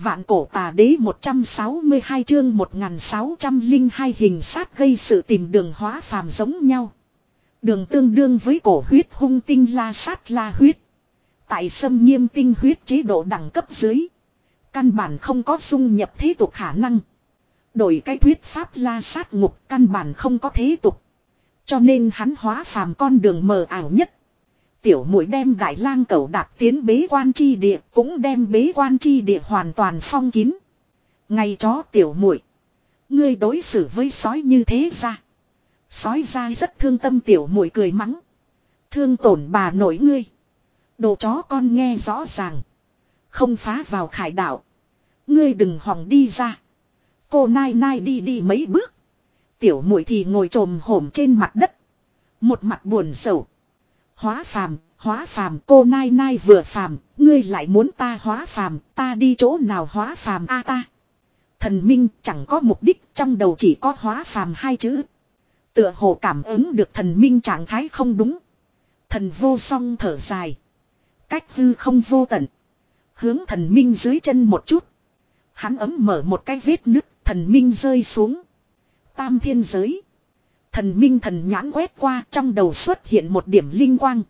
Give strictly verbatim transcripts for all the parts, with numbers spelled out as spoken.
Vạn cổ tà đế một trăm sáu mươi hai chương một nghìn sáu trăm lẻ hai hình sát gây sự tìm đường hóa phàm giống nhau. Đường tương đương với cổ huyết hung tinh la sát la huyết. Tại xâm nghiêm tinh huyết chế độ đẳng cấp dưới. Căn bản không có dung nhập thế tục khả năng. Đổi cái thuyết pháp la sát ngục căn bản không có thế tục. Cho nên hắn hóa phàm con đường mờ ảo nhất. Tiểu muội đem đại lang cẩu đạp tiến bế quan chi địa, cũng đem bế quan chi địa hoàn toàn phong kín. Ngày chó tiểu muội, ngươi đối xử với sói như thế ra. Sói ra rất thương tâm tiểu muội cười mắng. Thương tổn bà nội ngươi. Đồ chó con nghe rõ ràng. Không phá vào khải đạo. Ngươi đừng hòng đi ra. Cô nai nai đi đi mấy bước. Tiểu muội thì ngồi trồm hổm trên mặt đất. Một mặt buồn sầu. Hóa phàm, hóa phàm cô nai nai vừa phàm, ngươi lại muốn ta hóa phàm, ta đi chỗ nào hóa phàm a ta. Thần minh chẳng có mục đích, trong đầu chỉ có hóa phàm hai chữ. Tựa hồ cảm ứng được thần minh trạng thái không đúng. Thần vô song thở dài. Cách hư không vô tận. Hướng thần minh dưới chân một chút. Hắn ấm mở một cái vết nứt, thần minh rơi xuống. Tam thiên giới. Thần minh thần nhãn quét qua, trong đầu xuất hiện một điểm linh quang.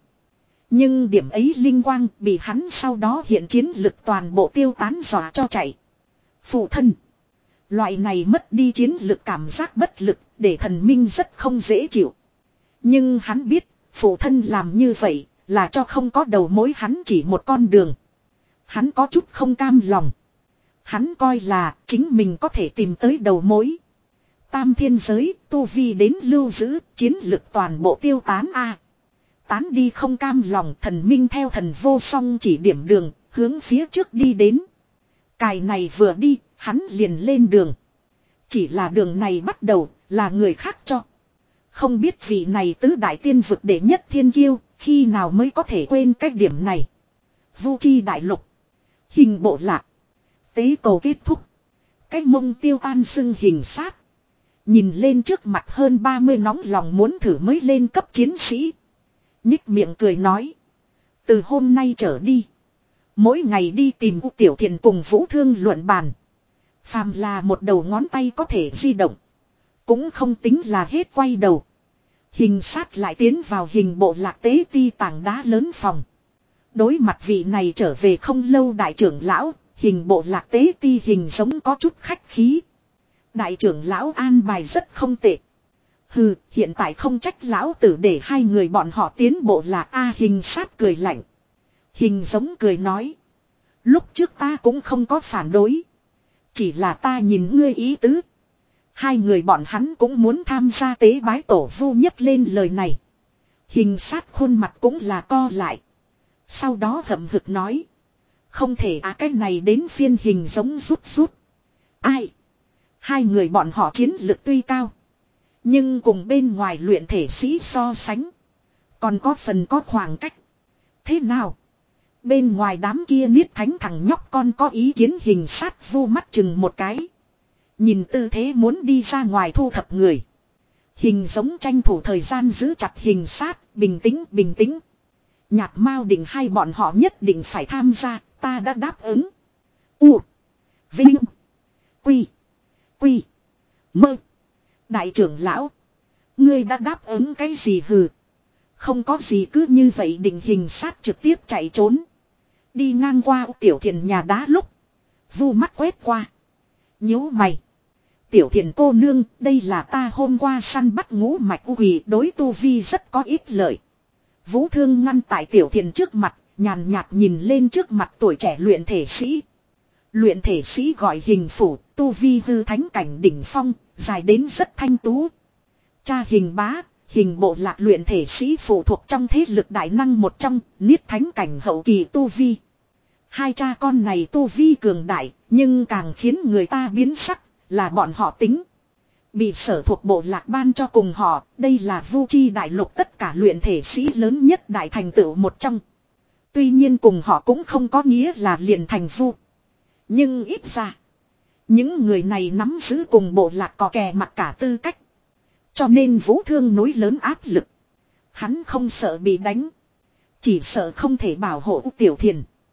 Nhưng điểm ấy linh quang bị hắn sau đó hiện chiến lực toàn bộ tiêu tán dọa cho chạy. Phụ thân. Loại này mất đi chiến lực cảm giác bất lực để thần minh rất không dễ chịu. Nhưng hắn biết phụ thân làm như vậy là cho không có đầu mối hắn chỉ một con đường. Hắn có chút không cam lòng. Hắn coi là chính mình có thể tìm tới đầu mối. Tam thiên giới, tu vi đến lưu giữ, chiến lực toàn bộ tiêu tán a. Tán đi không cam lòng, thần minh theo thần vô song chỉ điểm đường, hướng phía trước đi đến. Cài này vừa đi, hắn liền lên đường. Chỉ là đường này bắt đầu, là người khác cho. Không biết vị này tứ đại tiên vực đệ nhất thiên kiêu, khi nào mới có thể quên cái điểm này. Vu chi đại lục. Hình bộ lạc. Tế cầu kết thúc. Cái mông tiêu tan xưng hình sát. Nhìn lên trước mặt hơn ba mươi nóng lòng muốn thử mới lên cấp chiến sĩ. Nhích miệng cười nói. Từ hôm nay trở đi. Mỗi ngày đi tìm U Tiểu Thiền cùng Vũ Thương luận bàn. Phàm là một đầu ngón tay có thể di động. Cũng không tính là hết quay đầu. Hình sát lại tiến vào hình bộ lạc tế ti tảng đá lớn phòng. Đối mặt vị này trở về không lâu đại trưởng lão. Hình bộ lạc tế ti hình giống có chút khách khí. Đại trưởng lão an bài rất không tệ. Hừ, hiện tại không trách lão tử để hai người bọn họ tiến bộ lạc A hình sát cười lạnh. Hình giống cười nói. Lúc trước ta cũng không có phản đối. Chỉ là ta nhìn ngươi ý tứ. Hai người bọn hắn cũng muốn tham gia tế bái tổ vu nhất lên lời này. Hình sát khuôn mặt cũng là co lại. Sau đó hậm hực nói. Không thể à cái này đến phiên hình giống rút rút. Ai? Hai người bọn họ chiến lực tuy cao. Nhưng cùng bên ngoài luyện thể sĩ so sánh. Còn có phần có khoảng cách. Thế nào? Bên ngoài đám kia niết thánh thằng nhóc con có ý kiến hình sát vu mắt chừng một cái. Nhìn tư thế muốn đi ra ngoài thu thập người. Hình giống tranh thủ thời gian giữ chặt hình sát. Bình tĩnh bình tĩnh. Nhạc Mao định hai bọn họ nhất định phải tham gia. Ta đã đáp ứng. U. Vinh. Quy. Quy. Mơ. Đại trưởng lão. Ngươi đã đáp ứng cái gì hừ. Không có gì cứ như vậy định hình sát trực tiếp chạy trốn. Đi ngang qua Tiểu Thiền nhà đá lúc. Vu mắt quét qua. Nhíu mày. Tiểu Thiền cô nương, đây là ta hôm qua săn bắt ngũ mạch quỷ đối tu vi rất có ít lợi. Vũ Thương ngăn tại Tiểu Thiền trước mặt, nhàn nhạt nhìn lên trước mặt tuổi trẻ luyện thể sĩ. Luyện thể sĩ gọi hình phủ, tu vi hư thánh cảnh đỉnh phong, dài đến rất thanh tú. Cha hình bá, hình bộ lạc luyện thể sĩ phụ thuộc trong thế lực đại năng một trong, niết thánh cảnh hậu kỳ tu vi. Hai cha con này tu vi cường đại, nhưng càng khiến người ta biến sắc, là bọn họ tính. Bị sở thuộc bộ lạc ban cho cùng họ, đây là Vu Chi đại lục tất cả luyện thể sĩ lớn nhất đại thành tựu một trong. Tuy nhiên cùng họ cũng không có nghĩa là liền thành vu. Nhưng ít ra, những người này nắm giữ cùng bộ lạc có kè mặt cả tư cách. Cho nên Vũ Thương núi lớn áp lực. Hắn không sợ bị đánh. Chỉ sợ không thể bảo hộ Tiểu Thiền.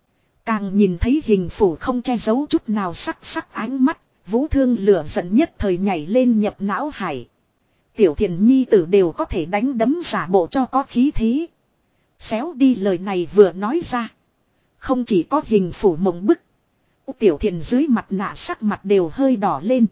Càng nhìn thấy hình phủ không che giấu chút nào sắc sắc ánh mắt, Vũ Thương lửa giận nhất thời nhảy lên nhập não hải. Tiểu Thiền nhi tử đều có thể đánh đấm giả bộ cho có khí thế. Xéo đi lời này vừa nói ra. Không chỉ có hình phủ mộng bức. Tiểu Thiền dưới mặt nạ sắc mặt đều hơi đỏ lên.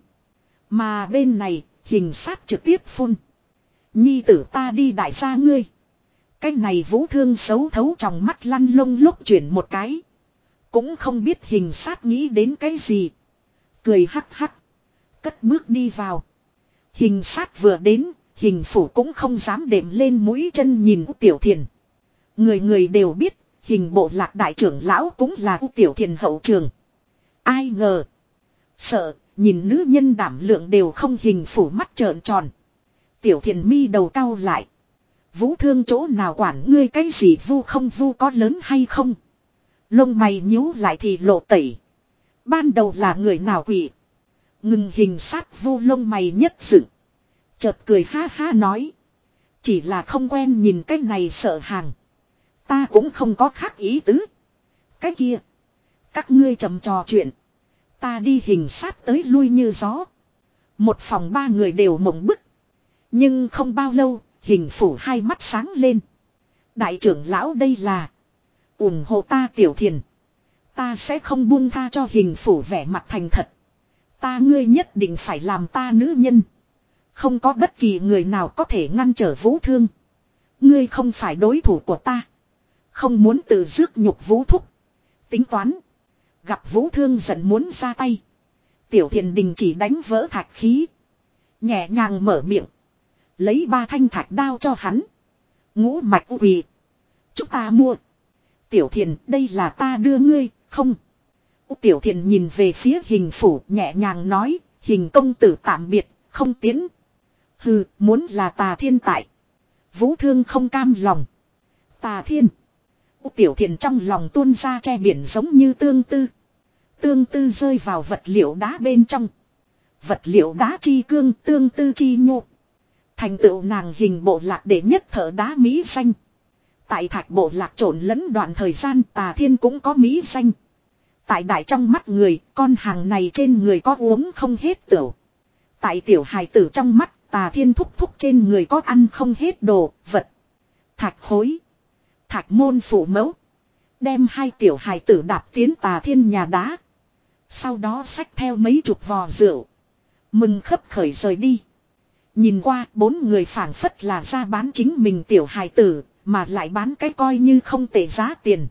Mà bên này, hình sát trực tiếp phun. Nhi tử ta đi đại gia ngươi. Cái này Vũ Thương xấu thấu trong mắt lăn lông lốc chuyển một cái. Cũng không biết hình sát nghĩ đến cái gì. Cười hắc hắc. Cất bước đi vào. Hình sát vừa đến, hình phủ cũng không dám đệm lên mũi chân nhìn U Tiểu Thiền. Người người đều biết, hình bộ lạc đại trưởng lão cũng là U Tiểu Thiền hậu trường. Ai ngờ. Sợ, nhìn nữ nhân đảm lượng đều không hình phủ mắt trợn tròn. Tiểu Thiền mi đầu cau lại. Vũ Thương chỗ nào quản ngươi cái gì vu không vu có lớn hay không. Lông mày nhíu lại thì lộ tẩy. Ban đầu là người nào quỷ. Ngừng hình sát vu lông mày nhất dựng. Chợt cười ha ha nói. Chỉ là không quen nhìn cái này sợ hàng. Ta cũng không có khác ý tứ. Cái kia. Các ngươi trầm trò chuyện. Ta đi hình sát tới lui như gió. Một phòng ba người đều mộng bức. Nhưng không bao lâu, hình phủ hai mắt sáng lên. Đại trưởng lão đây là. ủng hộ ta Tiểu Thiền. Ta sẽ không buông tha cho hình phủ vẻ mặt thành thật. Ta ngươi nhất định phải làm ta nữ nhân. Không có bất kỳ người nào có thể ngăn trở Vũ Thương. Ngươi không phải đối thủ của ta. Không muốn tự rước nhục Vũ thúc. Tính toán. Gặp Vũ Thương giận muốn ra tay. Tiểu Thiền đình chỉ đánh vỡ thạch khí. Nhẹ nhàng mở miệng. Lấy ba thanh thạch đao cho hắn. Ngũ mạch quỳ. Chúng ta mua. Tiểu Thiền đây là ta đưa ngươi, không. Tiểu Thiền nhìn về phía hình phủ nhẹ nhàng nói. Hình công tử tạm biệt, không tiến. Hừ, muốn là Tà Thiên tại. Vũ Thương không cam lòng. Tà Thiên. Tiểu Thiền trong lòng tuôn ra tre biển giống như tương tư. Tương tư rơi vào vật liệu đá bên trong. Vật liệu đá chi cương, tương tư chi nhô. Thành tựu nàng hình bộ lạc đệ nhất thợ đá mỹ danh. Tại thạch bộ lạc trộn lẫn đoạn thời gian Tà Thiên cũng có mỹ danh. Tại đại trong mắt người, con hàng này trên người có uống không hết tửu. Tại tiểu hài tử trong mắt, Tà Thiên thúc thúc trên người có ăn không hết đồ, vật. Thạch khối. Thạch môn phụ mẫu. Đem hai tiểu hài tử đạp tiến Tà Thiên nhà đá. Sau đó xách theo mấy chục vò rượu. Mừng khấp khởi rời đi. Nhìn qua bốn người phảng phất là ra bán chính mình tiểu hài tử. Mà lại bán cái coi như không tệ giá tiền.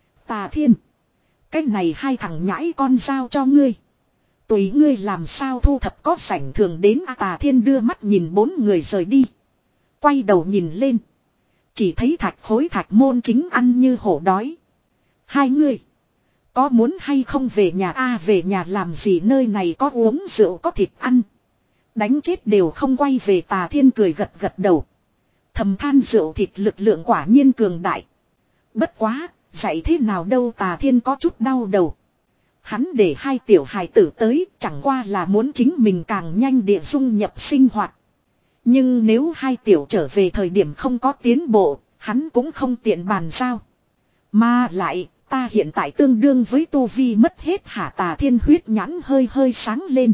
Tà Thiên. Cái này hai thằng nhãi con giao cho ngươi. Tùy ngươi làm sao thu thập có sảnh thường đến. À, Tà Thiên đưa mắt nhìn bốn người rời đi. Quay đầu nhìn lên. Chỉ thấy thạch khối thạch môn chính ăn như hổ đói. Hai người. Có muốn hay không về nhà a à, về nhà làm gì nơi này có uống rượu có thịt ăn. Đánh chết đều không quay về. Tà Thiên cười gật gật đầu. Thầm than rượu thịt lực lượng quả nhiên cường đại. Bất quá, dạy thế nào đâu. Tà Thiên có chút đau đầu. Hắn để hai tiểu hài tử tới chẳng qua là muốn chính mình càng nhanh địa dung nhập sinh hoạt. Nhưng nếu hai tiểu trở về thời điểm không có tiến bộ, hắn cũng không tiện bàn giao. Mà lại, ta hiện tại tương đương với tu vi mất hết hả. Tà Thiên huyết nhãn hơi hơi sáng lên.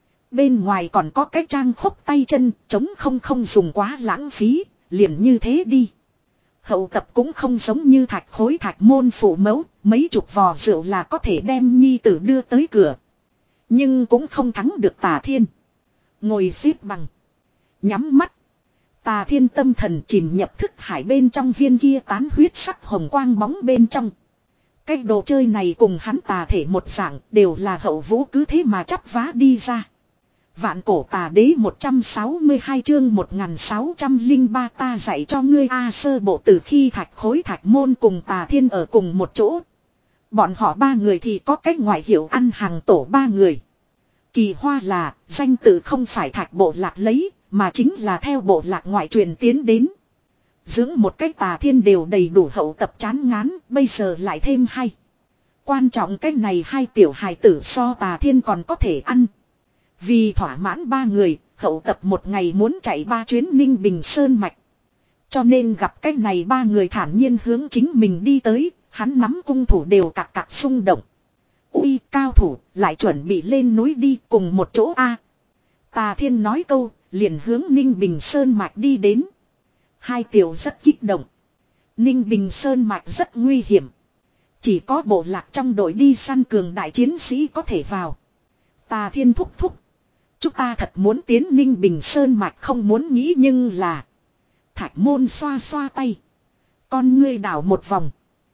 Bên ngoài còn có cái trang khúc tay chân, chống không không dùng quá lãng phí, liền như thế đi. Hậu tập cũng không giống như thạch khối thạch môn phụ mẫu, mấy chục vò rượu là có thể đem nhi tử đưa tới cửa. Nhưng cũng không thắng được Tà Thiên. Ngồi xếp bằng. Nhắm mắt. Tà Thiên tâm thần chìm nhập thức hải bên trong viên kia tán huyết sắc hồng quang bóng bên trong. Cái đồ chơi này cùng hắn tà thể một dạng đều là hậu vũ cứ thế mà chắp vá đi ra. Vạn cổ tà đế một trăm sáu mươi hai chương một nghìn sáu trăm lẻ ba ta dạy cho ngươi A sơ bộ từ khi thạch khối thạch môn cùng Tà Thiên ở cùng một chỗ. Bọn họ ba người thì có cách ngoại hiệu ăn hàng tổ ba người. Kỳ hoa là danh tự không phải thạch bộ lạc lấy mà chính là theo bộ lạc ngoại truyền tiến đến. Dưỡng một cách Tà Thiên đều đầy đủ hậu tập chán ngán bây giờ lại thêm hai. Quan trọng cách này hai tiểu hài tử so Tà Thiên còn có thể ăn. Vì thỏa mãn ba người, hậu tập một ngày muốn chạy ba chuyến Ninh Bình Sơn Mạch. Cho nên gặp cách này ba người thản nhiên hướng chính mình đi tới, hắn nắm cung thủ đều cạc cạc xung động. Ui cao thủ lại chuẩn bị lên núi đi cùng một chỗ a. Tà Thiên nói câu liền hướng Ninh Bình Sơn Mạch đi đến. Hai tiểu rất kích động. Ninh Bình Sơn Mạch rất nguy hiểm. Chỉ có bộ lạc trong đội đi săn cường đại chiến sĩ có thể vào. Tà Thiên thúc thúc. Chúng ta thật muốn tiến Ninh Bình Sơn Mạch không muốn nghĩ nhưng là. Thạch Môn xoa xoa tay. Con ngươi đảo một vòng.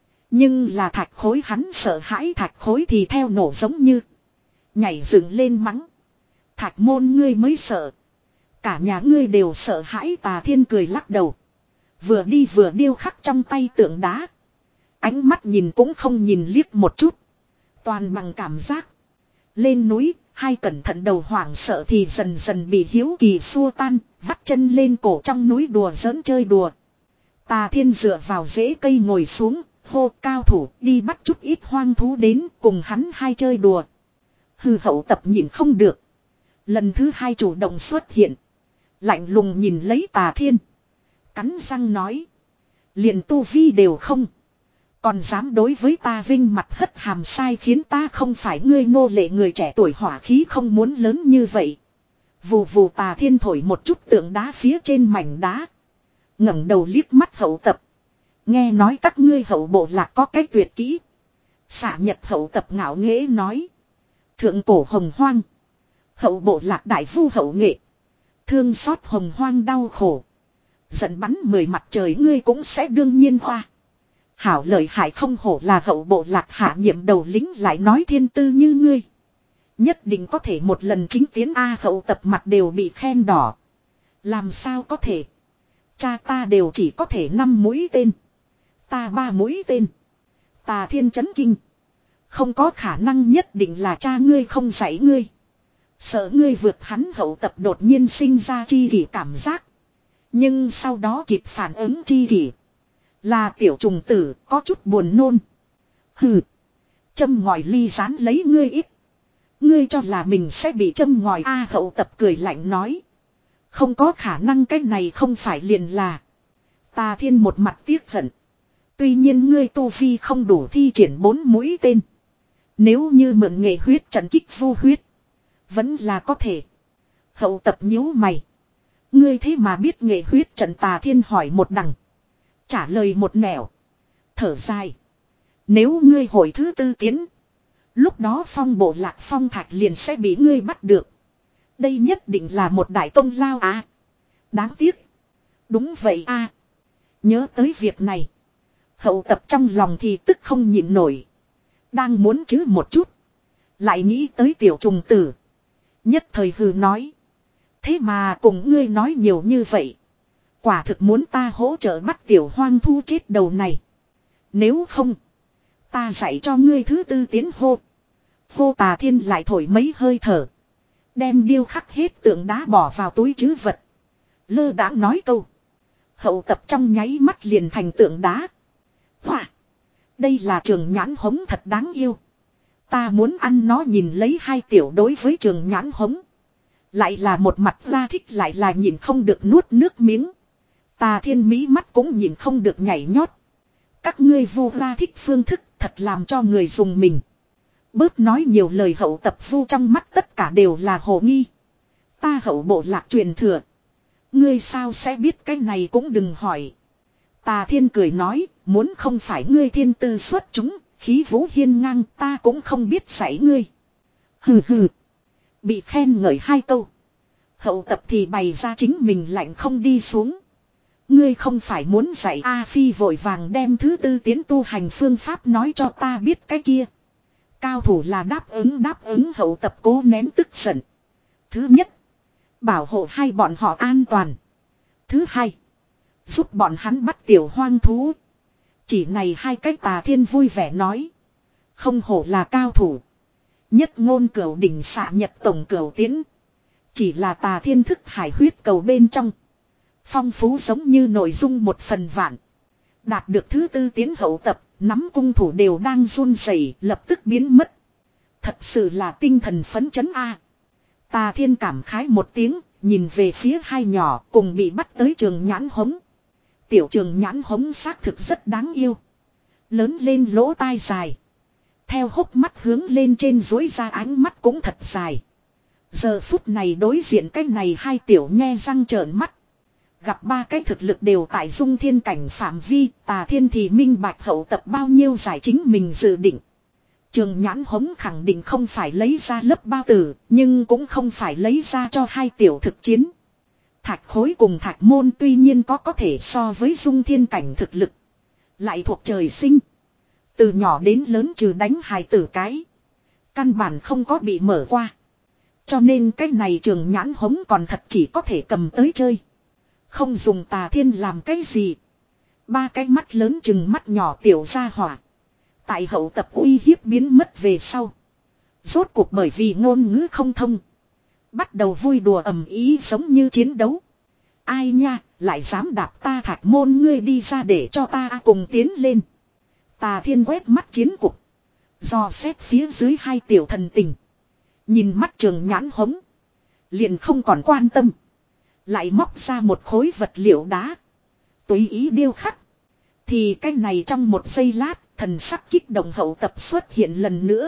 Nhưng là thạch khối hắn sợ hãi thạch khối thì theo nổ giống như. Nhảy dựng lên mắng. Thạch Môn ngươi mới sợ. Cả nhà ngươi đều sợ hãi. Tà Thiên cười lắc đầu. Vừa đi vừa điêu khắc trong tay tượng đá. Ánh mắt nhìn cũng không nhìn liếc một chút. Toàn bằng cảm giác. Lên núi, hai cẩn thận đầu hoảng sợ thì dần dần bị hiếu kỳ xua tan, vắt chân lên cổ trong núi đùa giỡn chơi đùa. Tà Thiên dựa vào rễ cây ngồi xuống, hô cao thủ đi bắt chút ít hoang thú đến cùng hắn hai chơi đùa. Hư Hậu Tập nhìn không được. Lần thứ hai chủ động xuất hiện. Lạnh lùng nhìn lấy Tà Thiên. Cắn răng nói. Liền tu vi đều không. Còn dám đối với ta vinh mặt hất hàm sai khiến ta không phải ngươi nô lệ người trẻ tuổi hỏa khí không muốn lớn như vậy. Vù vù Tà Thiên thổi một chút tượng đá phía trên mảnh đá. ngẩng đầu liếc mắt Hậu Tập. Nghe nói các ngươi hậu bộ lạc có cái tuyệt kỹ. Xạ Nhật Hậu Tập ngạo nghễ nói. Thượng cổ hồng hoang. Hậu bộ lạc đại vu hậu nghệ. Thương xót hồng hoang đau khổ. Giận bắn mười mặt trời ngươi cũng sẽ đương nhiên hoa. Hảo lợi hại không hổ là hậu bộ lạc hạ nhiệm đầu lính lại nói thiên tư như ngươi. Nhất định có thể một lần chính tiến A. Hậu Tập mặt đều bị khen đỏ. Làm sao có thể. Cha ta đều chỉ có thể năm mũi tên. Ta ba mũi tên. Tà Thiên chấn kinh. Không có khả năng nhất định là cha ngươi không dạy ngươi. Sợ ngươi vượt hắn. Hậu Tập đột nhiên sinh ra chi kỷ cảm giác. Nhưng sau đó kịp phản ứng chi kỷ. Là tiểu trùng tử có chút buồn nôn. Hừ. Châm ngòi ly rán lấy ngươi ít. Ngươi cho là mình sẽ bị châm ngòi A. Hậu Tập cười lạnh nói. Không có khả năng cái này không phải liền là. Tà Thiên một mặt tiếc hận. Tuy nhiên ngươi tu vi không đủ thi triển bốn mũi tên. Nếu như mượn nghệ huyết trận kích vô huyết. Vẫn là có thể. Hậu Tập nhíu mày. Ngươi thế mà biết nghệ huyết trận. Tà Thiên hỏi một đằng. Trả lời một nẻo. Thở dài. Nếu ngươi hồi thứ tư tiến. Lúc đó phong bộ lạc phong thạch liền sẽ bị ngươi bắt được. Đây nhất định là một đại công lao à. Đáng tiếc. Đúng vậy à. Nhớ tới việc này. Hậu Tập trong lòng thì tức không nhịn nổi. Đang muốn chứ một chút. Lại nghĩ tới tiểu trùng tử. Nhất thời hừ nói. Thế mà cùng ngươi nói nhiều như vậy. Quả thực muốn ta hỗ trợ bắt tiểu hoang thu chết đầu này. Nếu không. Ta dạy cho ngươi thứ tư tiến hô. Hô. Tà Thiên lại thổi mấy hơi thở. Đem điêu khắc hết tượng đá bỏ vào túi trữ vật. Lơ đãng nói câu. Hậu Tập trong nháy mắt liền thành tượng đá. Hoa. Đây là Trường Nhãn Hống thật đáng yêu. Ta muốn ăn nó. Nhìn lấy hai tiểu đối với Trường Nhãn Hống. Lại là một mặt ra thích lại là nhìn không được nuốt nước miếng. Tà Thiên mí mắt cũng nhìn không được nhảy nhót. Các ngươi vu ra thích phương thức thật làm cho người dùng mình. Bớt nói nhiều lời. Hậu Tập vu trong mắt tất cả đều là hồ nghi. Ta hậu bộ lạc truyền thừa. Ngươi sao sẽ biết cái này cũng đừng hỏi. Tà Thiên cười nói. Muốn không phải ngươi thiên tư xuất chúng. Khí vũ hiên ngang ta cũng không biết dạy ngươi. Hừ hừ. Bị khen ngợi hai câu. Hậu Tập thì bày ra chính mình lạnh không đi xuống. Ngươi không phải muốn dạy A Phi vội vàng đem thứ tư tiến tu hành phương pháp nói cho ta biết cái kia. Cao thủ là đáp ứng đáp ứng. Hậu Tập cố nén tức giận. Thứ nhất. Bảo hộ hai bọn họ an toàn. Thứ hai. Giúp bọn hắn bắt tiểu hoang thú. Chỉ này hai cách. Tà Thiên vui vẻ nói. Không hổ là cao thủ. Nhất ngôn cửu đỉnh xạ nhật tổng cửu tiến. Chỉ là Tà Thiên thức hải huyết cầu bên trong. Phong phú giống như nội dung một phần vạn. Đạt được thứ tư tiến. Hậu Tập. Nắm cung thủ đều đang run rẩy, lập tức biến mất. Thật sự là tinh thần phấn chấn a. Tà Thiên cảm khái một tiếng. Nhìn về phía hai nhỏ cùng bị bắt tới Trường Nhãn Hống. Tiểu Trường Nhãn Hống xác thực rất đáng yêu. Lớn lên lỗ tai dài. Theo hốc mắt hướng lên trên dối ra ánh mắt cũng thật dài. Giờ phút này đối diện cái này hai tiểu nhe răng trợn mắt. Gặp ba cái thực lực đều tại dung thiên cảnh phạm vi, Tà Thiên thì minh bạch Hậu Tập bao nhiêu giải chính mình dự định. Trường Nhãn Hống khẳng định không phải lấy ra lớp bao tử, nhưng cũng không phải lấy ra cho hai tiểu thực chiến. Thạch Khối cùng Thạch Môn tuy nhiên có có thể so với dung thiên cảnh thực lực. Lại thuộc trời sinh. Từ nhỏ đến lớn trừ đánh hài tử cái. Căn bản không có bị mở qua. Cho nên cái này Trường Nhãn Hống còn thật chỉ có thể cầm tới chơi. Không dùng Tà Thiên làm cái gì. Ba cái mắt lớn chừng mắt nhỏ tiểu ra hỏa. Tại Hậu Tập uy hiếp biến mất về sau. Rốt cuộc bởi vì ngôn ngữ không thông. Bắt đầu vui đùa ầm ý giống như chiến đấu. Ai nha, lại dám đạp ta Thạch Môn ngươi đi ra để cho ta cùng tiến lên. Tà Thiên quét mắt chiến cục. Dò xét phía dưới hai tiểu thần tình. Nhìn mắt Trường Nhãn Hống. Liền không còn quan tâm. Lại móc ra một khối vật liệu đá. Tùy ý điêu khắc. Thì cái này trong một giây lát, thần sắc kích động Hậu Tập xuất hiện lần nữa.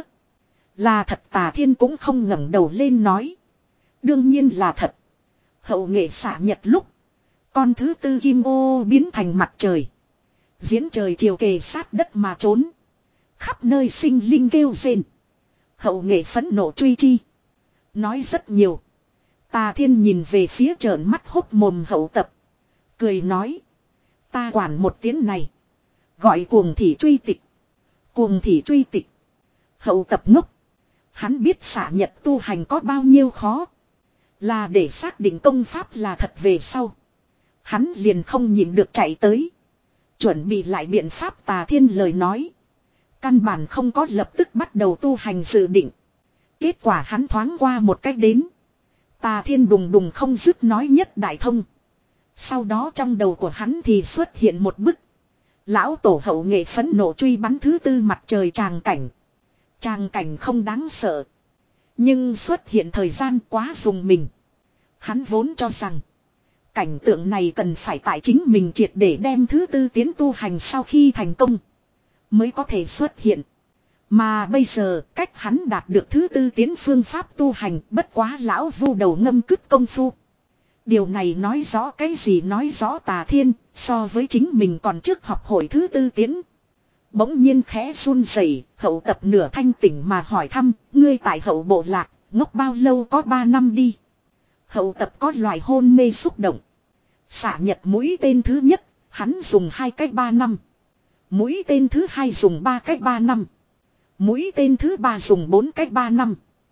Là thật. Tà Thiên cũng không ngẩng đầu lên nói. Đương nhiên là thật. Hậu nghệ xạ nhật lúc. Con thứ tư kim ô biến thành mặt trời. Diễn trời chiều kề sát đất mà trốn. Khắp nơi sinh linh kêu rên. Hậu nghệ phẫn nộ truy chi. Nói rất nhiều. Tà Thiên nhìn về phía trợn mắt hốc mồm Hậu Tập. Cười nói. Ta quản một tiếng này. Gọi cuồng thị truy tịch. Cuồng thị truy tịch. Hậu Tập ngốc. Hắn biết xạ nhật tu hành có bao nhiêu khó. Là để xác định công pháp là thật về sau. Hắn liền không nhịn được chạy tới. Chuẩn bị lại biện pháp. Tà Thiên lời nói. Căn bản không có lập tức bắt đầu tu hành dự định. Kết quả hắn thoáng qua một cách đến. Tà Thiên đùng đùng không dứt nói nhất đại thông. Sau đó trong đầu của hắn thì xuất hiện một bức. Lão tổ Hậu nghệ phẫn nộ truy bắn thứ tư mặt trời tràng cảnh. Tràng cảnh không đáng sợ. Nhưng xuất hiện thời gian quá dùng mình. Hắn vốn cho rằng. Cảnh tượng này cần phải tại chính mình triệt để đem thứ tư tiến tu hành sau khi thành công. Mới có thể xuất hiện. Mà bây giờ cách hắn đạt được thứ tư tiến phương pháp tu hành bất quá lão vu đầu ngâm cứt công phu. Điều này nói rõ cái gì nói rõ Tà Thiên so với chính mình còn trước học hội thứ tư tiến. Bỗng nhiên khẽ run rẩy, Hậu Tập nửa thanh tỉnh mà hỏi thăm, ngươi tại Hậu bộ lạc, ngốc bao lâu có ba năm đi. Hậu Tập có loại hôn mê xúc động. Xạ nhật mũi tên thứ nhất, hắn dùng hai cách ba năm. Mũi tên thứ hai dùng ba cách ba năm. Mũi tên thứ ba dùng bốn cách ba năm.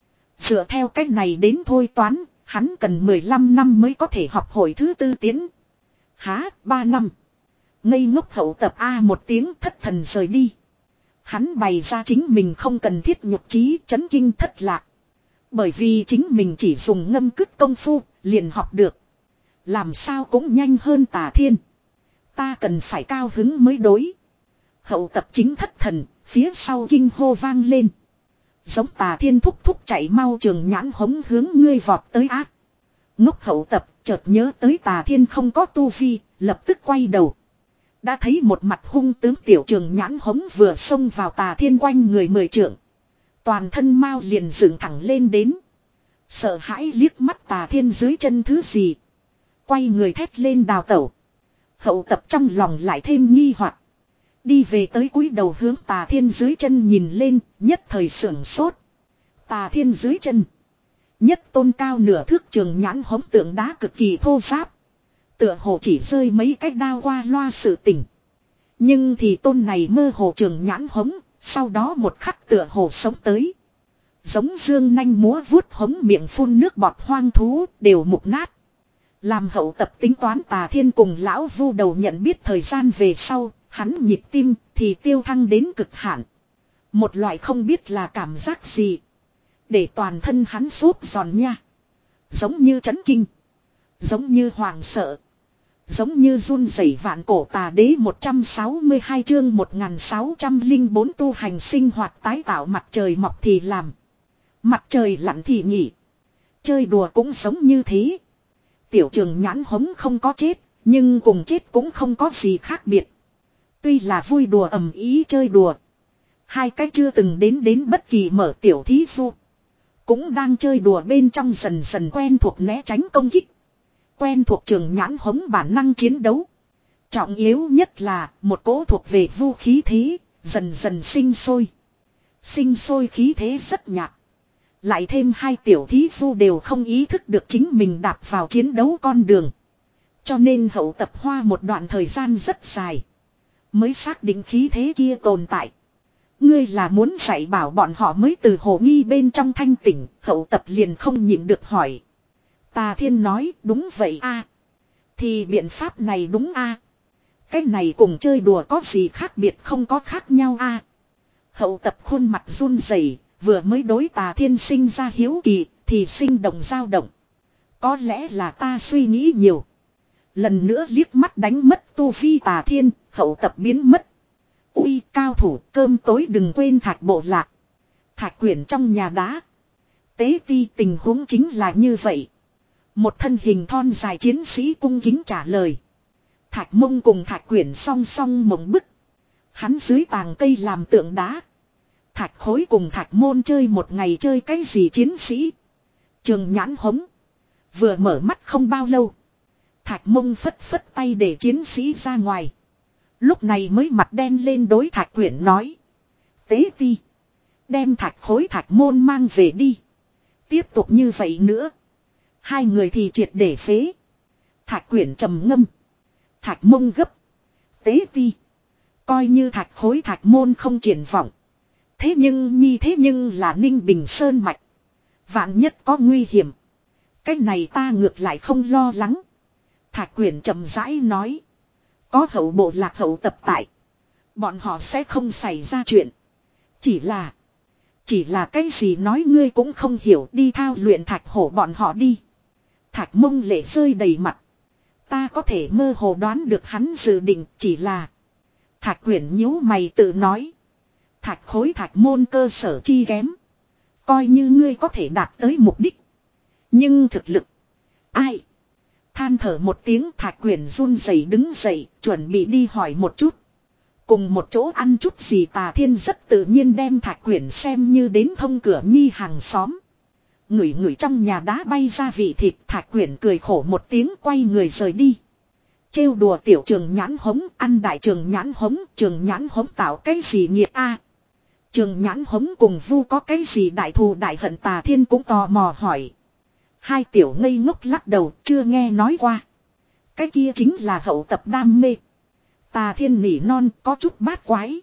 Dựa theo cách này đến thôi toán, hắn cần mười lăm năm mới có thể học hội thứ tư tiến. Há, ba năm. Ngây ngốc Hậu Tập A một tiếng thất thần rời đi. Hắn bày ra chính mình không cần thiết nhục trí chấn kinh thất lạc. Bởi vì chính mình chỉ dùng ngâm cứt công phu, liền học được. Làm sao cũng nhanh hơn Tà Thiên. Ta cần phải cao hứng mới đối. Hậu Tập chính thất thần, phía sau kinh hô vang lên. Giống Tà Thiên thúc thúc chạy mau Trường Nhãn Hống hướng ngươi vọt tới ác. Ngốc Hậu Tập chợt nhớ tới Tà Thiên không có tu vi, lập tức quay đầu. Đã thấy một mặt hung tướng tiểu Trường Nhãn Hống vừa xông vào Tà Thiên quanh người mười trượng. Toàn thân mau liền dựng thẳng lên đến. Sợ hãi liếc mắt Tà Thiên dưới chân thứ gì. Quay người thét lên đào tẩu. Hậu Tập trong lòng lại thêm nghi hoặc. Đi về tới cúi đầu hướng Tà Thiên dưới chân nhìn lên, nhất thời sưởng sốt. Tà Thiên dưới chân. Nhất tôn cao nửa thước Trường Nhãn Hống tượng đá cực kỳ thô ráp. Tựa hồ chỉ rơi mấy cái đao qua loa sự tỉnh. Nhưng thì tôn này mơ hồ Trường Nhãn Hống, sau đó một khắc tựa hồ sống tới. Giống dương nanh múa vuốt hống miệng phun nước bọt hoang thú đều mục nát. Làm Hậu Tập tính toán Tà Thiên cùng lão vu đầu nhận biết thời gian về sau, hắn nhịp tim thì tiêu thăng đến cực hạn. Một loại không biết là cảm giác gì. Để toàn thân hắn sốt giòn nha. Giống như chấn kinh. Giống như hoàng sợ. Giống như run rẩy vạn cổ. Tà Đế một trăm sáu mươi hai chương một nghìn sáu trăm lẻ bốn tu hành sinh hoạt tái tạo. Mặt trời mọc thì làm. Mặt trời lặn thì nghỉ. Chơi đùa cũng giống như thế. Tiểu Trường Nhãn Hống không có chết. Nhưng cùng chết cũng không có gì khác biệt. Tuy là vui đùa ầm ý chơi đùa. Hai cái chưa từng đến đến bất kỳ mở tiểu thí vu. Cũng đang chơi đùa bên trong dần dần quen thuộc né tránh công kích. Quen thuộc trường nhãn hống bản năng chiến đấu. Trọng yếu nhất là một cỗ thuộc về vu khí thế, dần dần sinh sôi. Sinh sôi khí thế rất nhạt. Lại thêm hai tiểu thí vu đều không ý thức được chính mình đạp vào chiến đấu con đường. Cho nên hậu tập hoa một đoạn thời gian rất dài. Mới xác định khí thế kia tồn tại. Ngươi là muốn dạy bảo bọn họ mới từ hồ nghi bên trong thanh tỉnh, hậu tập liền không nhịn được hỏi. Tà Thiên nói đúng vậy a. Thì biện pháp này đúng a. Cái này cùng chơi đùa có gì khác biệt không có khác nhau a. Hậu tập khuôn mặt run rẩy, vừa mới đối Tà Thiên sinh ra hiếu kỳ, thì sinh động dao động. Có lẽ là ta suy nghĩ nhiều. Lần nữa liếc mắt đánh mất tu vi Tà Thiên, hậu tập biến mất. Ui cao thủ cơm tối đừng quên Thạch Bộ Lạc. Thạch Quyển trong nhà đá. Tế ti tình huống chính là như vậy. Một thân hình thon dài chiến sĩ cung kính trả lời. Thạch Mông cùng Thạch Quyển song song mộng bức. Hắn dưới tàng cây làm tượng đá. Thạch Khối cùng Thạch Môn chơi một ngày chơi cái gì chiến sĩ. Trường nhãn hống. Vừa mở mắt không bao lâu. Thạch Mông phất phất tay để chiến sĩ ra ngoài. Lúc này mới mặt đen lên đối Thạch Quyển nói. Tế ti. Đem Thạch Khối Thạch Môn mang về đi. Tiếp tục như vậy nữa. Hai người thì triệt để phế. Thạch Quyển trầm ngâm. Thạch Mông gấp. Tế ti. Coi như Thạch Khối Thạch Môn không triển vọng. Thế nhưng nhi thế nhưng là Ninh Bình Sơn mạch. Vạn nhất có nguy hiểm. Cái này ta ngược lại không lo lắng. Thạch Quyển chậm rãi nói. Có hậu bộ lạc hậu tập tại. Bọn họ sẽ không xảy ra chuyện. Chỉ là. Chỉ là cái gì nói ngươi cũng không hiểu đi thao luyện Thạch Hổ bọn họ đi. Thạch Mông lệ rơi đầy mặt. Ta có thể mơ hồ đoán được hắn dự định chỉ là. Thạch Quyển nhíu mày tự nói. Thạch Khối Thạch Môn cơ sở chi kém. Coi như ngươi có thể đạt tới mục đích. Nhưng thực lực. Ai. Than thở một tiếng Thạch Quyển run rẩy đứng dậy chuẩn bị đi hỏi một chút. Cùng một chỗ ăn chút gì Tà Thiên rất tự nhiên đem Thạch Quyển xem như đến thông cửa nhi hàng xóm. Ngửi ngửi trong nhà đá bay ra vị thịt Thạch Quyển cười khổ một tiếng quay người rời đi. Trêu đùa tiểu trường nhãn hống ăn đại trường nhãn hống trường nhãn hống tạo cái gì nghiệp a. Trường nhãn hống cùng vu có cái gì đại thù đại hận Tà Thiên cũng tò mò hỏi. Hai tiểu ngây ngốc lắc đầu chưa nghe nói qua. Cái kia chính là hậu tập đam mê. Tà Thiên nỉ non có chút bát quái.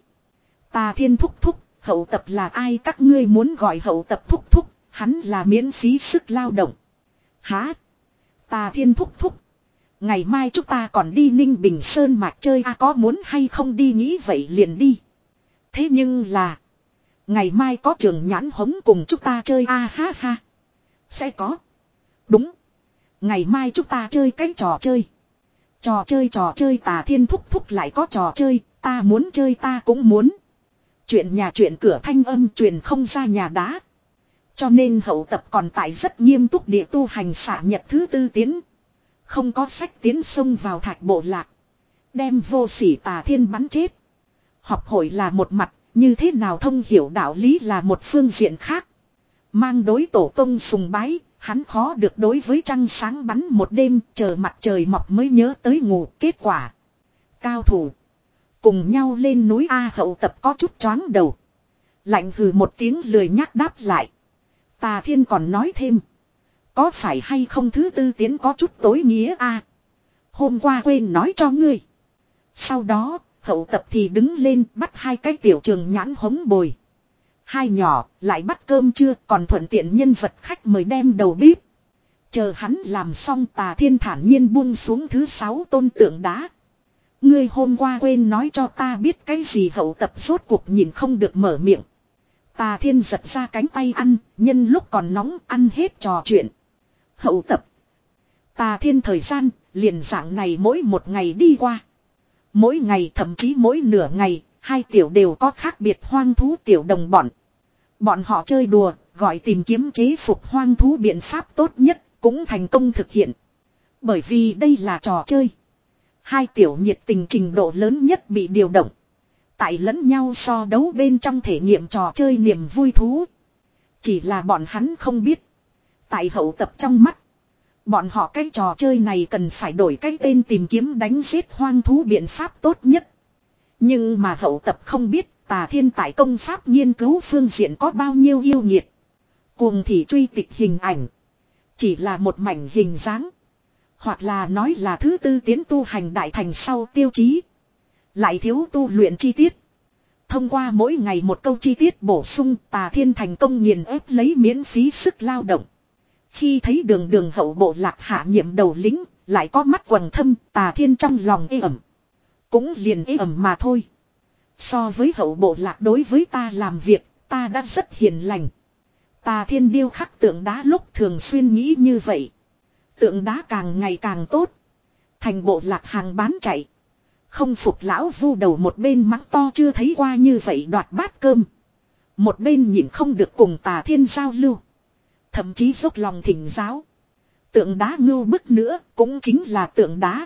Tà Thiên thúc thúc, hậu tập là ai các ngươi muốn gọi hậu tập thúc thúc, hắn là miễn phí sức lao động. Hả? Tà Thiên thúc thúc. Ngày mai chúng ta còn đi Ninh Bình Sơn mạch chơi à có muốn hay không đi nghĩ vậy liền đi. Thế nhưng là. Ngày mai có trường nhãn hống cùng chúng ta chơi a à, ha ha. Sẽ có. Đúng. Ngày mai chúng ta chơi cái trò chơi. Trò chơi trò chơi Tà Thiên thúc thúc lại có trò chơi. Ta muốn chơi ta cũng muốn. Chuyện nhà chuyện cửa thanh âm truyền không ra nhà đá. Cho nên hậu tập còn tại rất nghiêm túc địa tu hành xạ nhật thứ tư tiến. Không có sách tiến xông vào Thạch Bộ Lạc. Đem vô sỉ Tà Thiên bắn chết. Học hội là một mặt. Như thế nào thông hiểu đạo lý là một phương diện khác. Mang đối tổ tông sùng bái. Hắn khó được đối với trăng sáng bắn một đêm. Chờ mặt trời mọc mới nhớ tới ngủ. Kết quả. Cao thủ. Cùng nhau lên núi A hậu tập có chút choáng đầu. Lạnh hừ một tiếng lười nhắc đáp lại. Tà Thiên còn nói thêm. Có phải hay không thứ tư tiến có chút tối nghĩa a? Hôm qua quên nói cho ngươi. Sau đó, hậu tập thì đứng lên bắt hai cái tiểu trường nhãn hống bồi. Hai nhỏ, lại bắt cơm chưa còn thuận tiện nhân vật khách mời đem đầu bếp. Chờ hắn làm xong Tà Thiên thản nhiên buông xuống thứ sáu tôn tượng đá. Ngươi hôm qua quên nói cho ta biết cái gì hậu tập rốt cuộc nhìn không được mở miệng. Tà Thiên giật ra cánh tay ăn, nhân lúc còn nóng ăn hết trò chuyện. Hậu tập. Tà Thiên thời gian, liền dạng này mỗi một ngày đi qua. Mỗi ngày thậm chí mỗi nửa ngày, hai tiểu đều có khác biệt hoang thú tiểu đồng bọn. Bọn họ chơi đùa, gọi tìm kiếm chế phục hoang thú biện pháp tốt nhất, cũng thành công thực hiện. Bởi vì đây là trò chơi. Hai tiểu nhiệt tình trình độ lớn nhất bị điều động. Tại lẫn nhau so đấu bên trong thể nghiệm trò chơi niềm vui thú. Chỉ là bọn hắn không biết. Tại hậu tập trong mắt. Bọn họ cái trò chơi này cần phải đổi cái tên tìm kiếm đánh giết hoang thú biện pháp tốt nhất. Nhưng mà hậu tập không biết Tà Thiên tại công pháp nghiên cứu phương diện có bao nhiêu yêu nghiệt. Cuồng thì truy tịch hình ảnh. Chỉ là một mảnh hình dáng. Hoặc là nói là thứ tư tiến tu hành đại thành sau tiêu chí. Lại thiếu tu luyện chi tiết. Thông qua mỗi ngày một câu chi tiết bổ sung, Tà Thiên thành công nghiền ép lấy miễn phí sức lao động. Khi thấy đường đường hậu bộ lạc hạ nhiệm đầu lính, lại có mắt quầng thâm, Tà Thiên trong lòng ê ẩm. Cũng liền ê ẩm mà thôi. So với hậu bộ lạc đối với ta làm việc, ta đã rất hiền lành. Tà Thiên điêu khắc tượng đá lúc thường xuyên nghĩ như vậy. Tượng đá càng ngày càng tốt. Thành bộ lạc hàng bán chạy. Không phục lão vu đầu một bên mắng to chưa thấy qua như vậy đoạt bát cơm. Một bên nhịn không được cùng Tà Thiên giao lưu. Thậm chí dốc lòng thỉnh giáo. Tượng đá ngưu bức nữa cũng chính là tượng đá.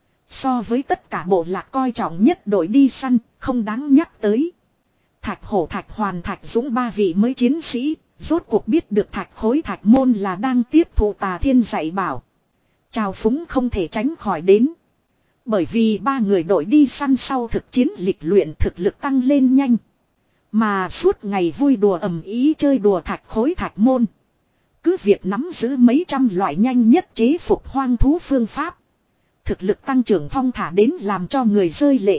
So với tất cả bộ lạc coi trọng nhất đội đi săn, không đáng nhắc tới. Thạch Hổ Thạch Hoàn Thạch Dũng ba vị mới chiến sĩ, rốt cuộc biết được Thạch Khối Thạch Môn là đang tiếp thụ Tà Thiên dạy bảo. Chào phúng không thể tránh khỏi đến. Bởi vì ba người đội đi săn sau thực chiến lịch luyện thực lực tăng lên nhanh. Mà suốt ngày vui đùa ầm ý chơi đùa Thạch Khối Thạch Môn. Cứ việc nắm giữ mấy trăm loại nhanh nhất chế phục hoang thú phương pháp. Thực lực tăng trưởng thong thả đến làm cho người rơi lệ.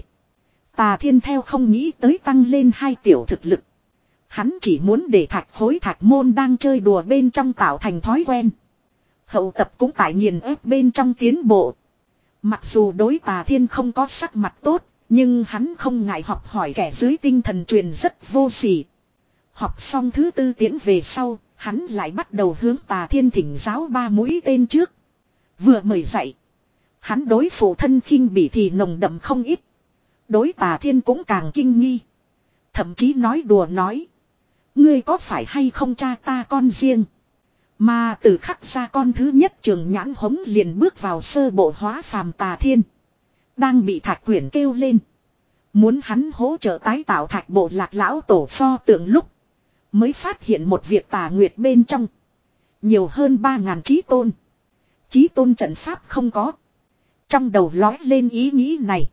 Tà Thiên theo không nghĩ tới tăng lên hai tiểu thực lực. Hắn chỉ muốn để Thạch Khối Thạch Môn đang chơi đùa bên trong tạo thành thói quen. Hậu tập cũng tại nghiền ép bên trong tiến bộ. Mặc dù đối Tà Thiên không có sắc mặt tốt, nhưng hắn không ngại học hỏi kẻ dưới tinh thần truyền rất vô sỉ. Học xong thứ tư tiến về sau, hắn lại bắt đầu hướng Tà Thiên thỉnh giáo ba mũi tên trước. Vừa mời dạy. Hắn đối phụ thân khinh bỉ thì nồng đậm không ít. Đối Tà Thiên cũng càng kinh nghi. Thậm chí nói đùa nói. Ngươi có phải hay không cha ta con riêng. Mà từ khắc ra con thứ nhất Trường Nhãn Hống liền bước vào sơ bộ hóa phàm Tà Thiên. Đang bị Thạch Quyển kêu lên. Muốn hắn hỗ trợ tái tạo Thạch bộ lạc lão tổ pho tượng lúc. Mới phát hiện một việc Tà Nguyệt bên trong. Nhiều hơn ba ngàn chí tôn. Chí tôn trận pháp không có. Trong đầu lói lên ý nghĩ này.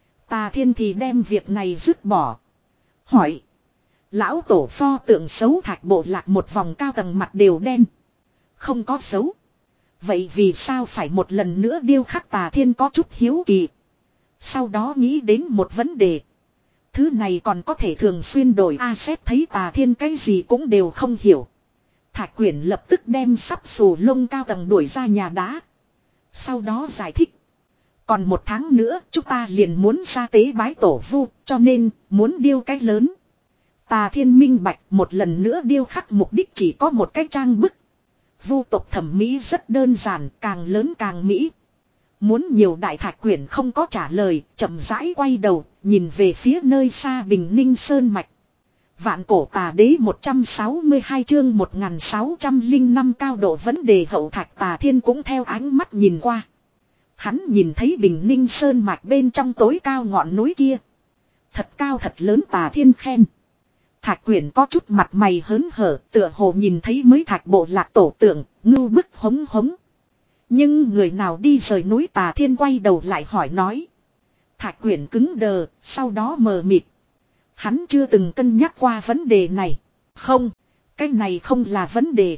Tà Thiên thì đem việc này dứt bỏ. Hỏi. Lão tổ pho tượng xấu Thạch bộ lạc một vòng cao tầng mặt đều đen. Không có xấu. Vậy vì sao phải một lần nữa điêu khắc Tà Thiên có chút hiếu kỳ. Sau đó nghĩ đến một vấn đề. Thứ này còn có thể thường xuyên đổi a xét thấy Tà Thiên cái gì cũng đều không hiểu. Thạch Quyển lập tức đem sắp xù lông cao tầng đuổi ra nhà đá. Sau đó giải thích. Còn một tháng nữa chúng ta liền muốn ra tế bái tổ vu cho nên muốn điêu cái lớn. Tà Thiên minh bạch một lần nữa điêu khắc mục đích chỉ có một cái trang bức. Vu tộc thẩm mỹ rất đơn giản càng lớn càng mỹ. Muốn nhiều đại Thạch Quyển không có trả lời chậm rãi quay đầu nhìn về phía nơi xa Bình Ninh Sơn Mạch. Vạn cổ tà đế một trăm sáu mươi hai chương một nghìn sáu trăm lẻ năm cao độ vấn đề hậu Thạch Tà Thiên cũng theo ánh mắt nhìn qua. Hắn nhìn thấy Bình Ninh Sơn Mạch bên trong tối cao ngọn núi kia. Thật cao thật lớn Tà Thiên khen. Thạch Quyển có chút mặt mày hớn hở tựa hồ nhìn thấy mới Thạch bộ lạc tổ tượng, ngưu bức hống hống. Nhưng người nào đi rời núi Tà Thiên quay đầu lại hỏi nói. Thạch Quyển cứng đờ, sau đó mờ mịt. Hắn chưa từng cân nhắc qua vấn đề này. Không, cái này không là vấn đề.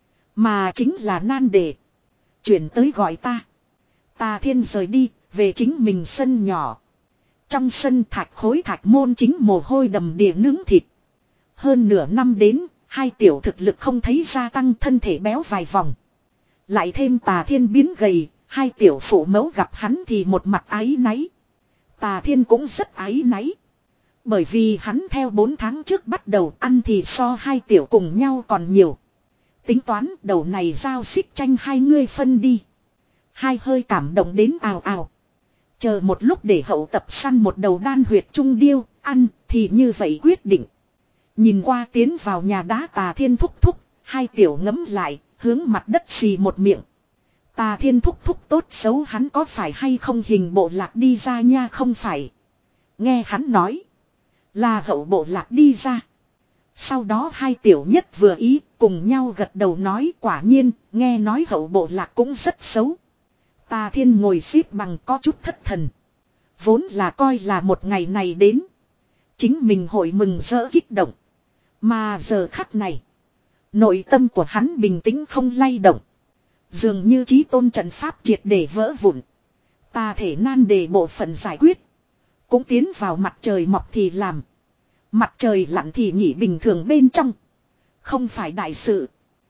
Mà chính là nan đề. Chuyển tới gọi ta. Tà Thiên rời đi, về chính mình sân nhỏ. Trong sân Thạch Khối Thạch Môn chính mồ hôi đầm đìa nướng thịt. Hơn nửa năm đến, hai tiểu thực lực không thấy gia tăng thân thể béo vài vòng. Lại thêm Tà Thiên biến gầy, hai tiểu phụ mẫu gặp hắn thì một mặt áy náy. Tà Thiên cũng rất áy náy. Bởi vì hắn theo bốn tháng trước bắt đầu ăn thì so hai tiểu cùng nhau còn nhiều. Tính toán đầu này giao xích tranh hai ngươi phân đi. Hai hơi cảm động đến ào ào. Chờ một lúc để hậu tập săn một đầu đan huyệt trung điêu, ăn thì như vậy quyết định. Nhìn qua tiến vào nhà đá Tà Thiên thúc thúc, hai tiểu ngấm lại, hướng mặt đất xì một miệng. Tà Thiên thúc thúc tốt xấu hắn có phải hay không hình bộ lạc đi ra nha, không phải. Nghe hắn nói. Là hậu bộ lạc đi ra. Sau đó hai tiểu nhất vừa ý cùng nhau gật đầu nói quả nhiên, nghe nói hậu bộ lạc cũng rất xấu. Tà Thiên ngồi xếp bằng có chút thất thần. Vốn là coi là một ngày này đến. Chính mình hội mừng rỡ kích động. Mà giờ khắc này. Nội tâm của hắn bình tĩnh không lay động. Dường như chí tôn trận pháp triệt để vỡ vụn. Tà thể nan đề bộ phận giải quyết. Cũng tiến vào mặt trời mọc thì làm. Mặt trời lặn thì nghỉ bình thường bên trong. Không phải đại sự.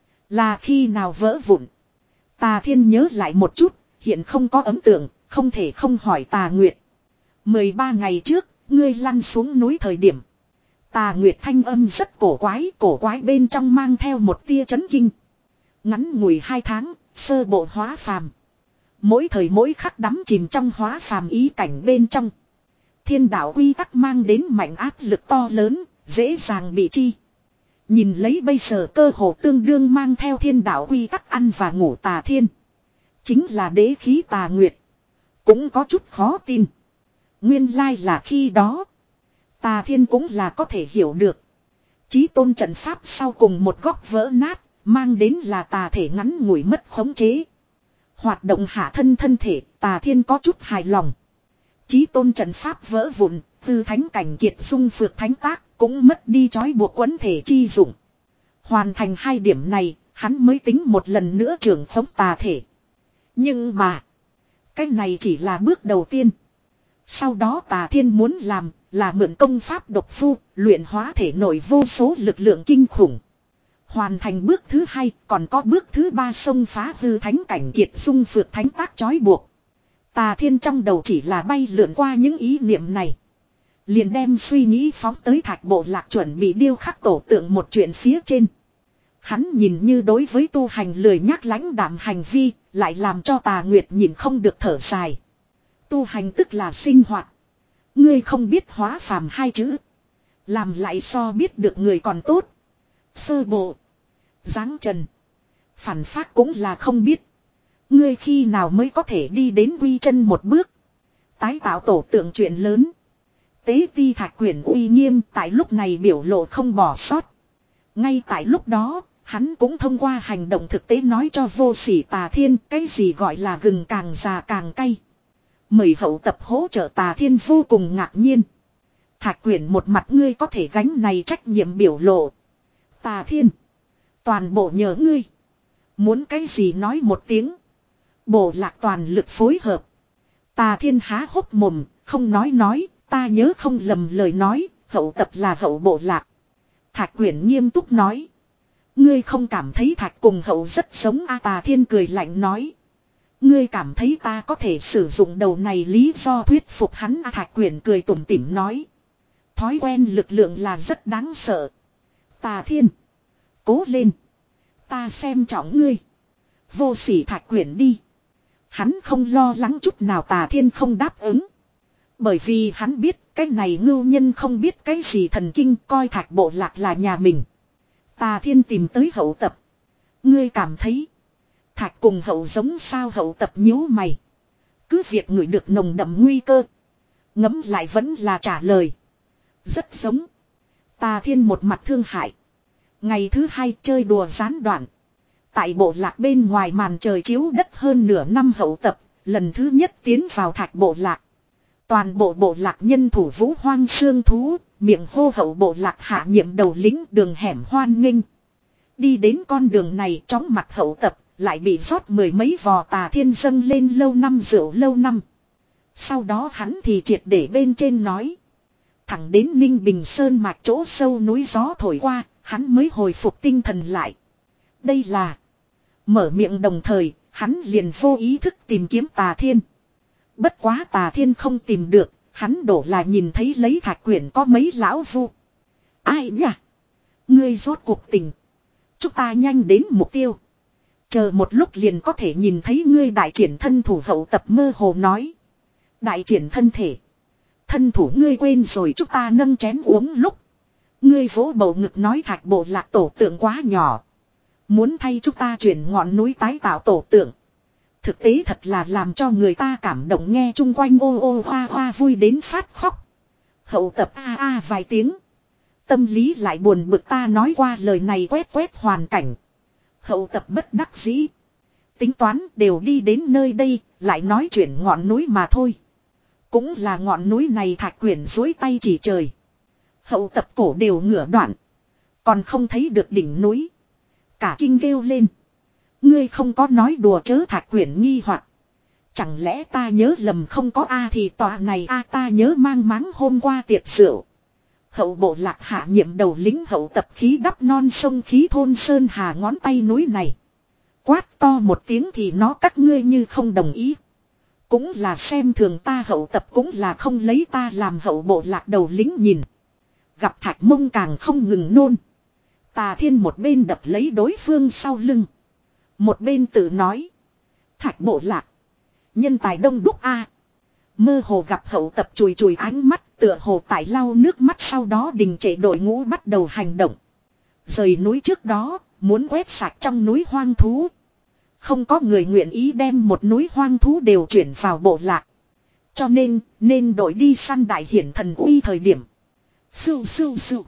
Là khi nào vỡ vụn. Tà Thiên nhớ lại một chút. Hiện không có ấn tượng. Không thể không hỏi Tà Nguyệt. mười ba ngày trước. Ngươi lăn xuống núi thời điểm. Tà Nguyệt thanh âm rất cổ quái. Cổ quái bên trong mang theo một tia chấn kinh. Ngắn ngủi hai tháng. Sơ bộ hóa phàm. Mỗi thời mỗi khắc đắm chìm trong hóa phàm ý cảnh bên trong. Thiên đạo quy tắc mang đến mạnh áp lực to lớn. Dễ dàng bị chi. Nhìn lấy bây giờ cơ hồ tương đương mang theo thiên đạo quy tắc ăn và ngủ Tà Thiên. Chính là đế khí Tà Nguyệt. Cũng có chút khó tin. Nguyên lai là khi đó. Tà Thiên cũng là có thể hiểu được. Chí tôn trận pháp sau cùng một góc vỡ nát. Mang đến là tà thể ngắn ngủi mất khống chế. Hoạt động hạ thân thân thể. Tà Thiên có chút hài lòng. Chí tôn trận pháp vỡ vụn. Tư thánh cảnh kiệt dung phược thánh tác. Cũng mất đi trói buộc quấn thể chi dụng. Hoàn thành hai điểm này. Hắn mới tính một lần nữa trưởng khống tà thể. Nhưng mà. Cái này chỉ là bước đầu tiên. Sau đó Tà Thiên muốn làm là mượn công pháp độc phu, luyện hóa thể nội vô số lực lượng kinh khủng. Hoàn thành bước thứ hai, còn có bước thứ ba xông phá hư thánh cảnh kiệt dung phược thánh tác trói buộc. Tà Thiên trong đầu chỉ là bay lượn qua những ý niệm này. Liền đem suy nghĩ phóng tới thạch bộ lạc chuẩn bị điêu khắc tổ tượng một chuyện phía trên. Hắn nhìn như đối với tu hành lười nhắc lãnh đạm hành vi, lại làm cho Tà Nguyệt nhìn không được thở dài. Tu hành tức là sinh hoạt. Ngươi không biết hóa phàm hai chữ. Làm lại so biết được người còn tốt. Sơ bộ. Giáng trần. Phản phát cũng là không biết. Ngươi khi nào mới có thể đi đến quy chân một bước. Tái tạo tổ tượng chuyện lớn. Tế ti thạch quyển uy nghiêm tại lúc này biểu lộ không bỏ sót. Ngay tại lúc đó, hắn cũng thông qua hành động thực tế nói cho vô sỉ Tà Thiên cái gì gọi là gừng càng già càng cay. Mời hậu tập hỗ trợ Tà Thiên vô cùng ngạc nhiên. Thạch quyển một mặt ngươi có thể gánh này trách nhiệm biểu lộ. Tà Thiên. Toàn bộ nhờ ngươi. Muốn cái gì nói một tiếng. Bộ lạc toàn lực phối hợp. Tà Thiên há hốc mồm, không nói nói, ta nhớ không lầm lời nói, hậu tập là hậu bộ lạc. Thạch quyển nghiêm túc nói. Ngươi không cảm thấy Thạch cùng hậu rất giống a? Tà Thiên cười lạnh nói. Ngươi cảm thấy ta có thể sử dụng đầu này lý do thuyết phục hắn a? Thạch quyển cười tủm tỉm nói. Thói quen lực lượng là rất đáng sợ. Tà Thiên. Cố lên. Ta xem trọng ngươi. Vô sỉ Thạch quyển đi. Hắn không lo lắng chút nào Tà Thiên không đáp ứng. Bởi vì hắn biết cái này ngưu nhân không biết cái gì thần kinh coi Thạch bộ lạc là nhà mình. Tà Thiên tìm tới hậu tập. Ngươi cảm thấy. Thạch cùng hậu giống sao? Hậu tập nhíu mày. Cứ việc ngửi được nồng đậm nguy cơ. Ngẫm lại vẫn là trả lời. Rất giống. Tà Thiên một mặt thương hại. Ngày thứ hai chơi đùa gián đoạn. Tại bộ lạc bên ngoài màn trời chiếu đất hơn nửa năm hậu tập. Lần thứ nhất tiến vào Thạch bộ lạc. Toàn bộ bộ lạc nhân thủ vũ hoang xương thú. Miệng hô hậu bộ lạc hạ nhiệm đầu lính đường hẻm hoan nghênh. Đi đến con đường này chóng mặt hậu tập. Lại bị rót mười mấy vò Tà Thiên dâng lên lâu năm rượu lâu năm. Sau đó hắn thì triệt để bên trên nói. Thẳng đến Ninh Bình Sơn mạch chỗ sâu núi gió thổi qua. Hắn mới hồi phục tinh thần lại. Đây là. Mở miệng đồng thời. Hắn liền vô ý thức tìm kiếm Tà Thiên. Bất quá Tà Thiên không tìm được. Hắn đổ là nhìn thấy lấy thạch quyển có mấy lão vu. Ai nhỉ? Ngươi rốt cuộc tình. Chúng ta nhanh đến mục tiêu. Chờ một lúc liền có thể nhìn thấy ngươi đại triển thân thủ hậu tập mơ hồ nói. Đại triển thân thể. Thân thủ ngươi quên rồi chúng ta nâng chén uống lúc. Ngươi vỗ bầu ngực nói Thạch bộ lạc tổ tượng quá nhỏ. Muốn thay chúng ta chuyển ngọn núi tái tạo tổ tượng. Thực tế thật là làm cho người ta cảm động, nghe chung quanh ô ô hoa hoa vui đến phát khóc. Hậu tập a a vài tiếng. Tâm lý lại buồn bực, ta nói qua lời này quét quét hoàn cảnh. Hậu tập bất đắc dĩ. Tính toán đều đi đến nơi đây, lại nói chuyện ngọn núi mà thôi. Cũng là ngọn núi này Thạch Quyển duỗi tay chỉ trời. Hậu tập cổ đều ngửa đoạn. Còn không thấy được đỉnh núi. Cả kinh kêu lên. Ngươi không có nói đùa chớ, Thạch Quyển nghi hoặc. Chẳng lẽ ta nhớ lầm không có a thì tọa này a ta nhớ mang máng hôm qua tiệc rượu. Hậu bộ lạc hạ nhiệm đầu lính hậu tập khí đắp non sông khí thôn sơn hà ngón tay núi này. Quát to một tiếng thì nó các ngươi như không đồng ý. Cũng là xem thường ta, hậu tập cũng là không lấy ta làm hậu bộ lạc đầu lính nhìn. Gặp Thạch Mông càng không ngừng nôn. Tà Thiên một bên đập lấy đối phương sau lưng. Một bên tự nói. Thạch bộ lạc. Nhân tài đông đúc a. Mơ hồ gặp hậu tập chùi chùi ánh mắt, tựa hồ tại lau nước mắt, sau đó đình trệ đội ngũ bắt đầu hành động. Rời núi trước đó, muốn quét sạch trong núi hoang thú. Không có người nguyện ý đem một núi hoang thú đều chuyển vào bộ lạc. Cho nên, nên đội đi săn đại hiển thần uy thời điểm. Sưu sưu sưu.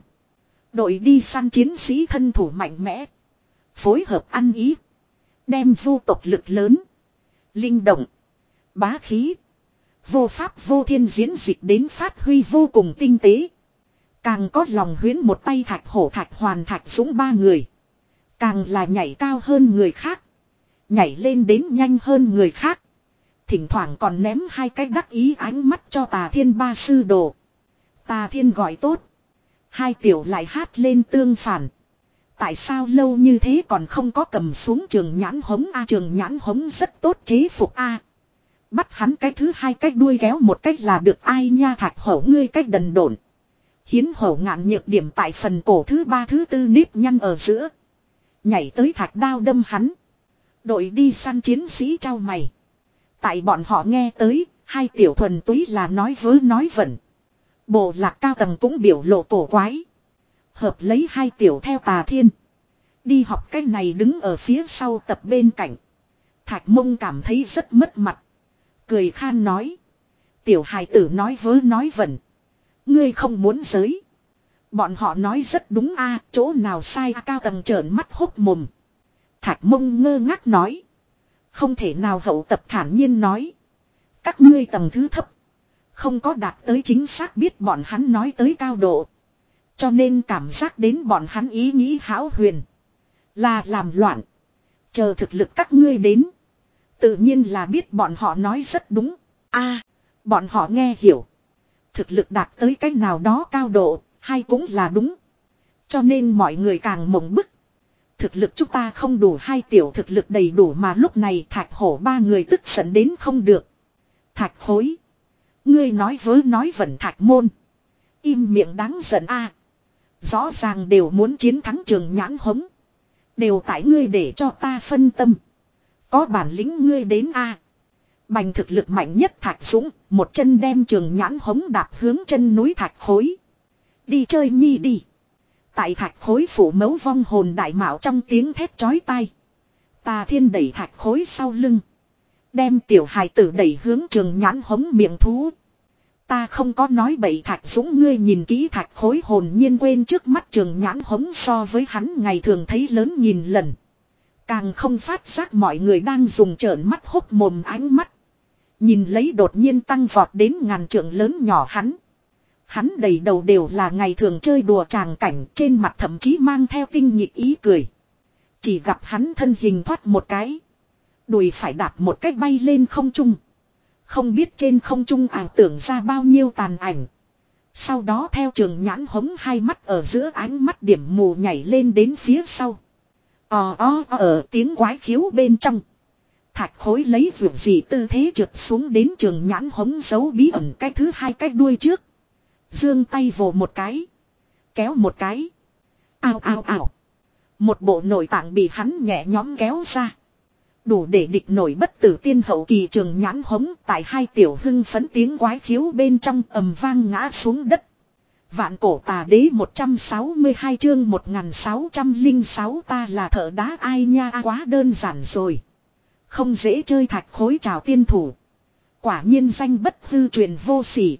Đội đi săn chiến sĩ thân thủ mạnh mẽ. Phối hợp ăn ý. Đem vô tộc lực lớn. Linh động. Bá khí. Vô pháp vô thiên diễn dịch đến phát huy vô cùng tinh tế. Càng có lòng huyến một tay Thạch Hổ, Thạch Hoàn, Thạch Dũng ba người. Càng là nhảy cao hơn người khác. Nhảy lên đến nhanh hơn người khác. Thỉnh thoảng còn ném hai cái đắc ý ánh mắt cho Tà Thiên ba sư đồ. Tà Thiên gọi tốt. Hai tiểu lại hát lên tương phản. Tại sao lâu như thế còn không có cầm xuống Trường Nhãn Hống a? Trường Nhãn Hống rất tốt chế phục a. Bắt hắn cái thứ hai cách đuôi kéo một cách là được, ai nha Thạch Hổ ngươi cách đần độn. Hiến Hổ ngạn nhược điểm tại phần cổ thứ ba thứ tư nếp nhăn ở giữa. Nhảy tới thạch đao đâm hắn. Đội đi săn chiến sĩ trao mày. Tại bọn họ nghe tới, hai tiểu thuần túy là nói vớ nói vẩn. Bộ lạc cao tầng cũng biểu lộ cổ quái. Hợp lấy hai tiểu theo Tà Thiên. Đi học cái này đứng ở phía sau tập bên cạnh. Thạch Mông cảm thấy rất mất mặt. Cười khan nói. Tiểu hài tử nói vớ nói vẩn. Ngươi không muốn giới. Bọn họ nói rất đúng a, chỗ nào sai a? Cao tầng trợn mắt hốc mồm. Thạch Mông ngơ ngác nói. Không thể nào, hậu tập thản nhiên nói. Các ngươi tầng thứ thấp. Không có đạt tới chính xác biết bọn hắn nói tới cao độ. Cho nên cảm giác đến bọn hắn ý nghĩ hão huyền. Là làm loạn. Chờ thực lực các ngươi đến. Tự nhiên là biết bọn họ nói rất đúng. A, bọn họ nghe hiểu. Thực lực đạt tới cách nào đó cao độ, hay cũng là đúng. Cho nên mọi người càng mộng bức. Thực lực chúng ta không đủ, hai tiểu thực lực đầy đủ mà lúc này Thạch Hổ ba người tức giận đến không được. Thạch Khối. Ngươi nói vớ nói vẩn. Thạch Môn. Im miệng đáng giận a. Rõ ràng đều muốn chiến thắng Trường Nhãn Hống. Đều tại ngươi để cho ta phân tâm. Có bản lĩnh ngươi đến a. Bành thực lực mạnh nhất Thạch Dũng, một chân đem Trường Nhãn Hống đạp hướng chân núi Thạch Khối. Đi chơi nhi đi. Tại Thạch Khối phủ mấu vong hồn đại mạo trong tiếng thét chói tai. Tà Thiên đẩy Thạch Khối sau lưng. Đem tiểu hài tử đẩy hướng Trường Nhãn Hống miệng thú. Ta không có nói bậy. Thạch Dũng ngươi nhìn kỹ Thạch Khối hồn nhiên quên trước mắt Trường Nhãn Hống so với hắn ngày thường thấy lớn nghìn lần. Càng không phát giác mọi người đang dùng trợn mắt hốc mồm ánh mắt. Nhìn lấy đột nhiên tăng vọt đến ngàn trượng lớn nhỏ hắn. Hắn đầy đầu đều là ngày thường chơi đùa tràng cảnh, trên mặt thậm chí mang theo tinh nhịp ý cười. Chỉ gặp hắn thân hình thoát một cái. Đùi phải đạp một cách bay lên không trung. Không biết trên không trung ảo tưởng ra bao nhiêu tàn ảnh. Sau đó theo Trường Nhãn Hống hai mắt ở giữa ánh mắt điểm mù nhảy lên đến phía sau. Ò ó ở tiếng quái khiếu bên trong. Thạch Khối lấy vượt gì tư thế trượt xuống đến Trường Nhãn Hống giấu bí ẩn cái thứ hai cái đuôi trước. Giương tay vồ một cái. Kéo một cái. Ao ao ao. Một bộ nội tạng bị hắn nhẹ nhõm kéo ra. Đủ để địch nổi bất tử tiên hậu kỳ Trường Nhãn Hống tại hai tiểu hưng phấn tiếng quái khiếu bên trong ầm vang ngã xuống đất. Vạn Cổ Tà Đế một trăm sáu mươi hai chương một nghìn sáu trăm lẻ sáu ta là thợ đá ai nha, quá đơn giản rồi. Không dễ chơi thạch khối trào tiên thủ. Quả nhiên danh bất hư truyền vô sỉ.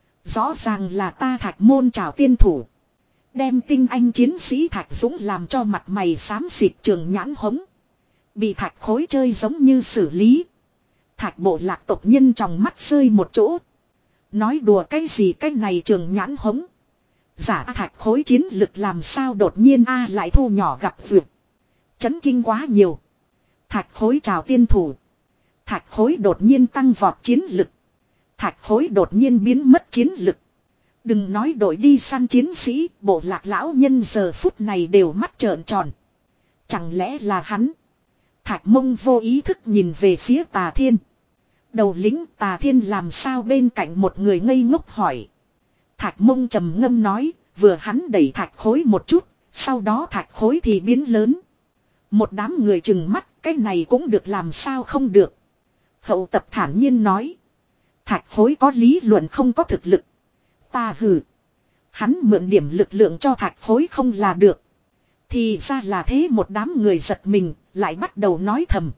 Rõ ràng là ta thạch môn trào tiên thủ. Đem tinh anh chiến sĩ Thạch Dũng làm cho mặt mày xám xịt trường nhãn hống. Bị thạch khối chơi giống như xử lý. Thạch bộ lạc tộc nhân trong mắt rơi một chỗ. Nói đùa cái gì cái này trường nhãn hống. Giả thạch khối chiến lực làm sao đột nhiên a lại thu nhỏ gặp vượt. Chấn kinh quá nhiều. Thạch khối trào tiên thủ. Thạch khối đột nhiên tăng vọt chiến lực. Thạch khối đột nhiên biến mất chiến lực. Đừng nói đội đi săn chiến sĩ, bộ lạc lão nhân giờ phút này đều mắt trợn tròn. Chẳng lẽ là hắn? Thạch Mông vô ý thức nhìn về phía Tà Thiên. Đầu lính Tà Thiên làm sao bên cạnh một người ngây ngốc hỏi. Thạch Mông trầm ngâm nói, vừa hắn đẩy thạch khối một chút, sau đó thạch khối thì biến lớn. Một đám người chừng mắt, cái này cũng được làm sao không được. Hậu tập thản nhiên nói. Thạch khối có lý luận không có thực lực. Ta hử. Hắn mượn điểm lực lượng cho thạch khối không là được. Thì ra là thế, một đám người giật mình, lại bắt đầu nói thầm.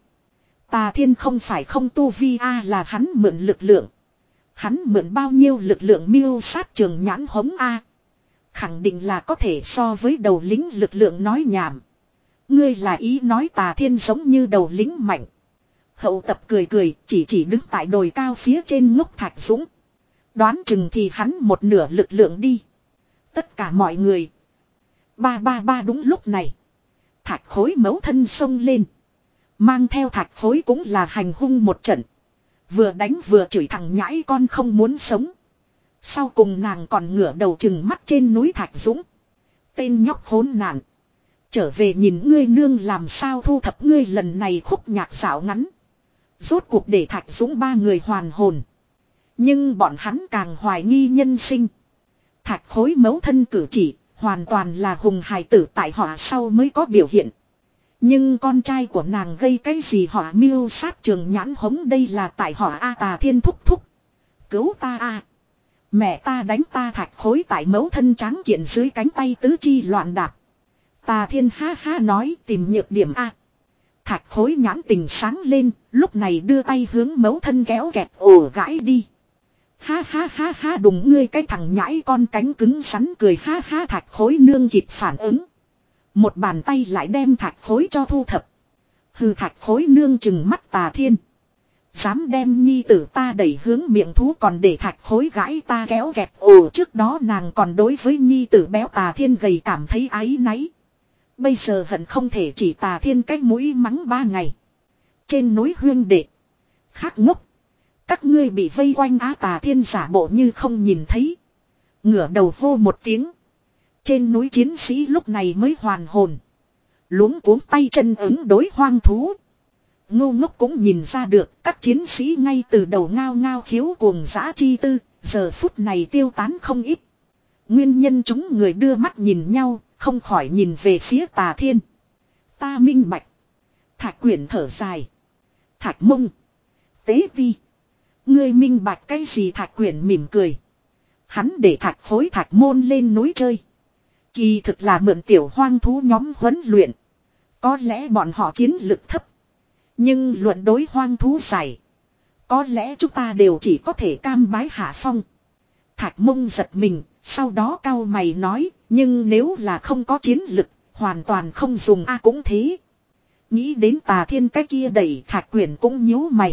Tà Thiên không phải không tu vi a, là hắn mượn lực lượng. Hắn mượn bao nhiêu lực lượng miêu sát trường nhãn hống a. Khẳng định là có thể so với đầu lính lực lượng nói nhảm. Ngươi là ý nói Tà Thiên giống như đầu lính mạnh. Hậu tập cười cười, chỉ chỉ đứng tại đồi cao phía trên ngốc Thạch Dũng. Đoán chừng thì hắn một nửa lực lượng đi. Tất cả mọi người. Ba ba ba đúng lúc này. Thạch khối mấu thân xông lên. Mang theo thạch khối cũng là hành hung một trận. Vừa đánh vừa chửi thằng nhãi con không muốn sống. Sau cùng nàng còn ngửa đầu chừng mắt trên núi Thạch Dũng. Tên nhóc khốn nạn. Trở về nhìn ngươi nương làm sao thu thập ngươi lần này khúc nhạc xảo ngắn. Rốt cuộc để Thạch Dũng ba người hoàn hồn. Nhưng bọn hắn càng hoài nghi nhân sinh. Thạch khối mấu thân cử chỉ, hoàn toàn là hùng hài tử tại họ sau mới có biểu hiện. Nhưng con trai của nàng gây cái gì họ miêu sát trường nhãn hống, đây là tại họ A. Tà Thiên thúc thúc. Cứu ta a. Mẹ ta đánh ta. Thạch khối tại mấu thân trắng kiện dưới cánh tay tứ chi loạn đạp. Tà Thiên ha ha nói tìm nhược điểm a. Thạch khối nhãn tình sáng lên, lúc này đưa tay hướng mấu thân kéo kẹt ổ gãi đi. Ha ha ha ha đùng ngươi cái thằng nhãi con cánh cứng rắn cười ha ha. Thạch khối nương kịp phản ứng. Một bàn tay lại đem thạch khối cho thu thập. Hừ, thạch khối nương chừng mắt Tà Thiên. Dám đem nhi tử ta đẩy hướng miệng thú còn để thạch khối gãi ta kéo kẹt ồ. Trước đó nàng còn đối với nhi tử béo Tà Thiên gầy cảm thấy áy náy. Bây giờ hận không thể chỉ Tà Thiên cái mũi mắng ba ngày. Trên núi huyên đệ. Khắc ngốc. Các ngươi bị vây quanh á. Tà Thiên giả bộ như không nhìn thấy. Ngửa đầu hô một tiếng. Trên núi chiến sĩ lúc này mới hoàn hồn. Luống cuống tay chân ứng đối hoang thú. Ngu ngốc cũng nhìn ra được các chiến sĩ ngay từ đầu ngao ngao khiếu cuồng dã chi tư. Giờ phút này tiêu tán không ít. Nguyên nhân chúng người đưa mắt nhìn nhau. Không khỏi nhìn về phía Tà Thiên. Ta minh bạch. Thạch Quyển thở dài. Thạch Mông. Tế Vi. Ngươi minh bạch cái gì? Thạch Quyển mỉm cười. Hắn để thạch khối thạch môn lên núi chơi. Kỳ thực là mượn tiểu hoang thú nhóm huấn luyện. Có lẽ bọn họ chiến lực thấp. Nhưng luận đối hoang thú giải. Có lẽ chúng ta đều chỉ có thể cam bái hạ phong. Thạch Mông giật mình. Sau đó cau mày nói. Nhưng nếu là không có chiến lực. Hoàn toàn không dùng a. Cũng thế. Nghĩ đến Tà Thiên cái kia đẩy Thạch Quyển cũng nhíu mày.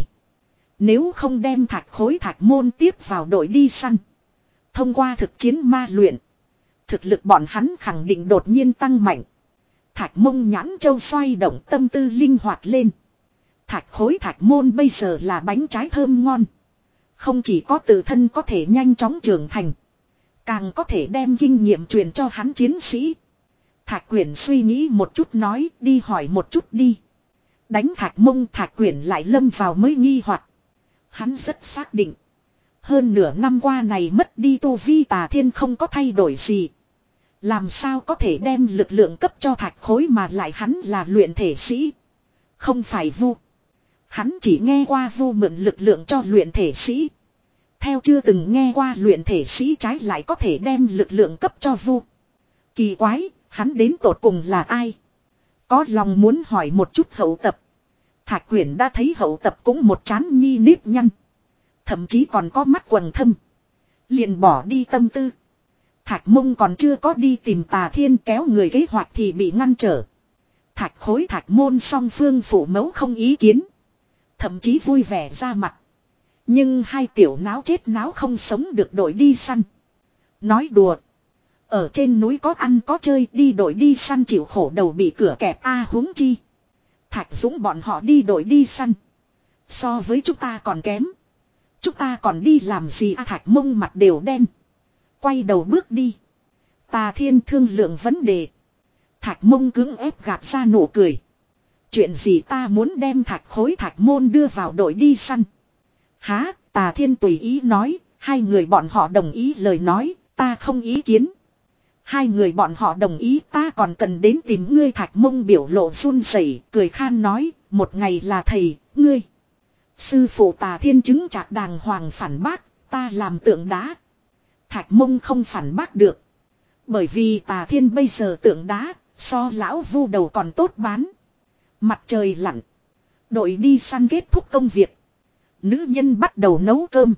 Nếu không đem thạch khối thạch môn tiếp vào đội đi săn. Thông qua thực chiến ma luyện. Thực lực bọn hắn khẳng định đột nhiên tăng mạnh. Thạch Mông nhãn châu xoay động, tâm tư linh hoạt lên. Thạch khối thạch môn bây giờ là bánh trái thơm ngon. Không chỉ có tự thân có thể nhanh chóng trưởng thành. Càng có thể đem kinh nghiệm truyền cho hắn chiến sĩ. Thạch Quyển suy nghĩ một chút nói, đi hỏi một chút đi. Đánh Thạch Mông. Thạch Quyển lại lâm vào mới nghi hoặc. Hắn rất xác định. Hơn nửa năm qua này mất đi tu vi Tà Thiên không có thay đổi gì. Làm sao có thể đem lực lượng cấp cho thạch khối mà lại hắn là luyện thể sĩ. Không phải vu. Hắn chỉ nghe qua vu mượn lực lượng cho luyện thể sĩ. Theo chưa từng nghe qua luyện thể sĩ trái lại có thể đem lực lượng cấp cho vu. Kỳ quái, hắn đến tột cùng là ai? Có lòng muốn hỏi một chút hậu tập. Thạch Quyển đã thấy Hậu Tập cũng một trán nhi nếp nhăn. Thậm chí còn có mắt quầng thâm. Liền bỏ đi tâm tư. Thạch Mông còn chưa có đi tìm Tà Thiên kéo người kế hoạch thì bị ngăn trở. Thạch Khối Thạch Môn song phương phụ mẫu không ý kiến. Thậm chí vui vẻ ra mặt. Nhưng hai tiểu náo chết náo không sống được đội đi săn. Nói đùa. Ở trên núi có ăn có chơi, đi đội đi săn chịu khổ đầu bị cửa kẹp a à, huống chi. Thạch Dũng bọn họ đi đội đi săn. So với chúng ta còn kém. Chúng ta còn đi làm gì à, Thạch Mông mặt đều đen. Quay đầu bước đi. Tà Thiên thương lượng vấn đề. Thạch Mông cưỡng ép gạt ra nụ cười. Chuyện gì ta muốn đem Thạch Khối Thạch Môn đưa vào đội đi săn. Há, Tà Thiên tùy ý nói. Hai người bọn họ đồng ý lời nói. Ta không ý kiến. Hai người bọn họ đồng ý, ta còn cần đến tìm ngươi. Thạch Mông biểu lộ run rẩy, cười khan nói. Một ngày là thầy, ngươi. Sư phụ Tà Thiên chứng chạc đàng hoàng phản bác. Ta làm tượng đá. Thạch Mông không phản bác được. Bởi vì Tà Thiên bây giờ tượng đá, so lão vu đầu còn tốt bán. Mặt trời lặn. Đội đi săn kết thúc công việc. Nữ nhân bắt đầu nấu cơm.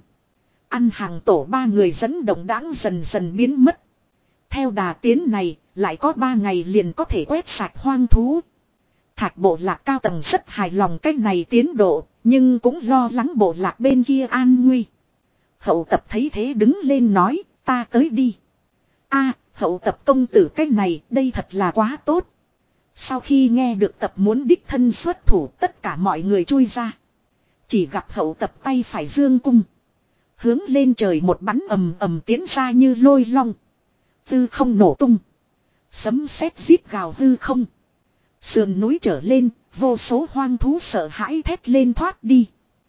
Ăn hàng tổ ba người dẫn động đãng dần dần biến mất. Theo đà tiến này, lại có ba ngày liền có thể quét sạch hoang thú. Thạch bộ lạc cao tầng rất hài lòng cách này tiến độ, nhưng cũng lo lắng bộ lạc bên kia an nguy. Hậu Tập thấy thế đứng lên nói, ta tới đi. A, Hậu Tập công tử cách này, đây thật là quá tốt. Sau khi nghe được Tập muốn đích thân xuất thủ, tất cả mọi người chui ra. Chỉ gặp Hậu Tập tay phải dương cung. Hướng lên trời một bắn ầm ầm tiến ra như lôi long. Hư không nổ tung. Sấm sét rít gào hư không. Sườn núi trở lên, vô số hoang thú sợ hãi thét lên thoát đi.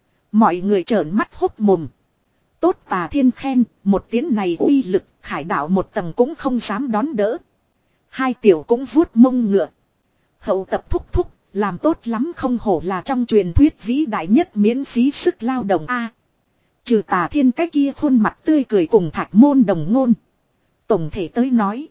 Mọi người trợn mắt hốc mồm. Tốt Tà Thiên khen, một tiếng này uy lực, Khải đạo một tầng cũng không dám đón đỡ. Hai tiểu cũng vuốt mông ngựa. Hậu Tập thúc thúc, làm tốt lắm, không hổ là trong truyền thuyết vĩ đại nhất miễn phí sức lao động a. Trừ Tà Thiên cái kia khuôn mặt tươi cười cùng Thạch Môn đồng ngôn. Tổng thể tới nói.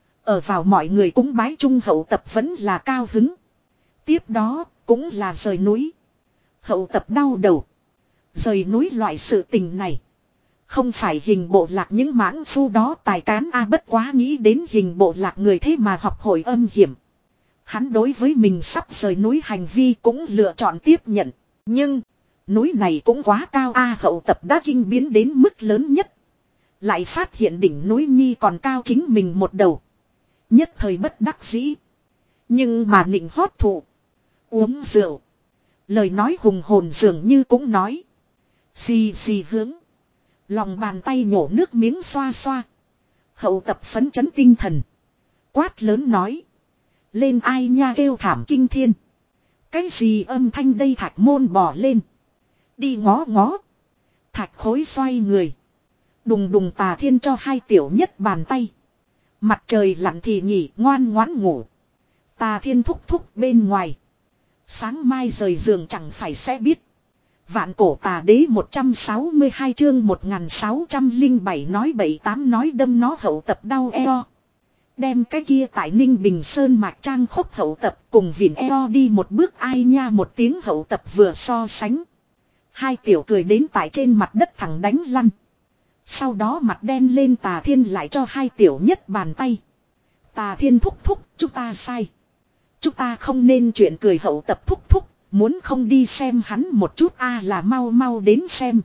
Ở vào mọi người cũng bái chung Hậu Tập vẫn là cao hứng. Tiếp đó cũng là rời núi. Hậu Tập đau đầu. Rời núi loại sự tình này. Không phải hình bộ lạc những mãng phu đó tài cán a, bất quá nghĩ đến hình bộ lạc người thế mà học hội âm hiểm. Hắn đối với mình sắp rời núi hành vi cũng lựa chọn tiếp nhận. Nhưng núi này cũng quá cao a, Hậu Tập đã kinh biến đến mức lớn nhất. Lại phát hiện đỉnh núi nhi còn cao chính mình một đầu. Nhất thời bất đắc dĩ. Nhưng mà nịnh hót thụ. Uống rượu. Lời nói hùng hồn dường như cũng nói. Xì xì hướng. Lòng bàn tay nhổ nước miếng xoa xoa. Hậu Tập phấn chấn tinh thần. Quát lớn nói. Lên ai nha, kêu thảm kinh thiên. Cái gì âm thanh đây? Thạch Môn bỏ lên. Đi ngó ngó. Thạch Khối xoay người. Đùng đùng Tà Thiên cho hai tiểu nhất bàn tay. Mặt trời lặn thì nghỉ, ngoan ngoãn ngủ. Tà Thiên thúc thúc bên ngoài. Sáng mai rời giường chẳng phải sẽ biết. Vạn cổ tà đế một trăm sáu mươi hai chương một nghìn sáu trăm lẻ bảy nói bậy tám nói đâm nó. Hậu Tập đau eo. Đem cái kia tại Ninh Bình Sơn mạc trang khốc Hậu Tập cùng vỉn eo đi một bước, ai nha một tiếng Hậu Tập vừa so sánh. Hai tiểu cười đến tại trên mặt đất thẳng đánh lăn. Sau đó mặt đen lên, Tà Thiên lại cho hai tiểu nhất bàn tay. Tà Thiên thúc thúc, chúng ta sai. Chúng ta không nên chuyện cười. Hậu Tập thúc thúc, muốn không đi xem hắn một chút a à, là mau mau đến xem.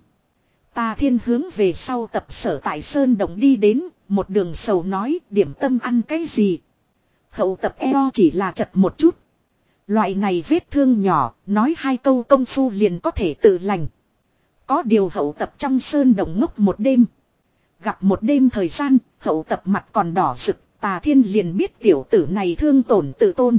Tà Thiên hướng về sau tập sở tại Sơn Động đi đến, một đường sầu nói điểm tâm ăn cái gì. Hậu Tập eo chỉ là chật một chút. Loại này vết thương nhỏ, nói hai câu công phu liền có thể tự lành. Có điều Hậu Tập trong Sơn Động ngốc một đêm. Gặp một đêm thời gian, Hậu Tập mặt còn đỏ rực, Tà Thiên liền biết tiểu tử này thương tổn tự tôn.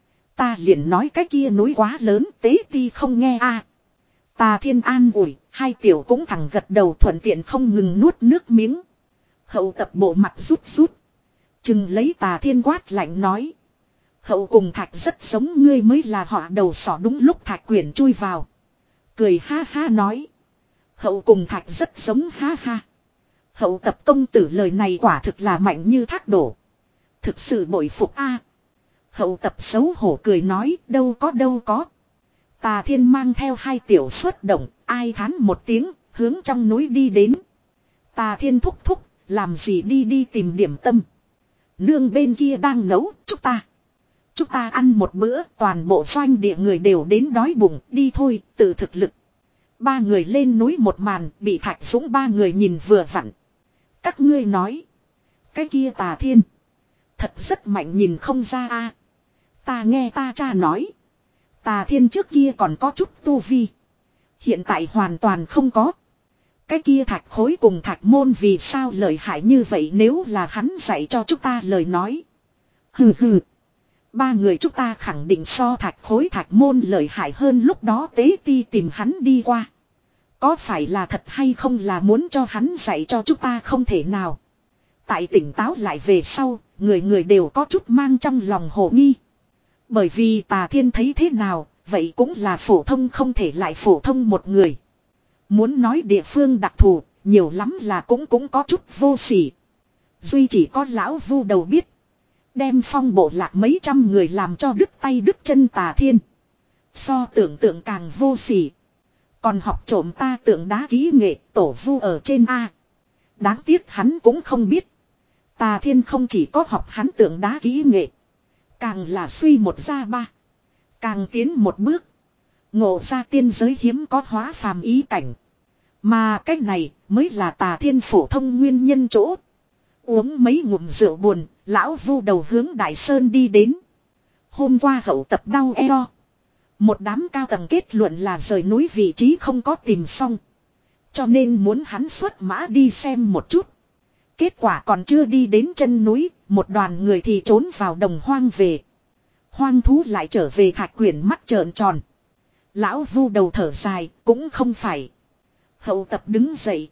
Ta liền nói cái kia núi quá lớn, tế ti không nghe a. À. Tà Thiên an ủi, hai tiểu cũng thẳng gật đầu thuận tiện không ngừng nuốt nước miếng. Hậu Tập bộ mặt rút rút. Chừng lấy Tà Thiên quát lạnh nói. Hậu cùng Thạch rất giống ngươi mới là họ đầu sỏ. Đúng lúc Thạch Quyển chui vào. Cười ha ha nói. Hậu cùng Thạch rất giống ha ha. Hậu Tập công tử lời này quả thực là mạnh như thác đổ. Thực sự bội phục a. Hậu Tập xấu hổ cười nói đâu có đâu có. Tà Thiên mang theo hai tiểu xuất động, ai thán một tiếng, hướng trong núi đi đến. Tà Thiên thúc thúc, làm gì đi đi tìm điểm tâm. Nương bên kia đang nấu, chúng ta. Chúng ta ăn một bữa, toàn bộ doanh địa người đều đến đói bụng, đi thôi, tự thực lực. Ba người lên núi một màn, bị Thạch Dũng ba người nhìn vừa vặn. Các ngươi nói. Cái kia Tà Thiên. Thật rất mạnh nhìn không ra a. Ta nghe ta cha nói. Tà Thiên trước kia còn có chút tu vi. Hiện tại hoàn toàn không có. Cái kia Thạch Khối cùng Thạch Môn vì sao lợi hại như vậy nếu là hắn dạy cho chúng ta lời nói. Hừ hừ. Ba người chúng ta khẳng định so Thạch Khối Thạch Môn lợi hại hơn lúc đó Tế Ti tìm hắn đi qua. Có phải là thật hay không là muốn cho hắn dạy cho chúng ta không thể nào. Tại tỉnh táo lại về sau, người người đều có chút mang trong lòng hồ nghi. Bởi vì Tà Thiên thấy thế nào, vậy cũng là phổ thông không thể lại phổ thông một người. Muốn nói địa phương đặc thù, nhiều lắm là cũng cũng có chút vô sỉ. Duy chỉ có lão vu đầu biết. Đem phong bộ lạc mấy trăm người làm cho đứt tay đứt chân Tà Thiên. So tưởng tượng càng vô sỉ. Còn học trộm ta tượng đá kỹ nghệ tổ vu ở trên A. Đáng tiếc hắn cũng không biết. Tà Thiên không chỉ có học hắn tượng đá kỹ nghệ. Càng là suy một ra ba. Càng tiến một bước. Ngộ ra tiên giới hiếm có hóa phàm ý cảnh. Mà cách này mới là Tà Thiên phổ thông nguyên nhân chỗ. Uống mấy ngụm rượu buồn, lão vu đầu hướng Đại Sơn đi đến. Hôm qua hậu tập đau eo. Một đám cao tầng kết luận là rời núi vị trí không có tìm xong. Cho nên muốn hắn xuất mã đi xem một chút. Kết quả còn chưa đi đến chân núi, một đoàn người thì trốn vào đồng hoang về. Hoang thú lại trở về Thạch Quyển mắt trợn tròn. Lão vu đầu thở dài, cũng không phải. Hậu tập đứng dậy.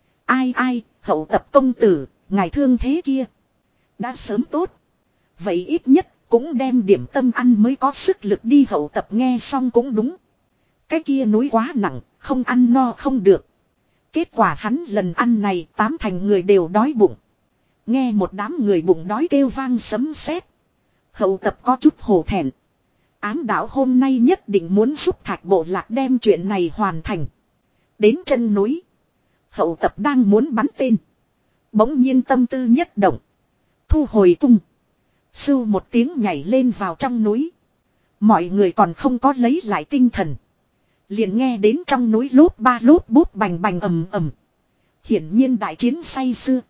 Ai ai, hậu tập công tử, ngài thương thế kia. Đã sớm tốt. Vậy ít nhất cũng đem điểm tâm ăn mới có sức lực đi hậu tập nghe xong cũng đúng. Cái kia núi quá nặng, không ăn no không được. Kết quả hắn lần ăn này tám thành người đều đói bụng. Nghe một đám người bụng đói kêu vang sấm sét. Hậu tập có chút hổ thẹn. Ám đạo hôm nay nhất định muốn giúp Thạch bộ lạc đem chuyện này hoàn thành. Đến chân núi. Hậu tập đang muốn bắn tên. Bỗng nhiên tâm tư nhất động. Thu hồi cung. Sưu một tiếng nhảy lên vào trong núi. Mọi người còn không có lấy lại tinh thần. Liền nghe đến trong núi lốp ba lốp bút bành bành ầm ầm. Hiển nhiên đại chiến say xưa.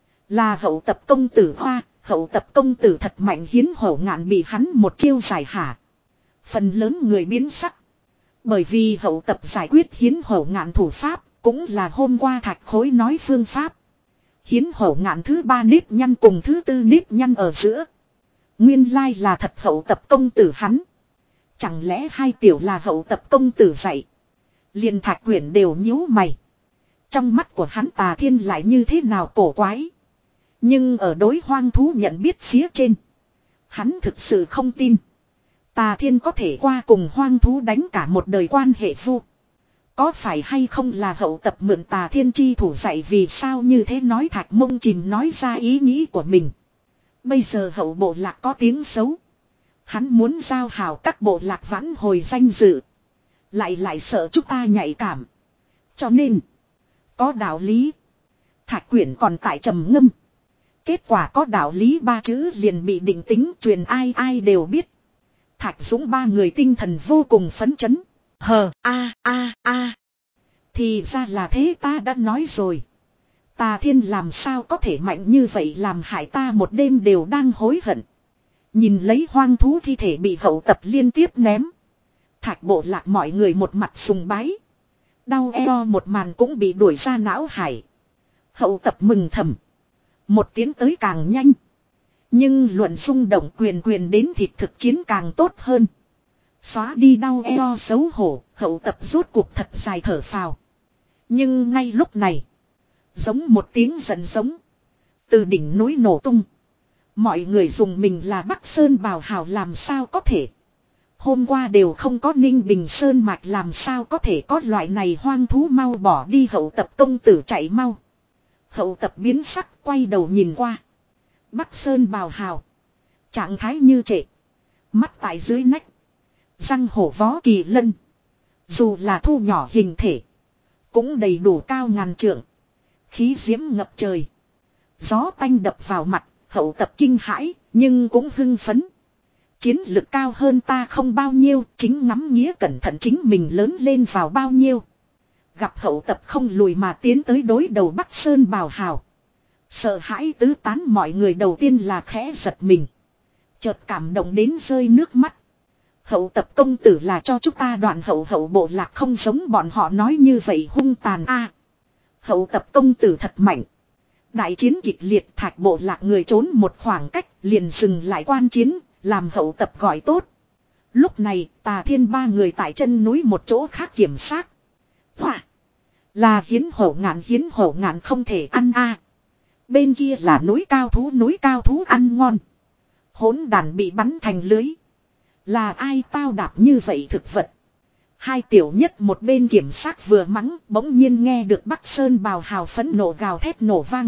Là hậu tập công tử hoa. Hậu tập công tử thật mạnh hiến hổ ngạn bị hắn một chiêu giải hả. Phần lớn người biến sắc. Bởi vì hậu tập giải quyết hiến hổ ngạn thủ pháp. Cũng là hôm qua Thạch Khối nói phương pháp. Hiến hổ ngạn thứ ba nếp nhăn cùng thứ tư nếp nhăn ở giữa. Nguyên lai là thật hậu tập công tử hắn. Chẳng lẽ hai tiểu là hậu tập công tử dạy. Liền Thạch Quyển đều nhíu mày. Trong mắt của hắn Tà Thiên lại như thế nào cổ quái. Nhưng ở đối hoang thú nhận biết phía trên. Hắn thực sự không tin. Tà Thiên có thể qua cùng hoang thú đánh cả một đời quan hệ vu. Có phải hay không là hậu tập mượn Tà Thiên chi thủ dạy vì sao như thế nói Thạch Mông chìm nói ra ý nghĩ của mình. Bây giờ hậu bộ lạc có tiếng xấu. Hắn muốn giao hảo các bộ lạc vãn hồi danh dự. Lại lại sợ chúng ta nhạy cảm. Cho nên. Có đạo lý. Thạch Quyển còn tại trầm ngâm. Kết quả có đạo lý ba chữ liền bị định tính truyền ai ai đều biết. Thạch Dũng ba người tinh thần vô cùng phấn chấn. Hờ a a a. Thì ra là thế ta đã nói rồi. Tà Thiên làm sao có thể mạnh như vậy làm hại ta một đêm đều đang hối hận. Nhìn lấy hoang thú thi thể bị hậu tập liên tiếp ném. Thạch bộ lạc mọi người một mặt sùng bái. Đau eo một màn cũng bị đuổi ra não hải. Hậu tập mừng thầm. Một tiến tới càng nhanh. Nhưng luận xung động quyền quyền đến thịt thực chiến càng tốt hơn. Xóa đi đau eo xấu hổ, hậu tập rốt cuộc thật dài thở phào. Nhưng ngay lúc này. Giống một tiếng giận giống. Từ đỉnh núi nổ tung. Mọi người dùng mình là Bắc Sơn Bào Hào làm sao có thể. Hôm qua đều không có Ninh Bình Sơn Mạch làm sao có thể có loại này hoang thú mau bỏ đi hậu tập công tử chạy mau. Hậu tập biến sắc quay đầu nhìn qua. Bắc Sơn Bào Hào. Trạng thái như trệ. Mắt tại dưới nách. Răng hổ vó kỳ lân. Dù là thu nhỏ hình thể. Cũng đầy đủ cao ngàn trượng. Khí diễm ngập trời. Gió tanh đập vào mặt, hậu tập kinh hãi, nhưng cũng hưng phấn. Chiến lực cao hơn ta không bao nhiêu, chính ngắm nghĩa cẩn thận chính mình lớn lên vào bao nhiêu. Gặp hậu tập không lùi mà tiến tới đối đầu Bắc Sơn Bào Hào. Sợ hãi tứ tán mọi người đầu tiên là khẽ giật mình. Chợt cảm động đến rơi nước mắt. Hậu tập công tử là cho chúng ta đoạn hậu hậu bộ lạc không giống bọn họ nói như vậy hung tàn a. Hậu tập công tử thật mạnh. Đại chiến kịch liệt Thạch bộ lạc người trốn một khoảng cách liền dừng lại quan chiến, làm hậu tập gọi tốt. Lúc này Tà Thiên ba người tại chân núi một chỗ khác kiểm sát. Hỏa! Là hiến hổ ngạn hiến hổ ngạn không thể ăn a. Bên kia là núi cao thú núi cao thú ăn ngon. Hỗn đàn bị bắn thành lưới. Là ai tao đạp như vậy thực vật. Hai tiểu nhất một bên kiểm sát vừa mắng bỗng nhiên nghe được Bắc Sơn Bào Hào phẫn nộ gào thét nổ vang.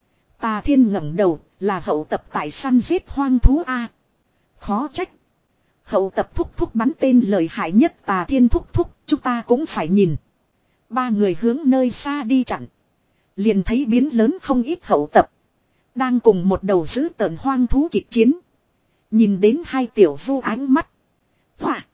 Tà Thiên ngẩng đầu là hậu tập tại săn giết hoang thú a. Khó trách. Hậu tập thúc thúc bắn tên lợi hại nhất Tà Thiên thúc thúc chúng ta cũng phải nhìn. Ba người hướng nơi xa đi chặn. Liền thấy biến lớn không ít hậu tập. Đang cùng một đầu giữ tợn hoang thú kịch chiến. Nhìn đến hai tiểu vu ánh mắt. Hỏa!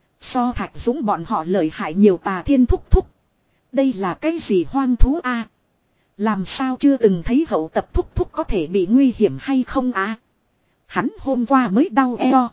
So Thạch Dũng bọn họ lợi hại nhiều Tà Thiên thúc thúc. Đây là cái gì hoang thú a? Làm sao chưa từng thấy hậu tập thúc thúc có thể bị nguy hiểm hay không a? Hắn hôm qua mới đau eo.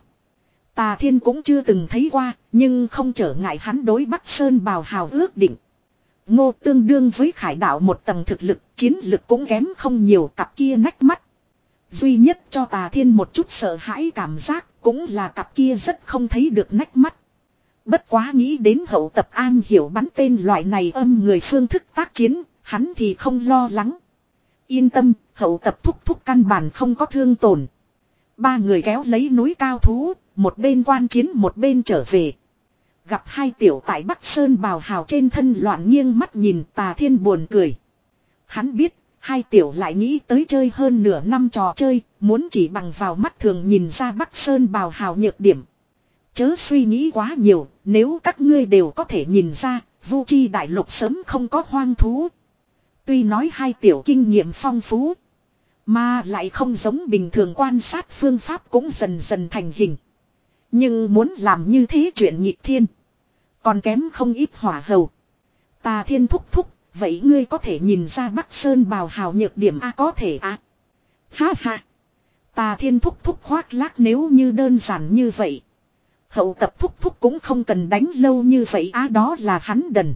Tà Thiên cũng chưa từng thấy qua, nhưng không trở ngại hắn đối Bắc Sơn Bào Hào ước định. Ngô tương đương với Khải đạo một tầng thực lực, chiến lực cũng kém không nhiều cặp kia nách mắt. Duy nhất cho Tà Thiên một chút sợ hãi cảm giác cũng là cặp kia rất không thấy được nách mắt. Bất quá nghĩ đến hậu tập an hiểu bắn tên loại này âm người phương thức tác chiến, hắn thì không lo lắng. Yên tâm, hậu tập thúc thúc căn bản không có thương tổn. Ba người kéo lấy núi cao thú, một bên quan chiến một bên trở về. Gặp hai tiểu tại Bắc Sơn Bào Hào trên thân loạn nghiêng mắt nhìn Tà Thiên buồn cười. Hắn biết, hai tiểu lại nghĩ tới chơi hơn nửa năm trò chơi, muốn chỉ bằng vào mắt thường nhìn ra Bắc Sơn Bào Hào nhược điểm. Chớ suy nghĩ quá nhiều, nếu các ngươi đều có thể nhìn ra, Vu Chi Đại Lục sớm không có hoang thú. Tuy nói hai tiểu kinh nghiệm phong phú, mà lại không giống bình thường quan sát phương pháp cũng dần dần thành hình. Nhưng muốn làm như thế chuyện nghịch thiên, còn kém không ít hỏa hầu. Tà Thiên thúc thúc, vậy ngươi có thể nhìn ra Bắc Sơn Bào Hào nhược điểm a? Có thể a. À? Ha ha. Tà Thiên thúc thúc khoác lác nếu như đơn giản như vậy. Hậu tập thúc thúc cũng không cần đánh lâu như vậy á, đó là hắn đần.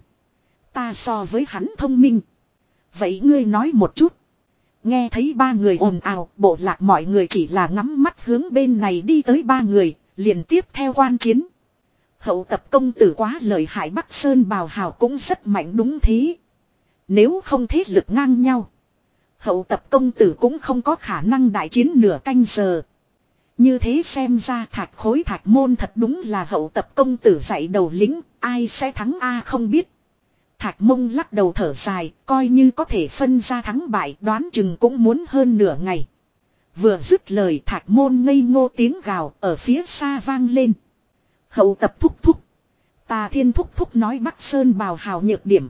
Ta so với hắn thông minh. Vậy ngươi nói một chút. Nghe thấy ba người ồn ào, bộ lạc mọi người chỉ là ngắm mắt hướng bên này đi tới ba người, liền tiếp theo quan chiến. Hậu tập công tử quá lợi hại, Bắc Sơn Bào Hào cũng rất mạnh đúng thế. Nếu không thế lực ngang nhau, hậu tập công tử cũng không có khả năng đại chiến nửa canh giờ. Như thế xem ra Thạch Khối Thạch Môn thật đúng là hậu tập công tử dạy đầu lính, ai sẽ thắng a không biết. Thạch Mông lắc đầu thở dài, coi như có thể phân ra thắng bại đoán chừng cũng muốn hơn nửa ngày. Vừa dứt lời Thạch Môn ngây ngô tiếng gào ở phía xa vang lên. Hậu tập thúc thúc. Tà Thiên thúc thúc nói Bắc Sơn Bào Hào nhược điểm.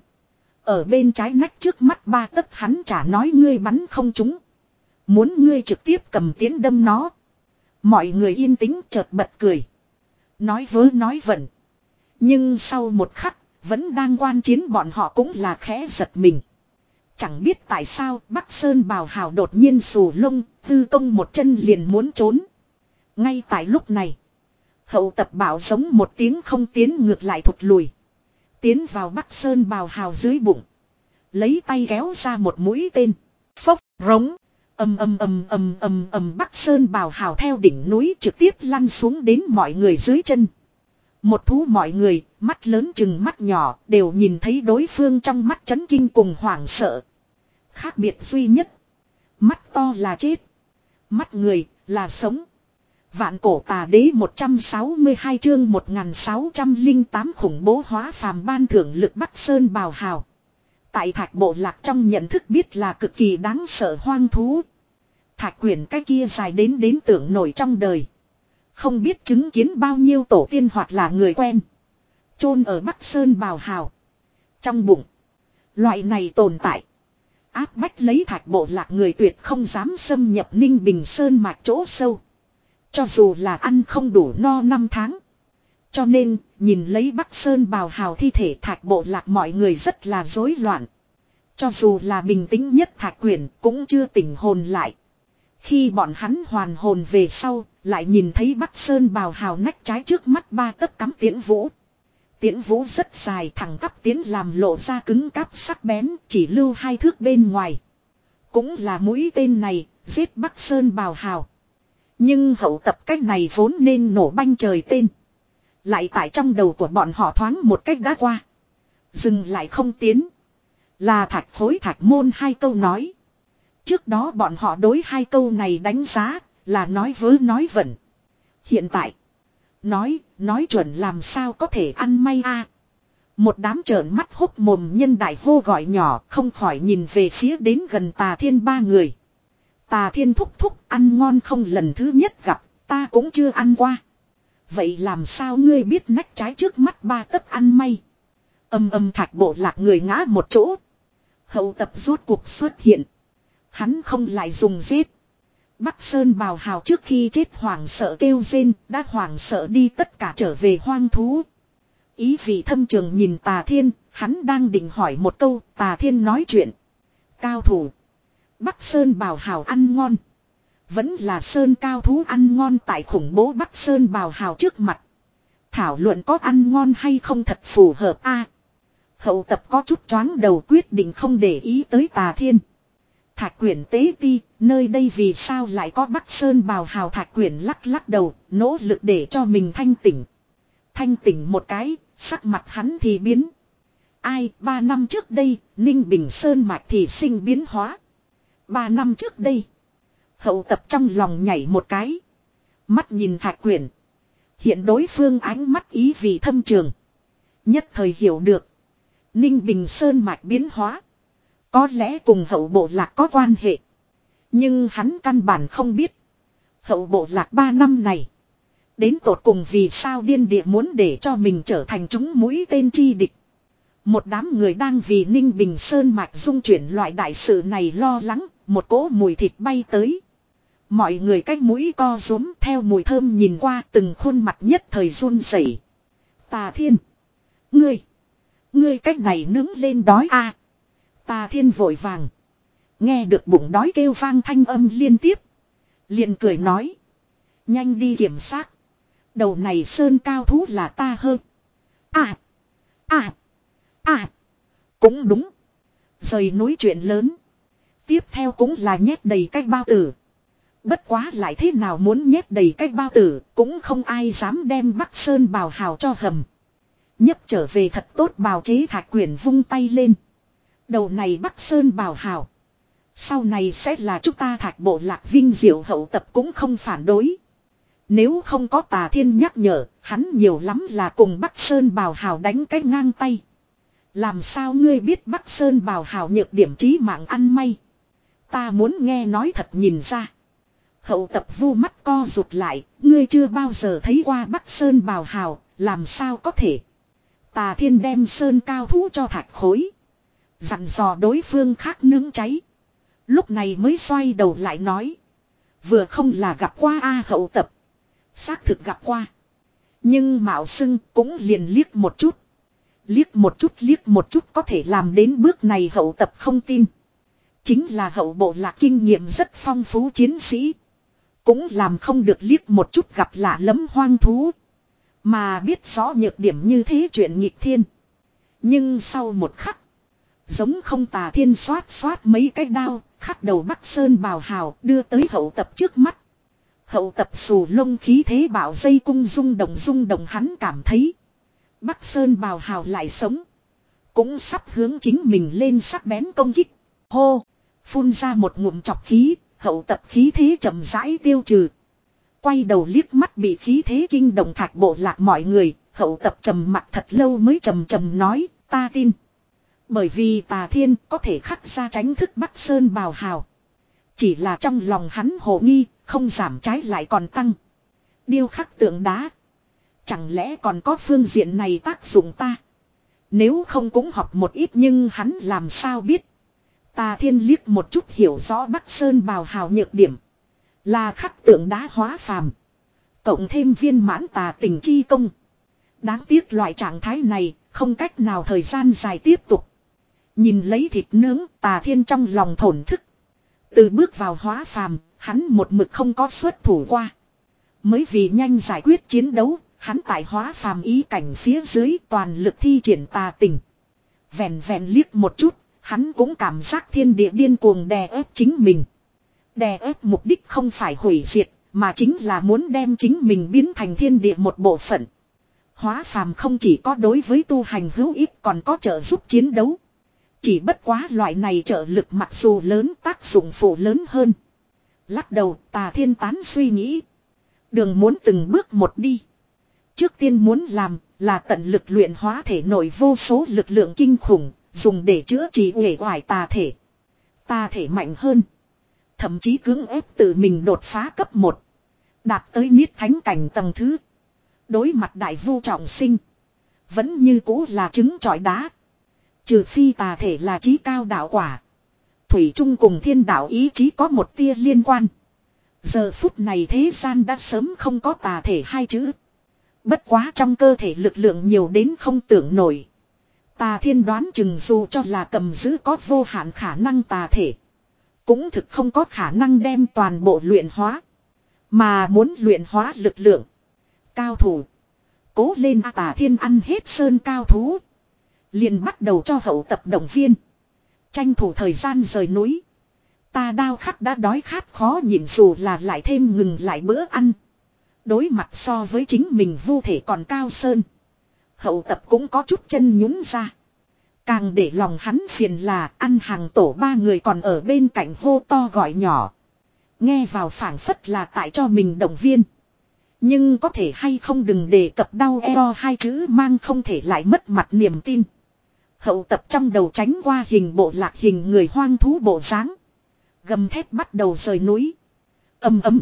Ở bên trái nách trước mắt ba tấc, hắn chả nói ngươi bắn không trúng. Muốn ngươi trực tiếp cầm tiến đâm nó. Mọi người yên tĩnh chợt bật cười. Nói vớ nói vẩn. Nhưng sau một khắc, vẫn đang quan chiến bọn họ cũng là khẽ giật mình. Chẳng biết tại sao Bắc Sơn Bào Hào đột nhiên xù lông, Tư Công một chân liền muốn trốn. Ngay tại lúc này, hậu tập bảo giống một tiếng không tiến ngược lại thụt lùi. Tiến vào Bắc Sơn Bào Hào dưới bụng. Lấy tay kéo ra một mũi tên. Phốc, rống. Ầm ầm ầm ầm ầm ầm Bắc Sơn Bào Hào theo đỉnh núi trực tiếp lăn xuống đến mọi người dưới chân. Một thú mọi người, mắt lớn chừng mắt nhỏ, đều nhìn thấy đối phương trong mắt chấn kinh cùng hoảng sợ. Khác biệt duy nhất. Mắt to là chết. Mắt người là sống. Vạn cổ tà đế một trăm sáu mươi hai chương một nghìn sáu trăm lẻ tám khủng bố hóa phàm ban thưởng lực Bắc Sơn Bào Hào. Tại Thạch bộ lạc trong nhận thức biết là cực kỳ đáng sợ hoang thú. Thạch quyển cái kia dài đến đến tưởng nổi trong đời. Không biết chứng kiến bao nhiêu tổ tiên hoặc là người quen. chôn ở Bắc Sơn bào hào. Trong bụng. Loại này tồn tại. Áp bách lấy thạch bộ lạc người tuyệt không dám xâm nhập Ninh Bình Sơn mạch chỗ sâu. Cho dù là ăn không đủ no năm tháng. Cho nên, nhìn lấy Bắc Sơn bào hào thi thể thạch bộ lạc mọi người rất là rối loạn. Cho dù là bình tĩnh nhất Thạch Quyển cũng chưa tỉnh hồn lại. Khi bọn hắn hoàn hồn về sau, lại nhìn thấy Bắc Sơn bào hào nách trái trước mắt ba tấc cắm tiễn vũ. Tiễn vũ rất dài thẳng tắp tiến làm lộ ra cứng cáp sắc bén, chỉ lưu hai thước bên ngoài. Cũng là mũi tên này, giết Bắc Sơn bào hào. Nhưng hậu tập cách này vốn nên nổ banh trời tên. Lại tại trong đầu của bọn họ thoáng một cách đã qua. Dừng lại không tiến. Là thạch phối thạch môn hai câu nói. Trước đó bọn họ đối hai câu này đánh giá là nói vớ nói vẩn. Hiện tại. Nói, nói chuẩn làm sao có thể ăn may a. Một đám trợn mắt hốc mồm nhân đại hô gọi nhỏ không khỏi nhìn về phía đến gần Tà Thiên ba người. Tà Thiên thúc thúc ăn ngon không lần thứ nhất gặp, ta cũng chưa ăn qua. Vậy làm sao ngươi biết nách trái trước mắt ba tấc ăn may? Âm âm thạch bộ lạc người ngã một chỗ. Hậu tập rốt cuộc xuất hiện. Hắn không lại dùng giết. Bắc Sơn bào hào trước khi chết hoảng sợ kêu rên, đã hoảng sợ đi tất cả trở về hoang thú. Ý vị thâm trường nhìn Tà Thiên, hắn đang định hỏi một câu, Tà Thiên nói chuyện. Cao thủ. Bắc Sơn bào hào ăn ngon. Vẫn là Sơn cao thú ăn ngon tại khủng bố Bắc Sơn bào hào trước mặt. Thảo luận có ăn ngon hay không thật phù hợp a. Hậu tập có chút choáng đầu quyết định không để ý tới Tà Thiên. Thạch Quyển tế ti, nơi đây vì sao lại có Bắc Sơn bào hào? Thạch Quyển lắc lắc đầu, nỗ lực để cho mình thanh tỉnh. Thanh tỉnh một cái, sắc mặt hắn thì biến. Ai, ba năm trước đây, Ninh Bình Sơn mạch thì sinh biến hóa. Ba năm trước đây, hậu tập trong lòng nhảy một cái. Mắt nhìn Thạch Quyển. Hiện đối phương ánh mắt ý vị thâm trường. Nhất thời hiểu được. Ninh Bình Sơn mạch biến hóa. Có lẽ cùng hậu bộ lạc có quan hệ. Nhưng hắn căn bản không biết. Hậu bộ lạc ba năm này. Đến tột cùng vì sao điên địa muốn để cho mình trở thành chúng mũi tên chi địch. Một đám người đang vì Ninh Bình Sơn mạch dung chuyển loại đại sự này lo lắng. Một cỗ mùi thịt bay tới. Mọi người cách mũi co rúm theo mùi thơm nhìn qua từng khuôn mặt nhất thời run rẩy. Tà Thiên. Ngươi. Ngươi cách này nướng lên đói a. À. Tà Thiên vội vàng. Nghe được bụng đói kêu vang thanh âm liên tiếp. Liền cười nói. Nhanh đi kiểm xác. Đầu này Sơn cao thú là ta hơn. À. À. À. Cũng đúng. Rời núi chuyện lớn. Tiếp theo cũng là nhét đầy cái bao tử. Bất quá lại thế nào muốn nhét đầy cái bao tử. Cũng không ai dám đem Bắc Sơn bào hào cho hầm. Nhấp trở về thật tốt bào chế Thạch Quyển vung tay lên. Đầu này Bắc Sơn bào hào. Sau này sẽ là chúng ta Thạch bộ lạc vinh diệu. Hậu tập cũng không phản đối. Nếu không có Tà Thiên nhắc nhở, hắn nhiều lắm là cùng Bắc Sơn bào hào đánh cái ngang tay. Làm sao ngươi biết Bắc Sơn bào hào nhược điểm chí mạng ăn may? Ta muốn nghe nói thật nhìn ra. Hậu tập vu mắt co rụt lại, ngươi chưa bao giờ thấy qua Bắc Sơn bào hào, làm sao có thể? Tà Thiên đem Sơn cao thú cho Thạch Khối. Dặn dò đối phương khác nướng cháy. Lúc này mới xoay đầu lại nói. Vừa không là gặp qua a. Hậu tập. Xác thực gặp qua. Nhưng mạo xưng cũng liền liếc một chút. Liếc một chút liếc một chút có thể làm đến bước này. Hậu tập không tin. Chính là hậu bộ lạc kinh nghiệm rất phong phú chiến sĩ. Cũng làm không được liếc một chút gặp lạ lẫm hoang thú. Mà biết rõ nhược điểm như thế chuyện nghịch thiên. Nhưng sau một khắc. Giống không Tà Thiên xoát xoát mấy cái đao. Khắc đầu Bắc Sơn bào hào đưa tới hậu tập trước mắt. Hậu tập xù lông khí thế bảo dây cung rung động rung động hắn cảm thấy. Bắc Sơn bào hào lại sống. Cũng sắp hướng chính mình lên sắc bén công kích. Hô. Phun ra một ngụm chọc khí. Hậu tập khí thế chậm rãi tiêu trừ. Quay đầu liếc mắt bị khí thế kinh động Thạch bộ lạc mọi người. Hậu tập trầm mặt thật lâu mới trầm trầm nói. Ta tin. Bởi vì Tà Thiên có thể khắc ra tránh thức Bắc Sơn bào hào. Chỉ là trong lòng hắn hồ nghi. Không giảm trái lại còn tăng. Điêu khắc tượng đá. Chẳng lẽ còn có phương diện này tác dụng ta? Nếu không cũng học một ít nhưng hắn làm sao biết. Tà Thiên liếc một chút hiểu rõ Bắc Sơn bào hào nhược điểm. Là khắc tượng đá hóa phàm. Cộng thêm viên mãn tà tình chi công. Đáng tiếc loại trạng thái này không cách nào thời gian dài tiếp tục. Nhìn lấy thịt nướng, Tà Thiên trong lòng thổn thức. Từ bước vào hóa phàm, hắn một mực không có xuất thủ qua. Mới vì nhanh giải quyết chiến đấu, hắn tại hóa phàm ý cảnh phía dưới toàn lực thi triển tà tình. Vẹn vẹn liếc một chút, hắn cũng cảm giác thiên địa điên cuồng đè ép chính mình. Đè ép mục đích không phải hủy diệt, mà chính là muốn đem chính mình biến thành thiên địa một bộ phận. Hóa phàm không chỉ có đối với tu hành hữu ích còn có trợ giúp chiến đấu. Chỉ bất quá loại này trợ lực mặc dù lớn tác dụng phụ lớn hơn. Lắc đầu Tà Thiên tán suy nghĩ. Đường muốn từng bước một đi. Trước tiên muốn làm là tận lực luyện hóa thể nội vô số lực lượng kinh khủng, dùng để chữa trị uể oải tà thể. Tà thể mạnh hơn. Thậm chí cưỡng ép tự mình đột phá cấp một. Đạt tới niết thánh cảnh tầng thứ. Đối mặt đại vu trọng sinh. Vẫn như cũ là trứng trọi đá. Trừ phi tà thể là chí cao đạo quả. Thủy chung cùng thiên đạo ý chí có một tia liên quan. Giờ phút này thế gian đã sớm không có tà thể hai chữ. Bất quá trong cơ thể lực lượng nhiều đến không tưởng nổi. Tà Thiên đoán chừng dù cho là cầm giữ có vô hạn khả năng tà thể. Cũng thực không có khả năng đem toàn bộ luyện hóa. Mà muốn luyện hóa lực lượng. Cao thủ. Cố lên a Tà Thiên ăn hết sơn cao thú. Liền bắt đầu cho hậu tập động viên. Tranh thủ thời gian rời núi. Ta đao khắc đã đói khát khó nhịn dù là lại thêm ngừng lại bữa ăn. Đối mặt so với chính mình vu thể còn cao sơn. Hậu tập cũng có chút chân nhún ra. Càng để lòng hắn phiền là ăn hàng tổ ba người còn ở bên cạnh hô to gọi nhỏ. Nghe vào phảng phất là tại cho mình động viên. Nhưng có thể hay không đừng đề cập đau eo hai chữ mang không thể lại mất mặt niềm tin. Hậu tập trong đầu tránh qua hình bộ lạc hình người hoang thú bộ dáng. Gầm thét bắt đầu rời núi. Ầm ầm.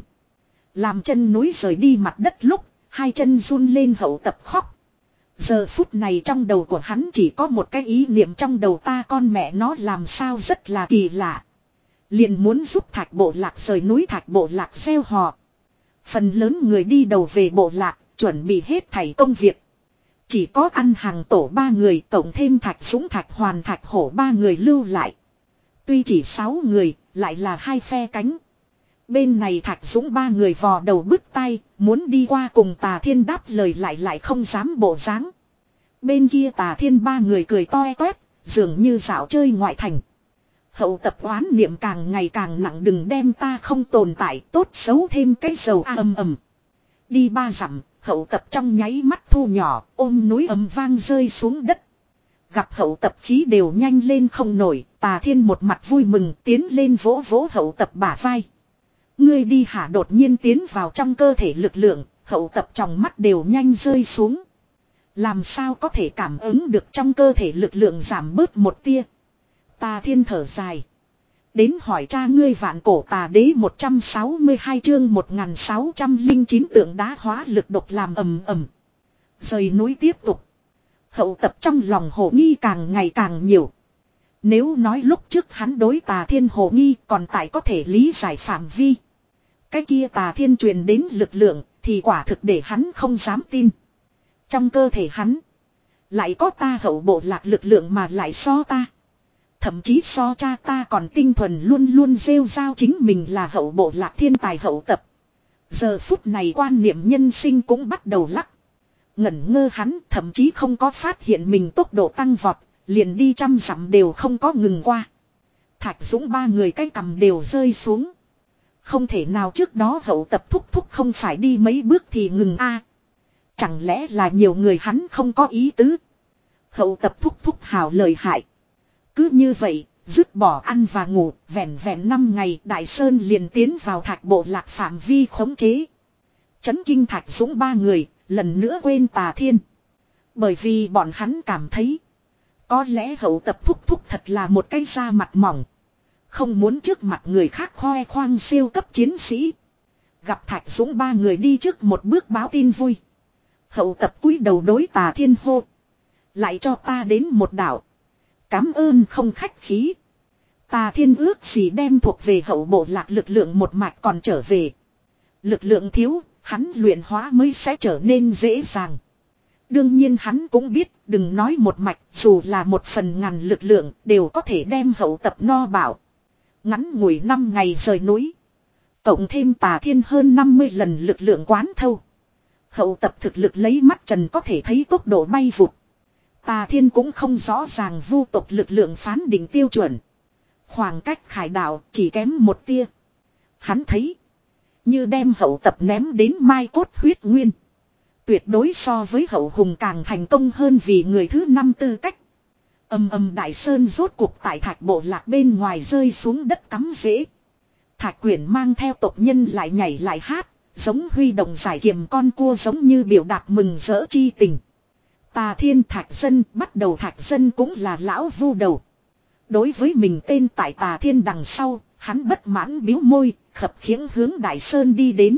Làm chân núi rời đi mặt đất lúc, hai chân run lên hậu tập khóc. Giờ phút này trong đầu của hắn chỉ có một cái ý niệm trong đầu ta con mẹ nó làm sao rất là kỳ lạ. Liền muốn giúp thạch bộ lạc rời núi thạch bộ lạc gieo họ. Phần lớn người đi đầu về bộ lạc, chuẩn bị hết thảy công việc. Chỉ có ăn hàng tổ ba người tổng thêm thạch dũng thạch hoàn thạch hổ ba người lưu lại. Tuy chỉ sáu người, lại là hai phe cánh. Bên này thạch dũng ba người vò đầu bứt tai, muốn đi qua cùng Tà Thiên đáp lời lại lại không dám bộ dáng. Bên kia Tà Thiên ba người cười toe toét, dường như dạo chơi ngoại thành. Hậu tập oán niệm càng ngày càng nặng đừng đem ta không tồn tại tốt xấu thêm cái dầu a ầm ầm. Đi ba dặm, hậu tập trong nháy mắt thu nhỏ, ôm núi ầm vang rơi xuống đất. Gặp hậu tập khí đều nhanh lên không nổi, Tà Thiên một mặt vui mừng tiến lên vỗ vỗ hậu tập bả vai. Ngươi đi hả đột nhiên tiến vào trong cơ thể lực lượng, hậu tập trong mắt đều nhanh rơi xuống. Làm sao có thể cảm ứng được trong cơ thể lực lượng giảm bớt một tia. Tà Thiên thở dài. Đến hỏi cha ngươi vạn cổ tà đế một trăm sáu mươi hai chương một nghìn sáu trăm lẻ chín tượng đá hóa lực độc làm ầm ầm. Rời núi tiếp tục. Hậu tập trong lòng hồ nghi càng ngày càng nhiều. Nếu nói lúc trước hắn đối Tà Thiên hồ nghi còn tại có thể lý giải phạm vi. Cái kia Tà Thiên truyền đến lực lượng thì quả thực để hắn không dám tin. Trong cơ thể hắn lại có ta hậu bộ lạc lực lượng mà lại so ta. Thậm chí so cha ta còn tinh thuần luôn luôn rêu rao chính mình là hậu bộ lạc thiên tài hậu tập. Giờ phút này quan niệm nhân sinh cũng bắt đầu lắc. Ngẩn ngơ hắn thậm chí không có phát hiện mình tốc độ tăng vọt, liền đi trăm dặm đều không có ngừng qua. Thạch Dũng ba người cái cầm đều rơi xuống. Không thể nào trước đó hậu tập thúc thúc không phải đi mấy bước thì ngừng a. Chẳng lẽ là nhiều người hắn không có ý tứ. Hậu tập thúc thúc hào lời hại. Cứ như vậy, dứt bỏ ăn và ngủ, vẹn vẹn năm ngày Đại Sơn liền tiến vào thạch bộ lạc phạm vi khống chế. Chấn kinh Thạch Dũng ba người, lần nữa quên Tà Thiên. Bởi vì bọn hắn cảm thấy, có lẽ hậu tập thúc thúc thật là một cái da mặt mỏng. Không muốn trước mặt người khác khoe khoang siêu cấp chiến sĩ. Gặp Thạch Dũng ba người đi trước một bước báo tin vui. Hậu tập cúi đầu đối Tà Thiên hô. Lại cho ta đến một đạo. Cám ơn không khách khí. Tà Thiên ước gì đem thuộc về hậu bộ lạc lực lượng một mạch còn trở về. Lực lượng thiếu, hắn luyện hóa mới sẽ trở nên dễ dàng. Đương nhiên hắn cũng biết, đừng nói một mạch, dù là một phần ngàn lực lượng, đều có thể đem hậu tập no bảo. Ngắn ngủi năm ngày rời núi. Cộng thêm Tà Thiên hơn năm mươi lần lực lượng quán thâu. Hậu tập thực lực lấy mắt trần có thể thấy tốc độ bay vụt. Tà Thiên cũng không rõ ràng vu tộc lực lượng phán định tiêu chuẩn. Khoảng cách khải đạo chỉ kém một tia. Hắn thấy. Như đem hậu tập ném đến mai cốt huyết nguyên. Tuyệt đối so với hậu hùng càng thành công hơn vì người thứ năm tư cách. Âm âm đại sơn rốt cuộc tại thạch bộ lạc bên ngoài rơi xuống đất cắm rễ. Thạch quyển mang theo tộc nhân lại nhảy lại hát. Giống huy động giải kiềm con cua giống như biểu đạt mừng rỡ chi tình. Tà Thiên Thạch Dân bắt đầu Thạch Dân cũng là lão vu đầu. Đối với mình tên tại Tà Thiên đằng sau, hắn bất mãn biếu môi, khập khiễng hướng Đại Sơn đi đến.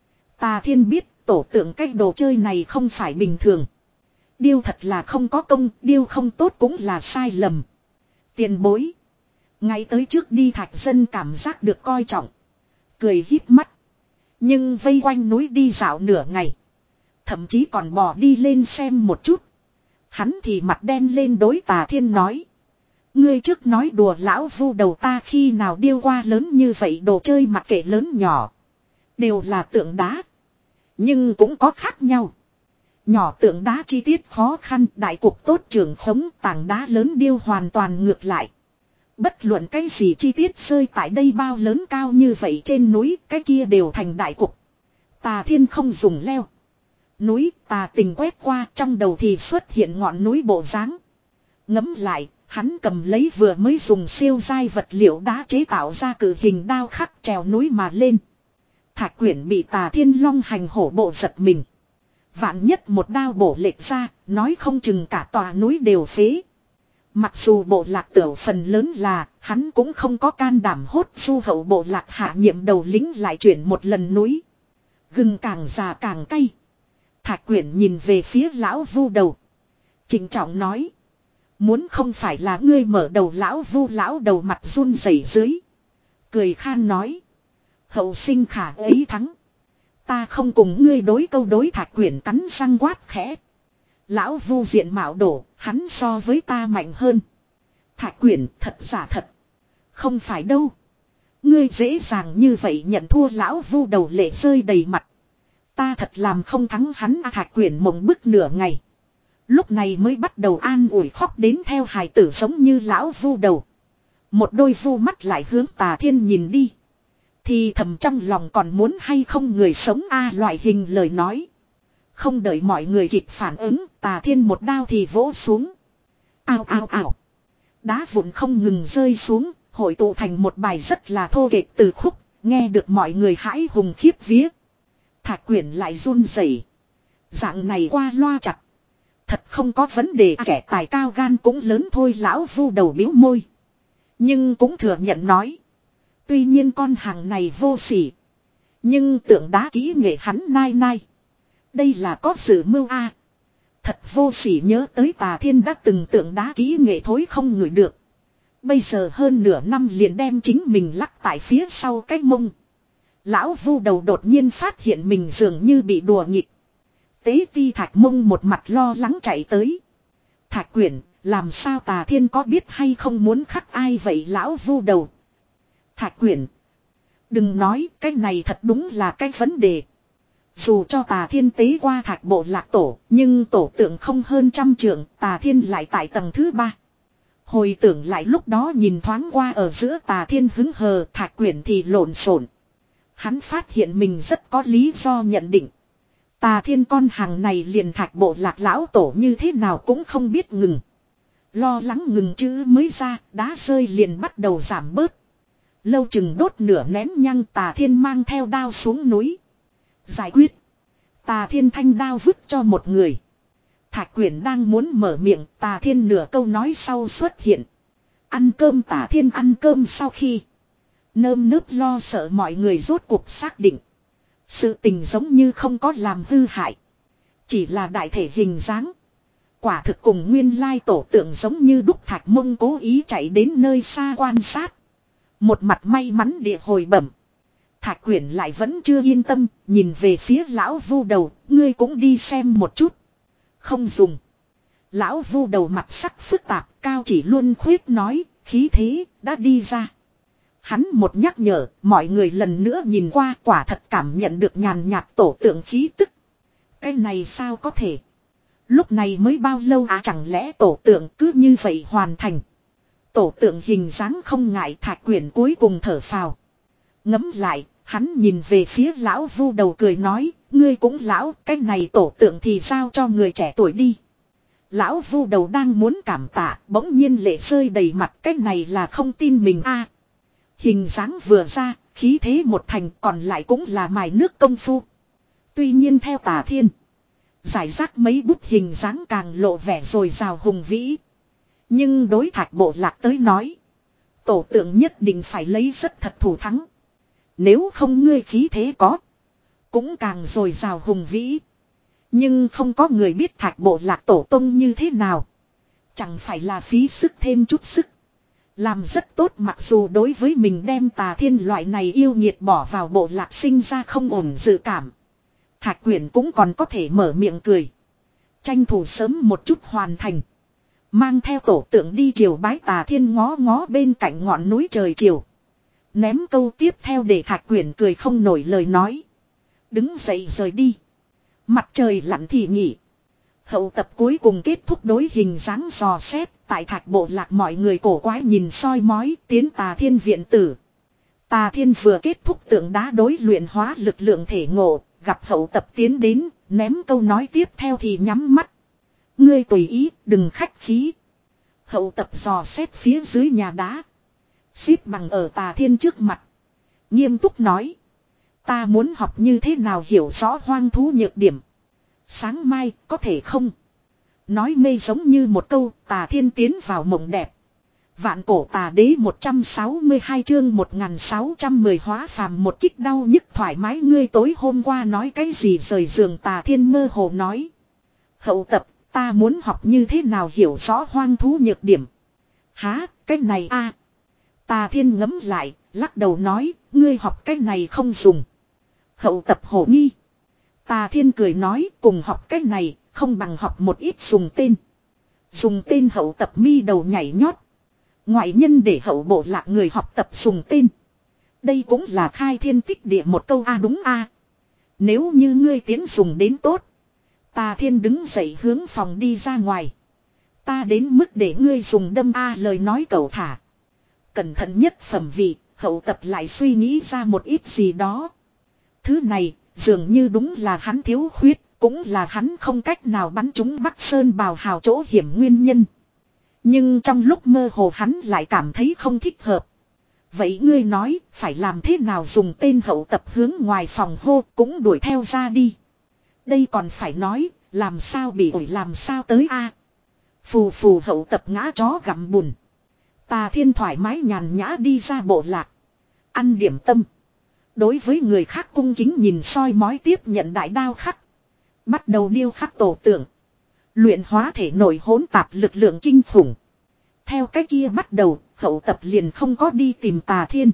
Tà Thiên biết tổ tượng cái đồ chơi này không phải bình thường. Điêu thật là không có công, điêu không tốt cũng là sai lầm. Tiền bối. Ngay tới trước đi Thạch Dân cảm giác được coi trọng. Cười híp mắt. Nhưng vây quanh núi đi dạo nửa ngày. Thậm chí còn bỏ đi lên xem một chút. Hắn thì mặt đen lên đối Tà Thiên nói. Ngươi trước nói đùa lão vu đầu ta khi nào điêu qua lớn như vậy đồ chơi mặc kệ lớn nhỏ. Đều là tượng đá. Nhưng cũng có khác nhau. Nhỏ tượng đá chi tiết khó khăn đại cục tốt trường khống tảng đá lớn điêu hoàn toàn ngược lại. Bất luận cái gì chi tiết rơi tại đây bao lớn cao như vậy trên núi cái kia đều thành đại cục. Tà Thiên không dùng leo. Núi tà tình quét qua trong đầu thì xuất hiện ngọn núi bộ dáng. Ngấm lại, hắn cầm lấy vừa mới dùng siêu dai vật liệu đá chế tạo ra cử hình đao khắc trèo núi mà lên. Thạch quyển bị Tà Thiên long hành hổ bộ giật mình. Vạn nhất một đao bổ lệch ra, nói không chừng cả tòa núi đều phế. Mặc dù bộ lạc tiểu phần lớn là, hắn cũng không có can đảm hốt du hậu bộ lạc hạ nhiệm đầu lính lại chuyển một lần núi. Gừng càng già càng cay. Thạch quyển nhìn về phía lão vu đầu. Trịnh trọng nói. Muốn không phải là ngươi mở đầu lão vu lão đầu mặt run rẩy dưới. Cười khan nói. Hậu sinh khả ấy thắng. Ta không cùng ngươi đối câu đối Thạch quyển cắn răng quát khẽ. Lão vu diện mạo đổ, hắn so với ta mạnh hơn. Thạch quyển thật giả thật. Không phải đâu. Ngươi dễ dàng như vậy nhận thua lão vu đầu lệ rơi đầy mặt. Ta thật làm không thắng hắn à, Thạch quyển mộng bức nửa ngày. Lúc này mới bắt đầu an ủi khóc đến theo hài tử giống như lão vu đầu. Một đôi vu mắt lại hướng Tà Thiên nhìn đi. Thì thầm trong lòng còn muốn hay không người sống a à, loại hình lời nói. Không đợi mọi người kịp phản ứng, Tà Thiên một đao thì vỗ xuống. Ao ao ao. Đá vụn không ngừng rơi xuống, hội tụ thành một bài rất là thô kệch từ khúc, nghe được mọi người hãi hùng khiếp vía. Thạch quyển lại run rẩy. Dạng này qua loa chặt. Thật không có vấn đề à, kẻ tài cao gan cũng lớn thôi lão vu đầu biếu môi. Nhưng cũng thừa nhận nói. Tuy nhiên con hàng này vô sỉ. Nhưng tượng đá kỹ nghệ hắn nai nai. Đây là có sự mưu a. Thật vô sỉ nhớ tới Tà Thiên đã từng tượng đá kỹ nghệ thối không ngửi được. Bây giờ hơn nửa năm liền đem chính mình lắc tại phía sau cái mông. Lão vu đầu đột nhiên phát hiện mình dường như bị đùa nghịch. Tế ti Thạch mông một mặt lo lắng chạy tới. Thạch quyển, làm sao Tà Thiên có biết hay không muốn khắc ai vậy lão vu đầu. Thạch quyển. Đừng nói cái này thật đúng là cái vấn đề. Dù cho Tà Thiên tế qua Thạch bộ lạc tổ, nhưng tổ tượng không hơn trăm trượng, Tà Thiên lại tại tầng thứ ba. Hồi tưởng lại lúc đó nhìn thoáng qua ở giữa Tà Thiên hứng hờ, Thạch quyển thì lộn xộn. Hắn phát hiện mình rất có lý do nhận định. Tà Thiên con hàng này liền Thạch bộ lạc lão tổ như thế nào cũng không biết ngừng. Lo lắng ngừng chữ mới ra, đá rơi liền bắt đầu giảm bớt. Lâu chừng đốt nửa nén nhang Tà Thiên mang theo đao xuống núi. Giải quyết. Tà Thiên thanh đao vứt cho một người. Thạch quyển đang muốn mở miệng, Tà Thiên nửa câu nói sau xuất hiện. Ăn cơm Tà Thiên ăn cơm sau khi. Nơm nớp lo sợ mọi người rốt cuộc xác định. Sự tình giống như không có làm hư hại. Chỉ là đại thể hình dáng. Quả thực cùng nguyên lai tổ tượng giống như đúc. Thạch Mông cố ý chạy đến nơi xa quan sát. Một mặt may mắn địa hồi bẩm. Thạch Quyển lại vẫn chưa yên tâm, nhìn về phía lão Vu Đầu, ngươi cũng đi xem một chút. Không dùng. Lão Vu Đầu mặt sắc phức tạp, cao chỉ luôn khuyết nói, khí thế, đã đi ra. Hắn một nhắc nhở, mọi người lần nữa nhìn qua, quả thật cảm nhận được nhàn nhạt tổ tượng khí tức. Cái này sao có thể? Lúc này mới bao lâu à, chẳng lẽ tổ tượng cứ như vậy hoàn thành? Tổ tượng hình dáng không ngại. Thạch Quyển cuối cùng thở phào. Ngẫm lại, hắn nhìn về phía lão Vu Đầu cười nói, ngươi cũng lão, cái này tổ tượng thì giao cho người trẻ tuổi đi. Lão Vu Đầu đang muốn cảm tạ, bỗng nhiên lệ rơi đầy mặt, cái này là không tin mình a. Hình dáng vừa ra, khí thế một thành, còn lại cũng là mài nước công phu. Tuy nhiên theo Tà Thiên, giải rác mấy bút hình dáng càng lộ vẻ rồi rào hùng vĩ. Nhưng đối Thạch Bộ Lạc tới nói, tổ tượng nhất định phải lấy rất thật thủ thắng. Nếu không ngươi khí thế có, cũng càng rồi rào hùng vĩ. Nhưng không có người biết Thạch Bộ Lạc tổ tông như thế nào. Chẳng phải là phí sức thêm chút sức. Làm rất tốt, mặc dù đối với mình đem Tà Thiên loại này yêu nghiệt bỏ vào bộ lạc sinh ra không ổn dự cảm. Thạch Quyển cũng còn có thể mở miệng cười. Tranh thủ sớm một chút hoàn thành. Mang theo tổ tượng đi triều bái Tà Thiên, ngó ngó bên cạnh ngọn núi trời chiều. Ném câu tiếp theo để Thạch Quyển cười không nổi lời nói. Đứng dậy rời đi. Mặt trời lặn thì nghỉ. Hậu tập cuối cùng kết thúc đối hình dáng dò xét. Tại Thạch Bộ Lạc mọi người cổ quái nhìn soi mói tiến Tà Thiên viện tử. Tà Thiên vừa kết thúc tượng đá đối luyện hóa lực lượng thể ngộ. Gặp hậu tập tiến đến, ném câu nói tiếp theo thì nhắm mắt. Ngươi tùy ý, đừng khách khí. Hậu tập dò xét phía dưới nhà đá. Xếp bằng ở Tà Thiên trước mặt. Nghiêm túc nói. Ta muốn học như thế nào hiểu rõ hoang thú nhược điểm. Sáng mai, có thể không? Nói mê giống như một câu, Tà Thiên tiến vào mộng đẹp. Vạn cổ tà đế một trăm sáu mươi hai chương một nghìn sáu trăm mười hóa phàm một kích đau nhức thoải mái. Ngươi tối hôm qua nói cái gì rời giường? Tà Thiên mơ hồ nói. Hậu tập, ta muốn học như thế nào hiểu rõ hoang thú nhược điểm. Há, cái này a. Tà Thiên ngấm lại, lắc đầu nói, ngươi học cái này không dùng. Hậu tập hồ nghi. Tà Thiên cười nói, cùng học cái này, không bằng học một ít dùng tên. Dùng tên. Hậu tập mi đầu nhảy nhót. Ngoại nhân để hậu bộ lạc người học tập dùng tên. Đây cũng là khai thiên tích địa một câu a. Đúng a. Nếu như ngươi tiến dùng đến tốt. Tà Thiên đứng dậy hướng phòng đi ra ngoài. Ta đến mức để ngươi dùng đâm a. Lời nói cẩu thả. Cẩn thận nhất phẩm vị, hậu tập lại suy nghĩ ra một ít gì đó. Thứ này, dường như đúng là hắn thiếu khuyết, cũng là hắn không cách nào bắn trúng Bắc Sơn bào hào chỗ hiểm nguyên nhân. Nhưng trong lúc mơ hồ hắn lại cảm thấy không thích hợp. Vậy ngươi nói, phải làm thế nào? Dùng tên. Hậu tập hướng ngoài phòng hô, cũng đuổi theo ra đi. Đây còn phải nói, làm sao bị ổi làm sao tới a. Phù phù. Hậu tập ngã chó gặm bùn. Tà Thiên thoải mái nhàn nhã đi ra bộ lạc. Ăn điểm tâm. Đối với người khác cung kính nhìn soi mói tiếp nhận đại đao khắc. Bắt đầu điêu khắc tổ tượng. Luyện hóa thể nội hỗn tạp lực lượng kinh khủng. Theo cái kia bắt đầu, hậu tập liền không có đi tìm Tà Thiên.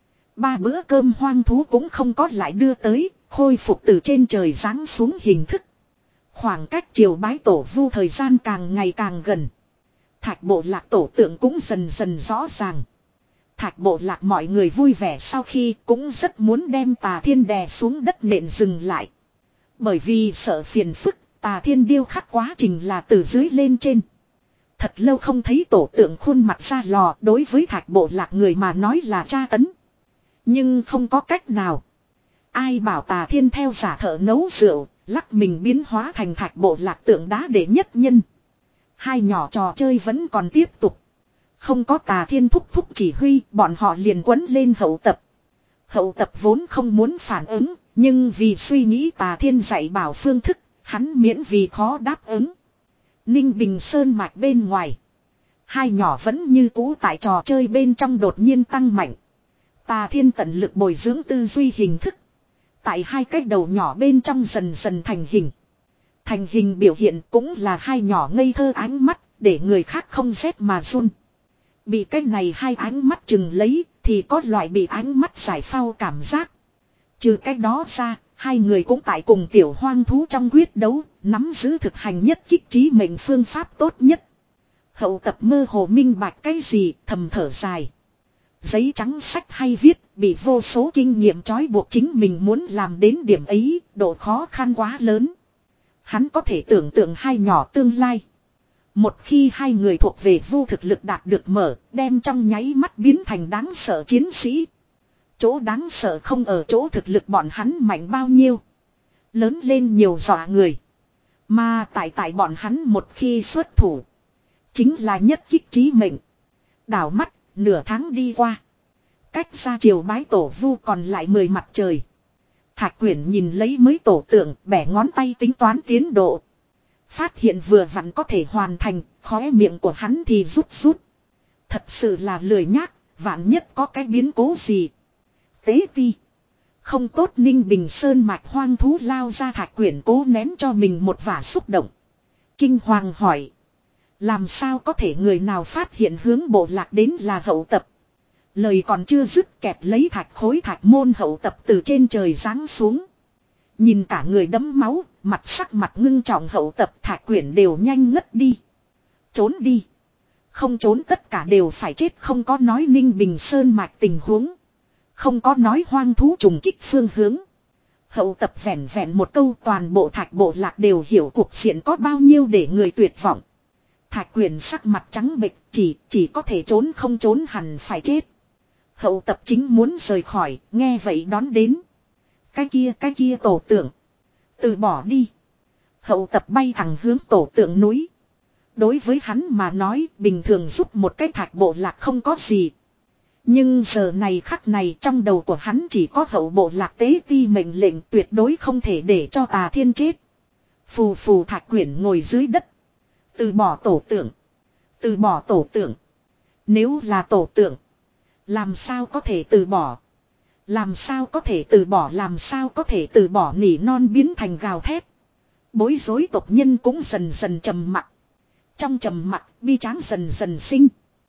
Ba bữa cơm hoang thú cũng không có lại đưa tới, khôi phục từ trên trời giáng xuống hình thức. Khoảng cách triều bái tổ vu thời gian càng ngày càng gần. Thạch Bộ Lạc tổ tượng cũng dần dần rõ ràng. Thạch Bộ Lạc mọi người vui vẻ sau khi cũng rất muốn đem Tà Thiên đè xuống đất nện dừng lại. Bởi vì sợ phiền phức, Tà Thiên điêu khắc quá trình là từ dưới lên trên. Thật lâu không thấy tổ tượng khuôn mặt ra lò, đối với Thạch Bộ Lạc người mà nói là tra tấn. Nhưng không có cách nào. Ai bảo Tà Thiên theo giả thợ nấu rượu, lắc mình biến hóa thành Thạch Bộ Lạc tượng đá đệ nhất nhân. Hai nhỏ trò chơi vẫn còn tiếp tục. Không có Tà Thiên thúc thúc chỉ huy, bọn họ liền quấn lên hậu tập. Hậu tập vốn không muốn phản ứng, nhưng vì suy nghĩ Tà Thiên dạy bảo phương thức, hắn miễn vì khó đáp ứng. Ninh Bình Sơn mạch bên ngoài. Hai nhỏ vẫn như cũ tại trò chơi bên trong đột nhiên tăng mạnh. Tà Thiên tận lực bồi dưỡng tư duy hình thức. Tại hai cái đầu nhỏ bên trong dần dần thành hình. Thành hình biểu hiện cũng là hai nhỏ ngây thơ ánh mắt, để người khác không rét mà run. Bị cái này hai ánh mắt chừng lấy, thì có loại bị ánh mắt giải phao cảm giác. Trừ cái đó ra, hai người cũng tại cùng tiểu hoang thú trong quyết đấu, nắm giữ thực hành nhất kích trí mệnh phương pháp tốt nhất. Hậu tập mơ hồ minh bạch cái gì, thầm thở dài. Giấy trắng sách hay viết, bị vô số kinh nghiệm trói buộc chính mình muốn làm đến điểm ấy, độ khó khăn quá lớn. Hắn có thể tưởng tượng hai nhỏ tương lai. Một khi hai người thuộc về vô thực lực đạt được mở, đem trong nháy mắt biến thành đáng sợ chiến sĩ. Chỗ đáng sợ không ở chỗ thực lực bọn hắn mạnh bao nhiêu. Lớn lên nhiều dọa người. Mà tại tại bọn hắn một khi xuất thủ. Chính là nhất kích trí mệnh. Đảo mắt, nửa tháng đi qua. Cách ra chiều bái tổ vu còn lại mười mặt trời. Thạch Quyển nhìn lấy mới tổ tượng, bẻ ngón tay tính toán tiến độ. Phát hiện vừa vặn có thể hoàn thành, khóe miệng của hắn thì rút rút. Thật sự là lười nhác, vạn nhất có cái biến cố gì. Tế ti. Không tốt Ninh Bình Sơn mạch hoang thú lao ra. Thạch Quyển cố nén cho mình một vả xúc động. Kinh hoàng hỏi. Làm sao có thể người nào phát hiện hướng bộ lạc đến là Hậu Tập. Lời còn chưa dứt kẹp lấy thạch khối thạch môn Hậu Tập từ trên trời giáng xuống. Nhìn cả người đẫm máu, mặt sắc mặt ngưng trọng Hậu Tập. Thạch Quyển đều nhanh ngất đi. Trốn đi. Không trốn tất cả đều phải chết. Không có nói Ninh Bình Sơn mạch tình huống. Không có nói hoang thú trùng kích phương hướng. Hậu Tập vẹn vẹn một câu, toàn bộ thạch bộ lạc đều hiểu cuộc diện có bao nhiêu để người tuyệt vọng. Thạch Quyển sắc mặt trắng bệch, chỉ chỉ có thể trốn không trốn hẳn phải chết. Hậu Tập chính muốn rời khỏi, nghe vậy đón đến. Cái kia cái kia tổ tượng. Từ bỏ đi. Hậu Tập bay thẳng hướng tổ tượng núi. Đối với hắn mà nói, bình thường giúp một cái thạch bộ lạc không có gì. Nhưng giờ này khắc này trong đầu của hắn chỉ có hậu bộ lạc tế ti mệnh lệnh, tuyệt đối không thể để cho Tà Thiên chết. Phù phù. Thạch Quyển ngồi dưới đất. Từ bỏ tổ tượng. Từ bỏ tổ tượng. Nếu là tổ tượng. Làm sao có thể từ bỏ. Làm sao có thể từ bỏ. Làm sao có thể từ bỏ. Nỉ non biến thành gào thét. Bối rối tộc nhân cũng dần dần trầm mặc. Trong trầm mặc bi tráng dần dần sinh.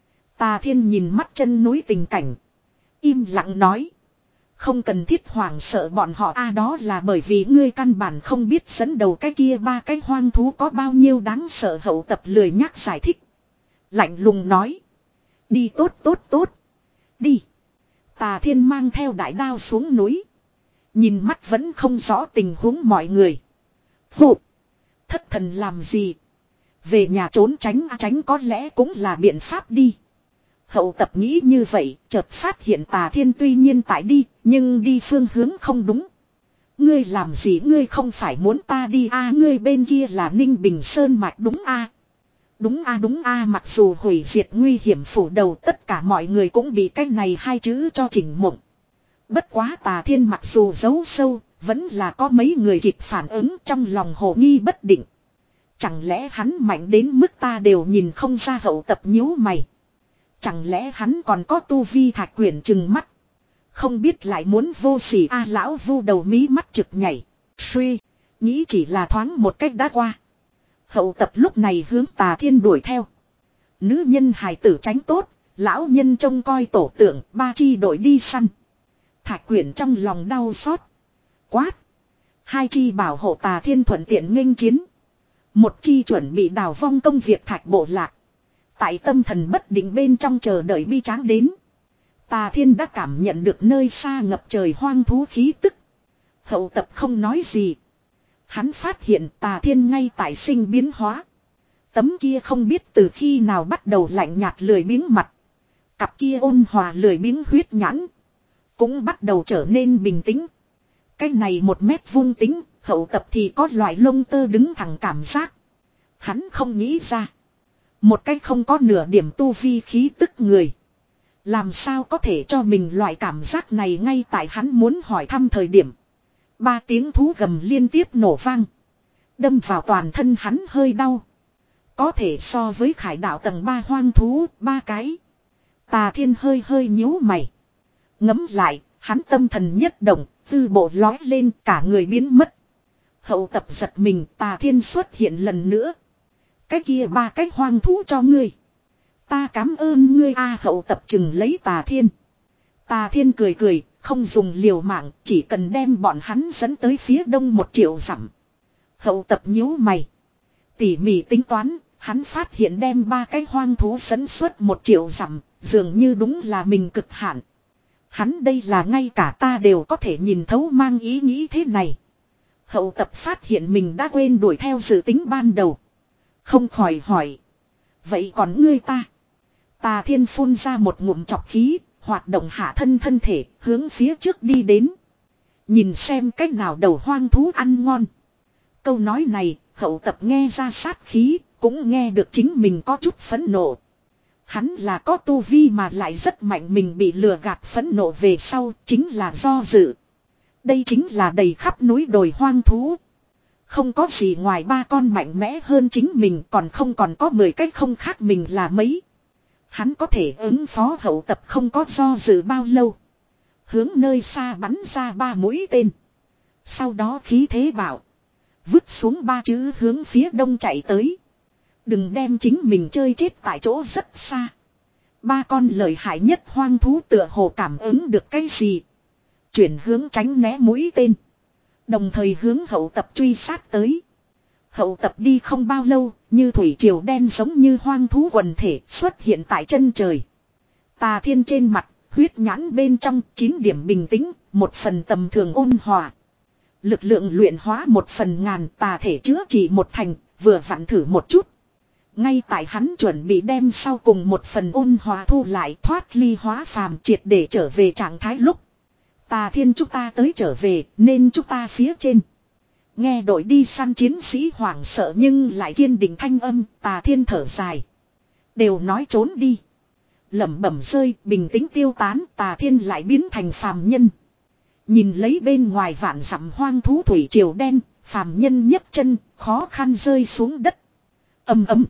Tà Thiên nhìn mắt chân núi tình cảnh. Im lặng nói. Không cần thiết hoảng sợ bọn họ. A đó là bởi vì ngươi căn bản không biết dẫn đầu cái kia ba cái hoang thú có bao nhiêu đáng sợ. Hậu Tập lười nhắc giải thích. Lạnh lùng nói. Đi tốt tốt tốt. Đi. Tà Thiên mang theo đại đao xuống núi. Nhìn mắt vẫn không rõ tình huống mọi người. Phụ. Thất thần làm gì. Về nhà trốn tránh tránh có lẽ cũng là biện pháp đi. Hậu Tập nghĩ như vậy, chợt phát hiện Tà Thiên tuy nhiên tại đi, nhưng đi phương hướng không đúng. Ngươi làm gì, ngươi không phải muốn ta đi a à, ngươi bên kia là Ninh Bình Sơn mạch đúng a à? Đúng a à, đúng a à, mặc dù hủy diệt nguy hiểm phủ đầu tất cả mọi người cũng bị cái này hai chữ cho chỉnh mộng. Bất quá Tà Thiên mặc dù giấu sâu, vẫn là có mấy người kịp phản ứng trong lòng hồ nghi bất định. Chẳng lẽ hắn mạnh đến mức ta đều nhìn không ra. Hậu Tập nhíu mày. Chẳng lẽ hắn còn có tu vi. Thạch Quyển trừng mắt. Không biết lại muốn vô sỉ a à, lão vu đầu mí mắt trực nhảy. Suy. Nghĩ chỉ là thoáng một cách đã qua. Hậu Tập lúc này hướng Tà Thiên đuổi theo. Nữ nhân hài tử tránh tốt. Lão nhân trông coi tổ tượng. Ba chi đội đi săn. Thạch Quyển trong lòng đau xót. Quát. Hai chi bảo hộ Tà Thiên thuận tiện nghênh chiến. Một chi chuẩn bị đào vong công việc thạch bộ lạc. Tại tâm thần bất định bên trong chờ đợi bi tráng đến. Tà Thiên đã cảm nhận được nơi xa ngập trời hoang thú khí tức. Hậu Tập không nói gì. Hắn phát hiện Tà Thiên ngay tại sinh biến hóa. Tấm kia không biết từ khi nào bắt đầu lạnh nhạt lười biếng mặt. Cặp kia ôn hòa lười biếng huyết nhãn. Cũng bắt đầu trở nên bình tĩnh. Cái này một mét vuông tính, Hậu Tập thì có loại lông tơ đứng thẳng cảm giác. Hắn không nghĩ ra. Một cái không có nửa điểm tu vi khí tức người. Làm sao có thể cho mình loại cảm giác này ngay tại hắn muốn hỏi thăm thời điểm. Ba tiếng thú gầm liên tiếp nổ vang. Đâm vào toàn thân hắn hơi đau. Có thể so với khải đạo tầng ba hoang thú, ba cái. Tà Thiên hơi hơi nhíu mày. Ngấm lại, hắn tâm thần nhất động, tư bộ lói lên cả người biến mất. Hậu tập giật mình, Tà Thiên xuất hiện lần nữa. Cái kia ba cái hoang thú cho ngươi. Ta cảm ơn ngươi a. Hậu tập chừng lấy Tà Thiên. Tà Thiên cười cười, không dùng liều mạng, chỉ cần đem bọn hắn dẫn tới phía đông một triệu dặm. Hậu tập nhíu mày. Tỉ mỉ tính toán, hắn phát hiện đem ba cái hoang thú dẫn suốt một triệu dặm, dường như đúng là mình cực hạn. Hắn đây là ngay cả ta đều có thể nhìn thấu mang ý nghĩ thế này. Hậu tập phát hiện mình đã quên đuổi theo dự tính ban đầu. Không khỏi hỏi. Vậy còn ngươi ta? Tà Thiên phun ra một ngụm chọc khí, hoạt động hạ thân thân thể, hướng phía trước đi đến. Nhìn xem cách nào đầu hoang thú ăn ngon. Câu nói này, hậu tập nghe ra sát khí, cũng nghe được chính mình có chút phẫn nộ. Hắn là có tu vi mà lại rất mạnh, mình bị lừa gạt phẫn nộ về sau, chính là do dự. Đây chính là đầy khắp núi đồi hoang thú. Không có gì ngoài ba con mạnh mẽ hơn chính mình, còn không còn có mười cách không khác mình là mấy. Hắn có thể ứng phó. Hậu tập không có do dự bao lâu. Hướng nơi xa bắn ra ba mũi tên. Sau đó khí thế bảo. Vứt xuống ba chữ hướng phía đông chạy tới. Đừng đem chính mình chơi chết tại chỗ rất xa. Ba con lợi hại nhất hoang thú tựa hồ cảm ứng được cái gì. Chuyển hướng tránh né mũi tên. Đồng thời hướng hậu tập truy sát tới. Hậu tập đi không bao lâu, như thủy triều đen giống như hoang thú quần thể xuất hiện tại chân trời. Tà Thiên trên mặt, huyết nhãn bên trong chín điểm bình tĩnh, một phần tầm thường ôn hòa. Lực lượng luyện hóa một phần ngàn, tà thể chữa trị một thành, vừa vặn thử một chút. Ngay tại hắn chuẩn bị đem sau cùng một phần ôn hòa thu lại, thoát ly hóa phàm triệt để trở về trạng thái lúc. Tà Thiên chúng ta tới trở về, nên chúng ta phía trên. Nghe đội đi săn chiến sĩ hoảng sợ nhưng lại kiên định thanh âm, Tà Thiên thở dài. Đều nói trốn đi. Lẩm bẩm rơi, bình tĩnh tiêu tán, Tà Thiên lại biến thành phàm nhân. Nhìn lấy bên ngoài vạn dặm hoang thú thủy triều đen, phàm nhân nhấc chân, khó khăn rơi xuống đất. Ầm ầm.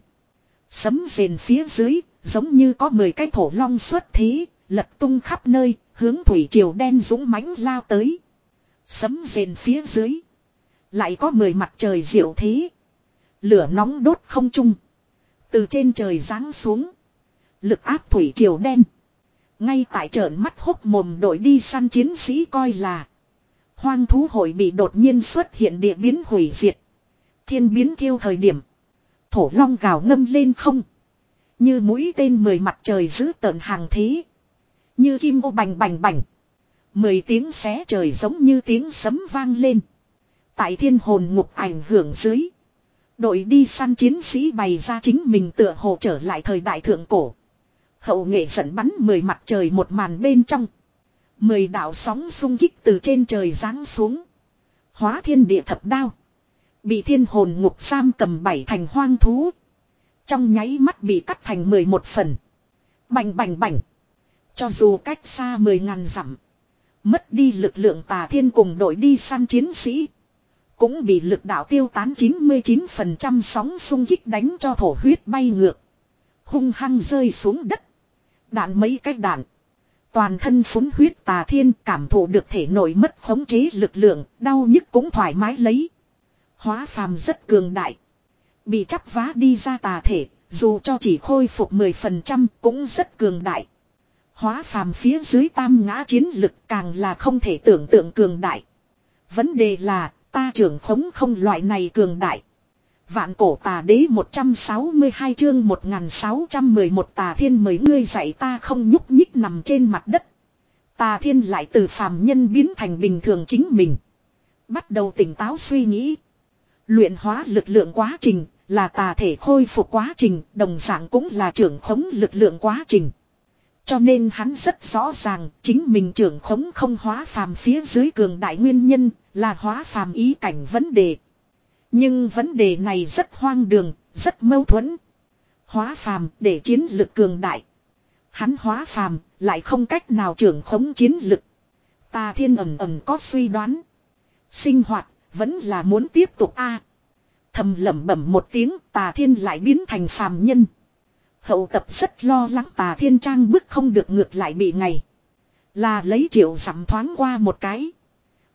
Sấm rền phía dưới, giống như có mười cái thổ long xuất thế, lật tung khắp nơi, hướng thủy triều đen dũng mãnh lao tới. Sấm rền phía dưới, lại có mười mặt trời diệu thế. Lửa nóng đốt không trung. Từ trên trời giáng xuống. Lực áp thủy triều đen. Ngay tại trợn mắt hốc mồm đội đi săn chiến sĩ coi là. Hoang thú hội bị đột nhiên xuất hiện địa biến hủy diệt. Thiên biến thiêu thời điểm. Thổ long gào ngâm lên không. Như mũi tên mười mặt trời giữ tợn hàng thế. Như kim ô bành bành bành. Mười tiếng xé trời giống như tiếng sấm vang lên. Tại thiên hồn ngục ảnh hưởng dưới. Đội đi săn chiến sĩ bày ra chính mình tựa hồ trở lại thời đại thượng cổ. Hậu nghệ dẫn bắn mười mặt trời một màn bên trong. Mười đạo sóng xung kích từ trên trời giáng xuống. Hóa thiên địa thập đao. Bị thiên hồn ngục giam cầm bảy thành hoang thú. Trong nháy mắt bị cắt thành mười một phần. Bành bành bành. Cho dù cách xa mười ngàn dặm. Mất đi lực lượng Tà Thiên cùng đội đi săn chiến sĩ. Cũng bị lực đạo tiêu tán chín mươi chín phần trăm sóng xung kích đánh cho thổ huyết bay ngược. Hung hăng rơi xuống đất. Đạn mấy cái đạn. Toàn thân phúng huyết Tà Thiên cảm thụ được thể nội mất khống chế lực lượng, đau nhức cũng thoải mái lấy. Hóa phàm rất cường đại. Bị chắp vá đi ra tà thể, dù cho chỉ khôi phục mười phần trăm cũng rất cường đại. Hóa phàm phía dưới tam ngã chiến lực càng là không thể tưởng tượng cường đại. Vấn đề là, ta trưởng khống không loại này cường đại. Vạn cổ tà đế một trăm sáu mươi hai chương một nghìn sáu trăm mười một Tà Thiên mời ngươi dạy ta không nhúc nhích nằm trên mặt đất. Tà Thiên lại từ phàm nhân biến thành bình thường chính mình. Bắt đầu tỉnh táo suy nghĩ. Luyện hóa lực lượng quá trình, là tà thể khôi phục quá trình, đồng dạng cũng là trưởng khống lực lượng quá trình. Cho nên hắn rất rõ ràng, chính mình trưởng khống không hóa phàm phía dưới cường đại nguyên nhân, là hóa phàm ý cảnh vấn đề. Nhưng vấn đề này rất hoang đường, rất mâu thuẫn. Hóa phàm để chiến lực cường đại. Hắn hóa phàm, lại không cách nào trưởng khống chiến lực. Tà Thiên ầm ầm có suy đoán. Sinh hoạt, vẫn là muốn tiếp tục a. Thầm lẩm bẩm một tiếng, Tà Thiên lại biến thành phàm nhân. Hậu tập rất lo lắng Tà Thiên trang bức không được ngược lại bị ngày. Là lấy triệu dặm thoáng qua một cái.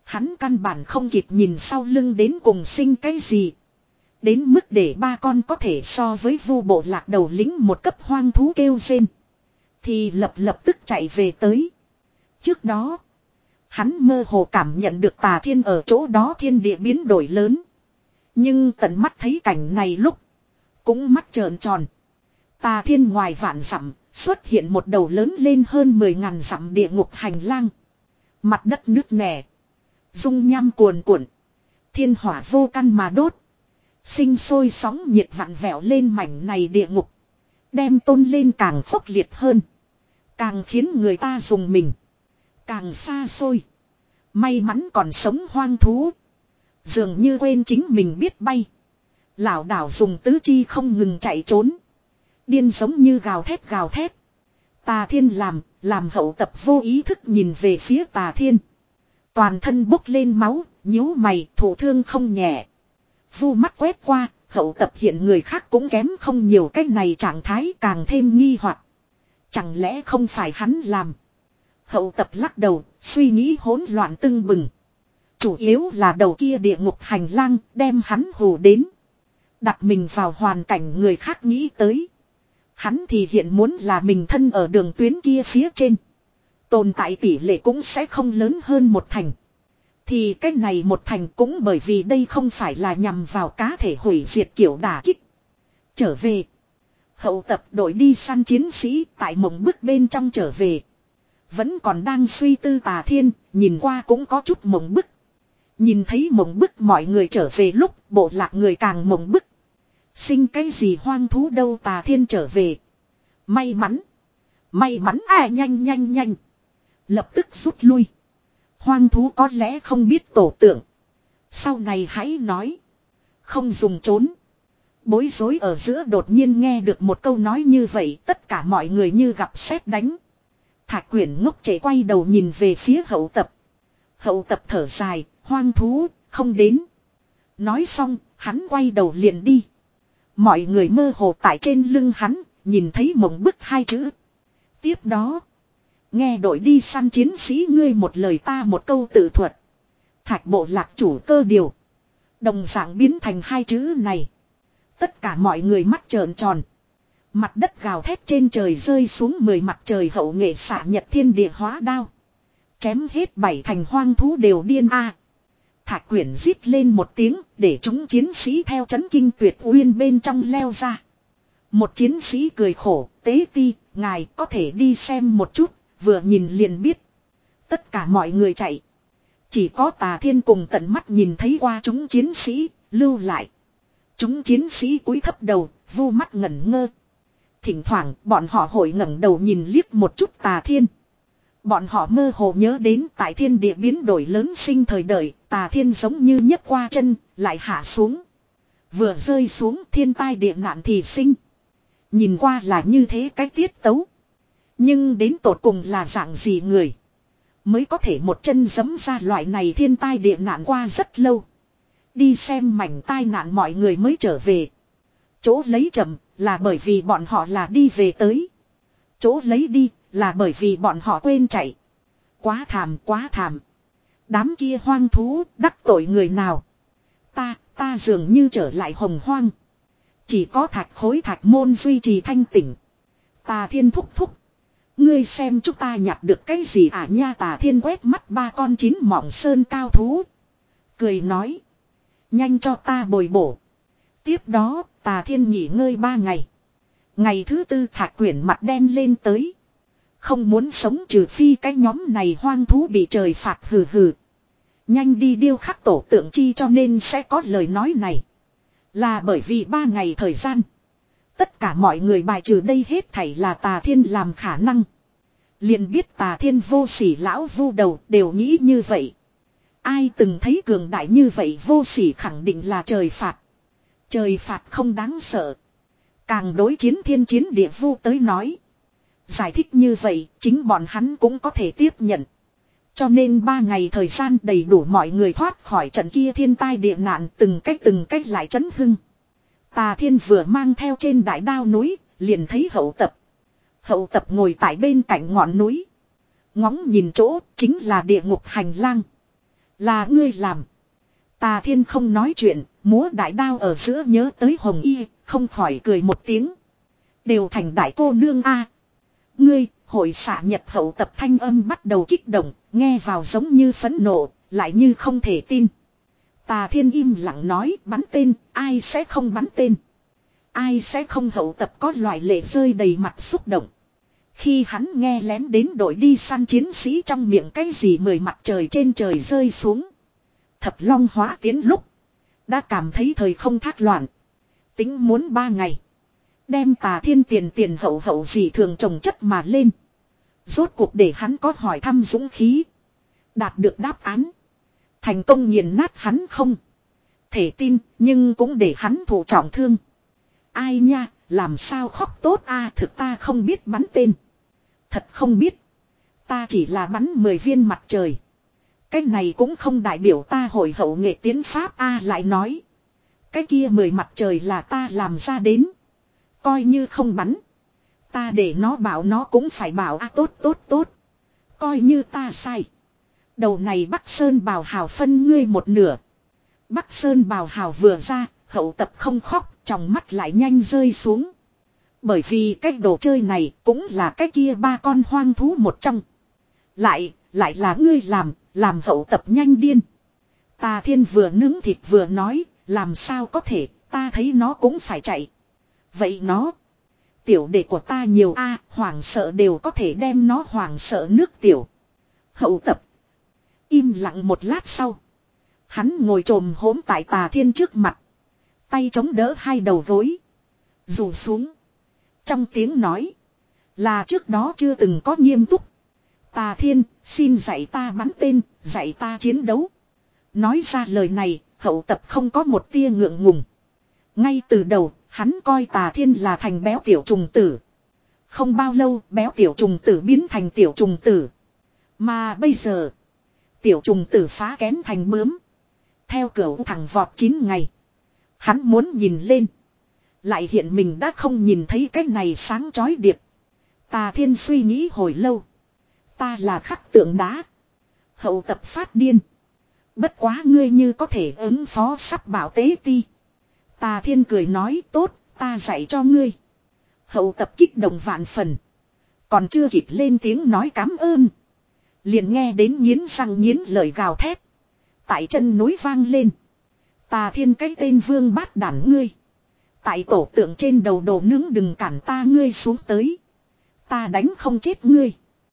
Hắn căn bản không kịp nhìn sau lưng đến cùng sinh cái gì. Đến mức để ba con có thể so với vu bộ lạc đầu lĩnh một cấp hoang thú kêu rên. Thì lập lập tức chạy về tới. Trước đó. Hắn mơ hồ cảm nhận được Tà Thiên ở chỗ đó thiên địa biến đổi lớn. Nhưng tận mắt thấy cảnh này lúc. Cũng mắt trợn tròn. Tà Thiên ngoài vạn dặm xuất hiện một đầu lớn lên hơn mười ngàn dặm địa ngục hành lang. Mặt đất nứt nẻ. Dung nham cuồn cuộn. Thiên hỏa vô căn mà đốt. Sinh sôi sóng nhiệt vặn vẹo lên mảnh này địa ngục. Đem tôn lên càng khốc liệt hơn. Càng khiến người ta dùng mình. Càng xa xôi. May mắn còn sống hoang thú. Dường như quên chính mình biết bay. Lảo đảo dùng tứ chi không ngừng chạy trốn. Điên giống như gào thét gào thét. Tà Thiên làm, làm Hậu Tập vô ý thức nhìn về phía Tà Thiên. Toàn thân bốc lên máu, nhíu mày, thụ thương không nhẹ. Vu mắt quét qua, Hậu Tập hiện người khác cũng kém không nhiều, cách này trạng thái càng thêm nghi hoặc. Chẳng lẽ không phải hắn làm? Hậu Tập lắc đầu, suy nghĩ hỗn loạn tưng bừng. Chủ yếu là đầu kia địa ngục hành lang đem hắn hù đến. Đặt mình vào hoàn cảnh người khác nghĩ tới. Hắn thì hiện muốn là mình thân ở đường tuyến kia phía trên. Tồn tại tỷ lệ cũng sẽ không lớn hơn một thành. Thì cái này một thành cũng bởi vì đây không phải là nhằm vào cá thể hủy diệt kiểu đả kích. Trở về. Hậu Tập đội đi săn chiến sĩ tại mộng bức bên trong trở về. Vẫn còn đang suy tư Tà Thiên, nhìn qua cũng có chút mộng bức. Nhìn thấy mộng bức mọi người trở về lúc bộ lạc người càng mộng bức. Sinh cái gì hoang thú đâu, Tà Thiên trở về. May mắn. May mắn à, nhanh nhanh nhanh. Lập tức rút lui. Hoang thú có lẽ không biết tổ tượng. Sau này hãy nói. Không dùng trốn. Bối rối ở giữa đột nhiên nghe được một câu nói như vậy, tất cả mọi người như gặp sét đánh. Thạch Quyển ngốc trẻ quay đầu nhìn về phía Hậu Tập. Hậu Tập thở dài, hoang thú, không đến. Nói xong, hắn quay đầu liền đi. Mọi người mơ hồ tại trên lưng hắn, nhìn thấy mộng bức hai chữ. Tiếp đó, nghe đội đi săn chiến sĩ ngươi một lời ta một câu tự thuật. Thạch bộ lạc chủ cơ điều. Đồng dạng biến thành hai chữ này. Tất cả mọi người mắt trợn tròn. Mặt đất gào thét trên trời rơi xuống mười mặt trời hậu nghệ xạ nhật thiên địa hóa đao. Chém hết bảy thành hoang thú đều điên a. Thạch Quyển rít lên một tiếng để chúng chiến sĩ theo chấn kinh tuyệt uyên bên trong leo ra. Một chiến sĩ cười khổ, tế ti, ngài có thể đi xem một chút, vừa nhìn liền biết. Tất cả mọi người chạy. Chỉ có Tà Thiên cùng tận mắt nhìn thấy qua chúng chiến sĩ, lưu lại. Chúng chiến sĩ cúi thấp đầu, vu mắt ngẩn ngơ. Thỉnh thoảng bọn họ hội ngẩng đầu nhìn liếc một chút Tà Thiên. Bọn họ mơ hồ nhớ đến tại thiên địa biến đổi lớn sinh thời đời, Tà Thiên giống như nhấc qua chân, lại hạ xuống. Vừa rơi xuống thiên tai địa nạn thì sinh. Nhìn qua là như thế cái tiết tấu. Nhưng đến tột cùng là dạng gì người mới có thể một chân giẫm ra loại này thiên tai địa nạn, qua rất lâu. Đi xem mảnh tai nạn mọi người mới trở về. Chỗ lấy chậm là bởi vì bọn họ là đi về tới. Chỗ lấy đi là bởi vì bọn họ quên chạy. Quá thảm quá thảm. Đám kia hoang thú đắc tội người nào. Ta, ta dường như trở lại hồng hoang. Chỉ có thạch khối thạch môn duy trì thanh tỉnh. Tà Thiên thúc thúc. Ngươi xem chúng ta nhặt được cái gì à nha. Tà Thiên quét mắt ba con chín mỏng sơn cao thú. Cười nói. Nhanh cho ta bồi bổ. Tiếp đó Tà Thiên nghỉ ngơi ba ngày. Ngày thứ tư Thạch Quyển mặt đen lên tới. Không muốn sống trừ phi cái nhóm này hoang thú bị trời phạt, hừ hừ. Nhanh đi điêu khắc tổ tượng chi cho nên sẽ có lời nói này. Là bởi vì ba ngày thời gian. Tất cả mọi người bài trừ đây hết thảy là Tà Thiên làm khả năng. Liền biết Tà Thiên vô sỉ lão vu đầu đều nghĩ như vậy. Ai từng thấy cường đại như vậy vô sỉ khẳng định là trời phạt. Trời phạt không đáng sợ. Càng đối chiến thiên chiến địa vu tới nói. Giải thích như vậy chính bọn hắn cũng có thể tiếp nhận. Cho nên ba ngày thời gian đầy đủ mọi người thoát khỏi trận kia thiên tai địa nạn, từng cách từng cách lại chấn hưng. Tà Thiên vừa mang theo trên đại đao núi, liền thấy Hậu Tập. Hậu Tập ngồi tại bên cạnh ngọn núi. Ngóng nhìn chỗ chính là địa ngục hành lang. Là ngươi làm. Tà Thiên không nói chuyện, múa đại đao ở giữa nhớ tới Hồng Y, không khỏi cười một tiếng. Đều thành đại cô nương a. Ngươi, hội xạ nhật hậu tập thanh âm bắt đầu kích động, nghe vào giống như phẫn nộ, lại như không thể tin. Tà Thiên im lặng nói bắn tên, ai sẽ không bắn tên. Ai sẽ không hậu tập có loại lệ rơi đầy mặt xúc động. Khi hắn nghe lén đến đội đi săn chiến sĩ trong miệng cái gì mười mặt trời trên trời rơi xuống. Thập long hóa tiến lúc. Đã cảm thấy thời không thác loạn. Tính muốn ba ngày. Đem Tà Thiên tiền tiền hậu hậu gì thường trồng chất mà lên. Rốt cuộc để hắn có hỏi thăm dũng khí. Đạt được đáp án. Thành công nghiền nát hắn không. Thể tin nhưng cũng để hắn thụ trọng thương. Ai nha, làm sao khóc tốt a thực ta không biết bắn tên. Thật không biết. Ta chỉ là bắn mười viên mặt trời. Cái này cũng không đại biểu ta hồi hậu nghệ tiến pháp a lại nói. Cái kia mười mặt trời là ta làm ra đến. Coi như không bắn. Ta để nó bảo nó cũng phải bảo a tốt tốt tốt. Coi như ta sai. Đầu này Bắc Sơn Bào Hào phân ngươi một nửa. Bắc Sơn Bào Hào vừa ra, hậu tập không khóc, trong mắt lại nhanh rơi xuống. Bởi vì cái đồ chơi này cũng là cái kia ba con hoang thú một trong. Lại, lại là ngươi làm, làm hậu tập nhanh điên. Tà Thiên vừa nướng thịt vừa nói, làm sao có thể, ta thấy nó cũng phải chạy. Vậy nó, tiểu đệ của ta nhiều a, hoảng sợ đều có thể đem nó hoảng sợ nước tiểu. Hậu tập, im lặng một lát sau. Hắn ngồi trồm hổm tại Tà Thiên trước mặt. Tay chống đỡ hai đầu gối. Rủ xuống. Trong tiếng nói. Là trước đó chưa từng có nghiêm túc. Tà Thiên, xin dạy ta bắn tên, dạy ta chiến đấu. Nói ra lời này, hậu tập không có một tia ngượng ngùng. Ngay từ đầu, hắn coi Tà Thiên là thành béo tiểu trùng tử. Không bao lâu, béo tiểu trùng tử biến thành tiểu trùng tử. Mà bây giờ, tiểu trùng tử phá kén thành bướm. Theo cửa thẳng vọt chín ngày. Hắn muốn nhìn lên. Lại hiện mình đã không nhìn thấy cái này sáng chói điệp. Tà Thiên suy nghĩ hồi lâu. Ta là khắc tượng đá. Hậu tập phát điên. Bất quá ngươi như có thể ứng phó sắp bảo tế ti. Tà Thiên cười nói tốt, ta dạy cho ngươi. Hậu tập kích động vạn phần. Còn chưa kịp lên tiếng nói cám ơn. Liền nghe đến nghiến răng nghiến lời gào thét. Tại chân núi vang lên. Tà Thiên cái tên vương bát đản ngươi. Tại tổ tượng trên đầu đồ nướng đừng cản ta ngươi xuống tới. Ta đánh không chết ngươi.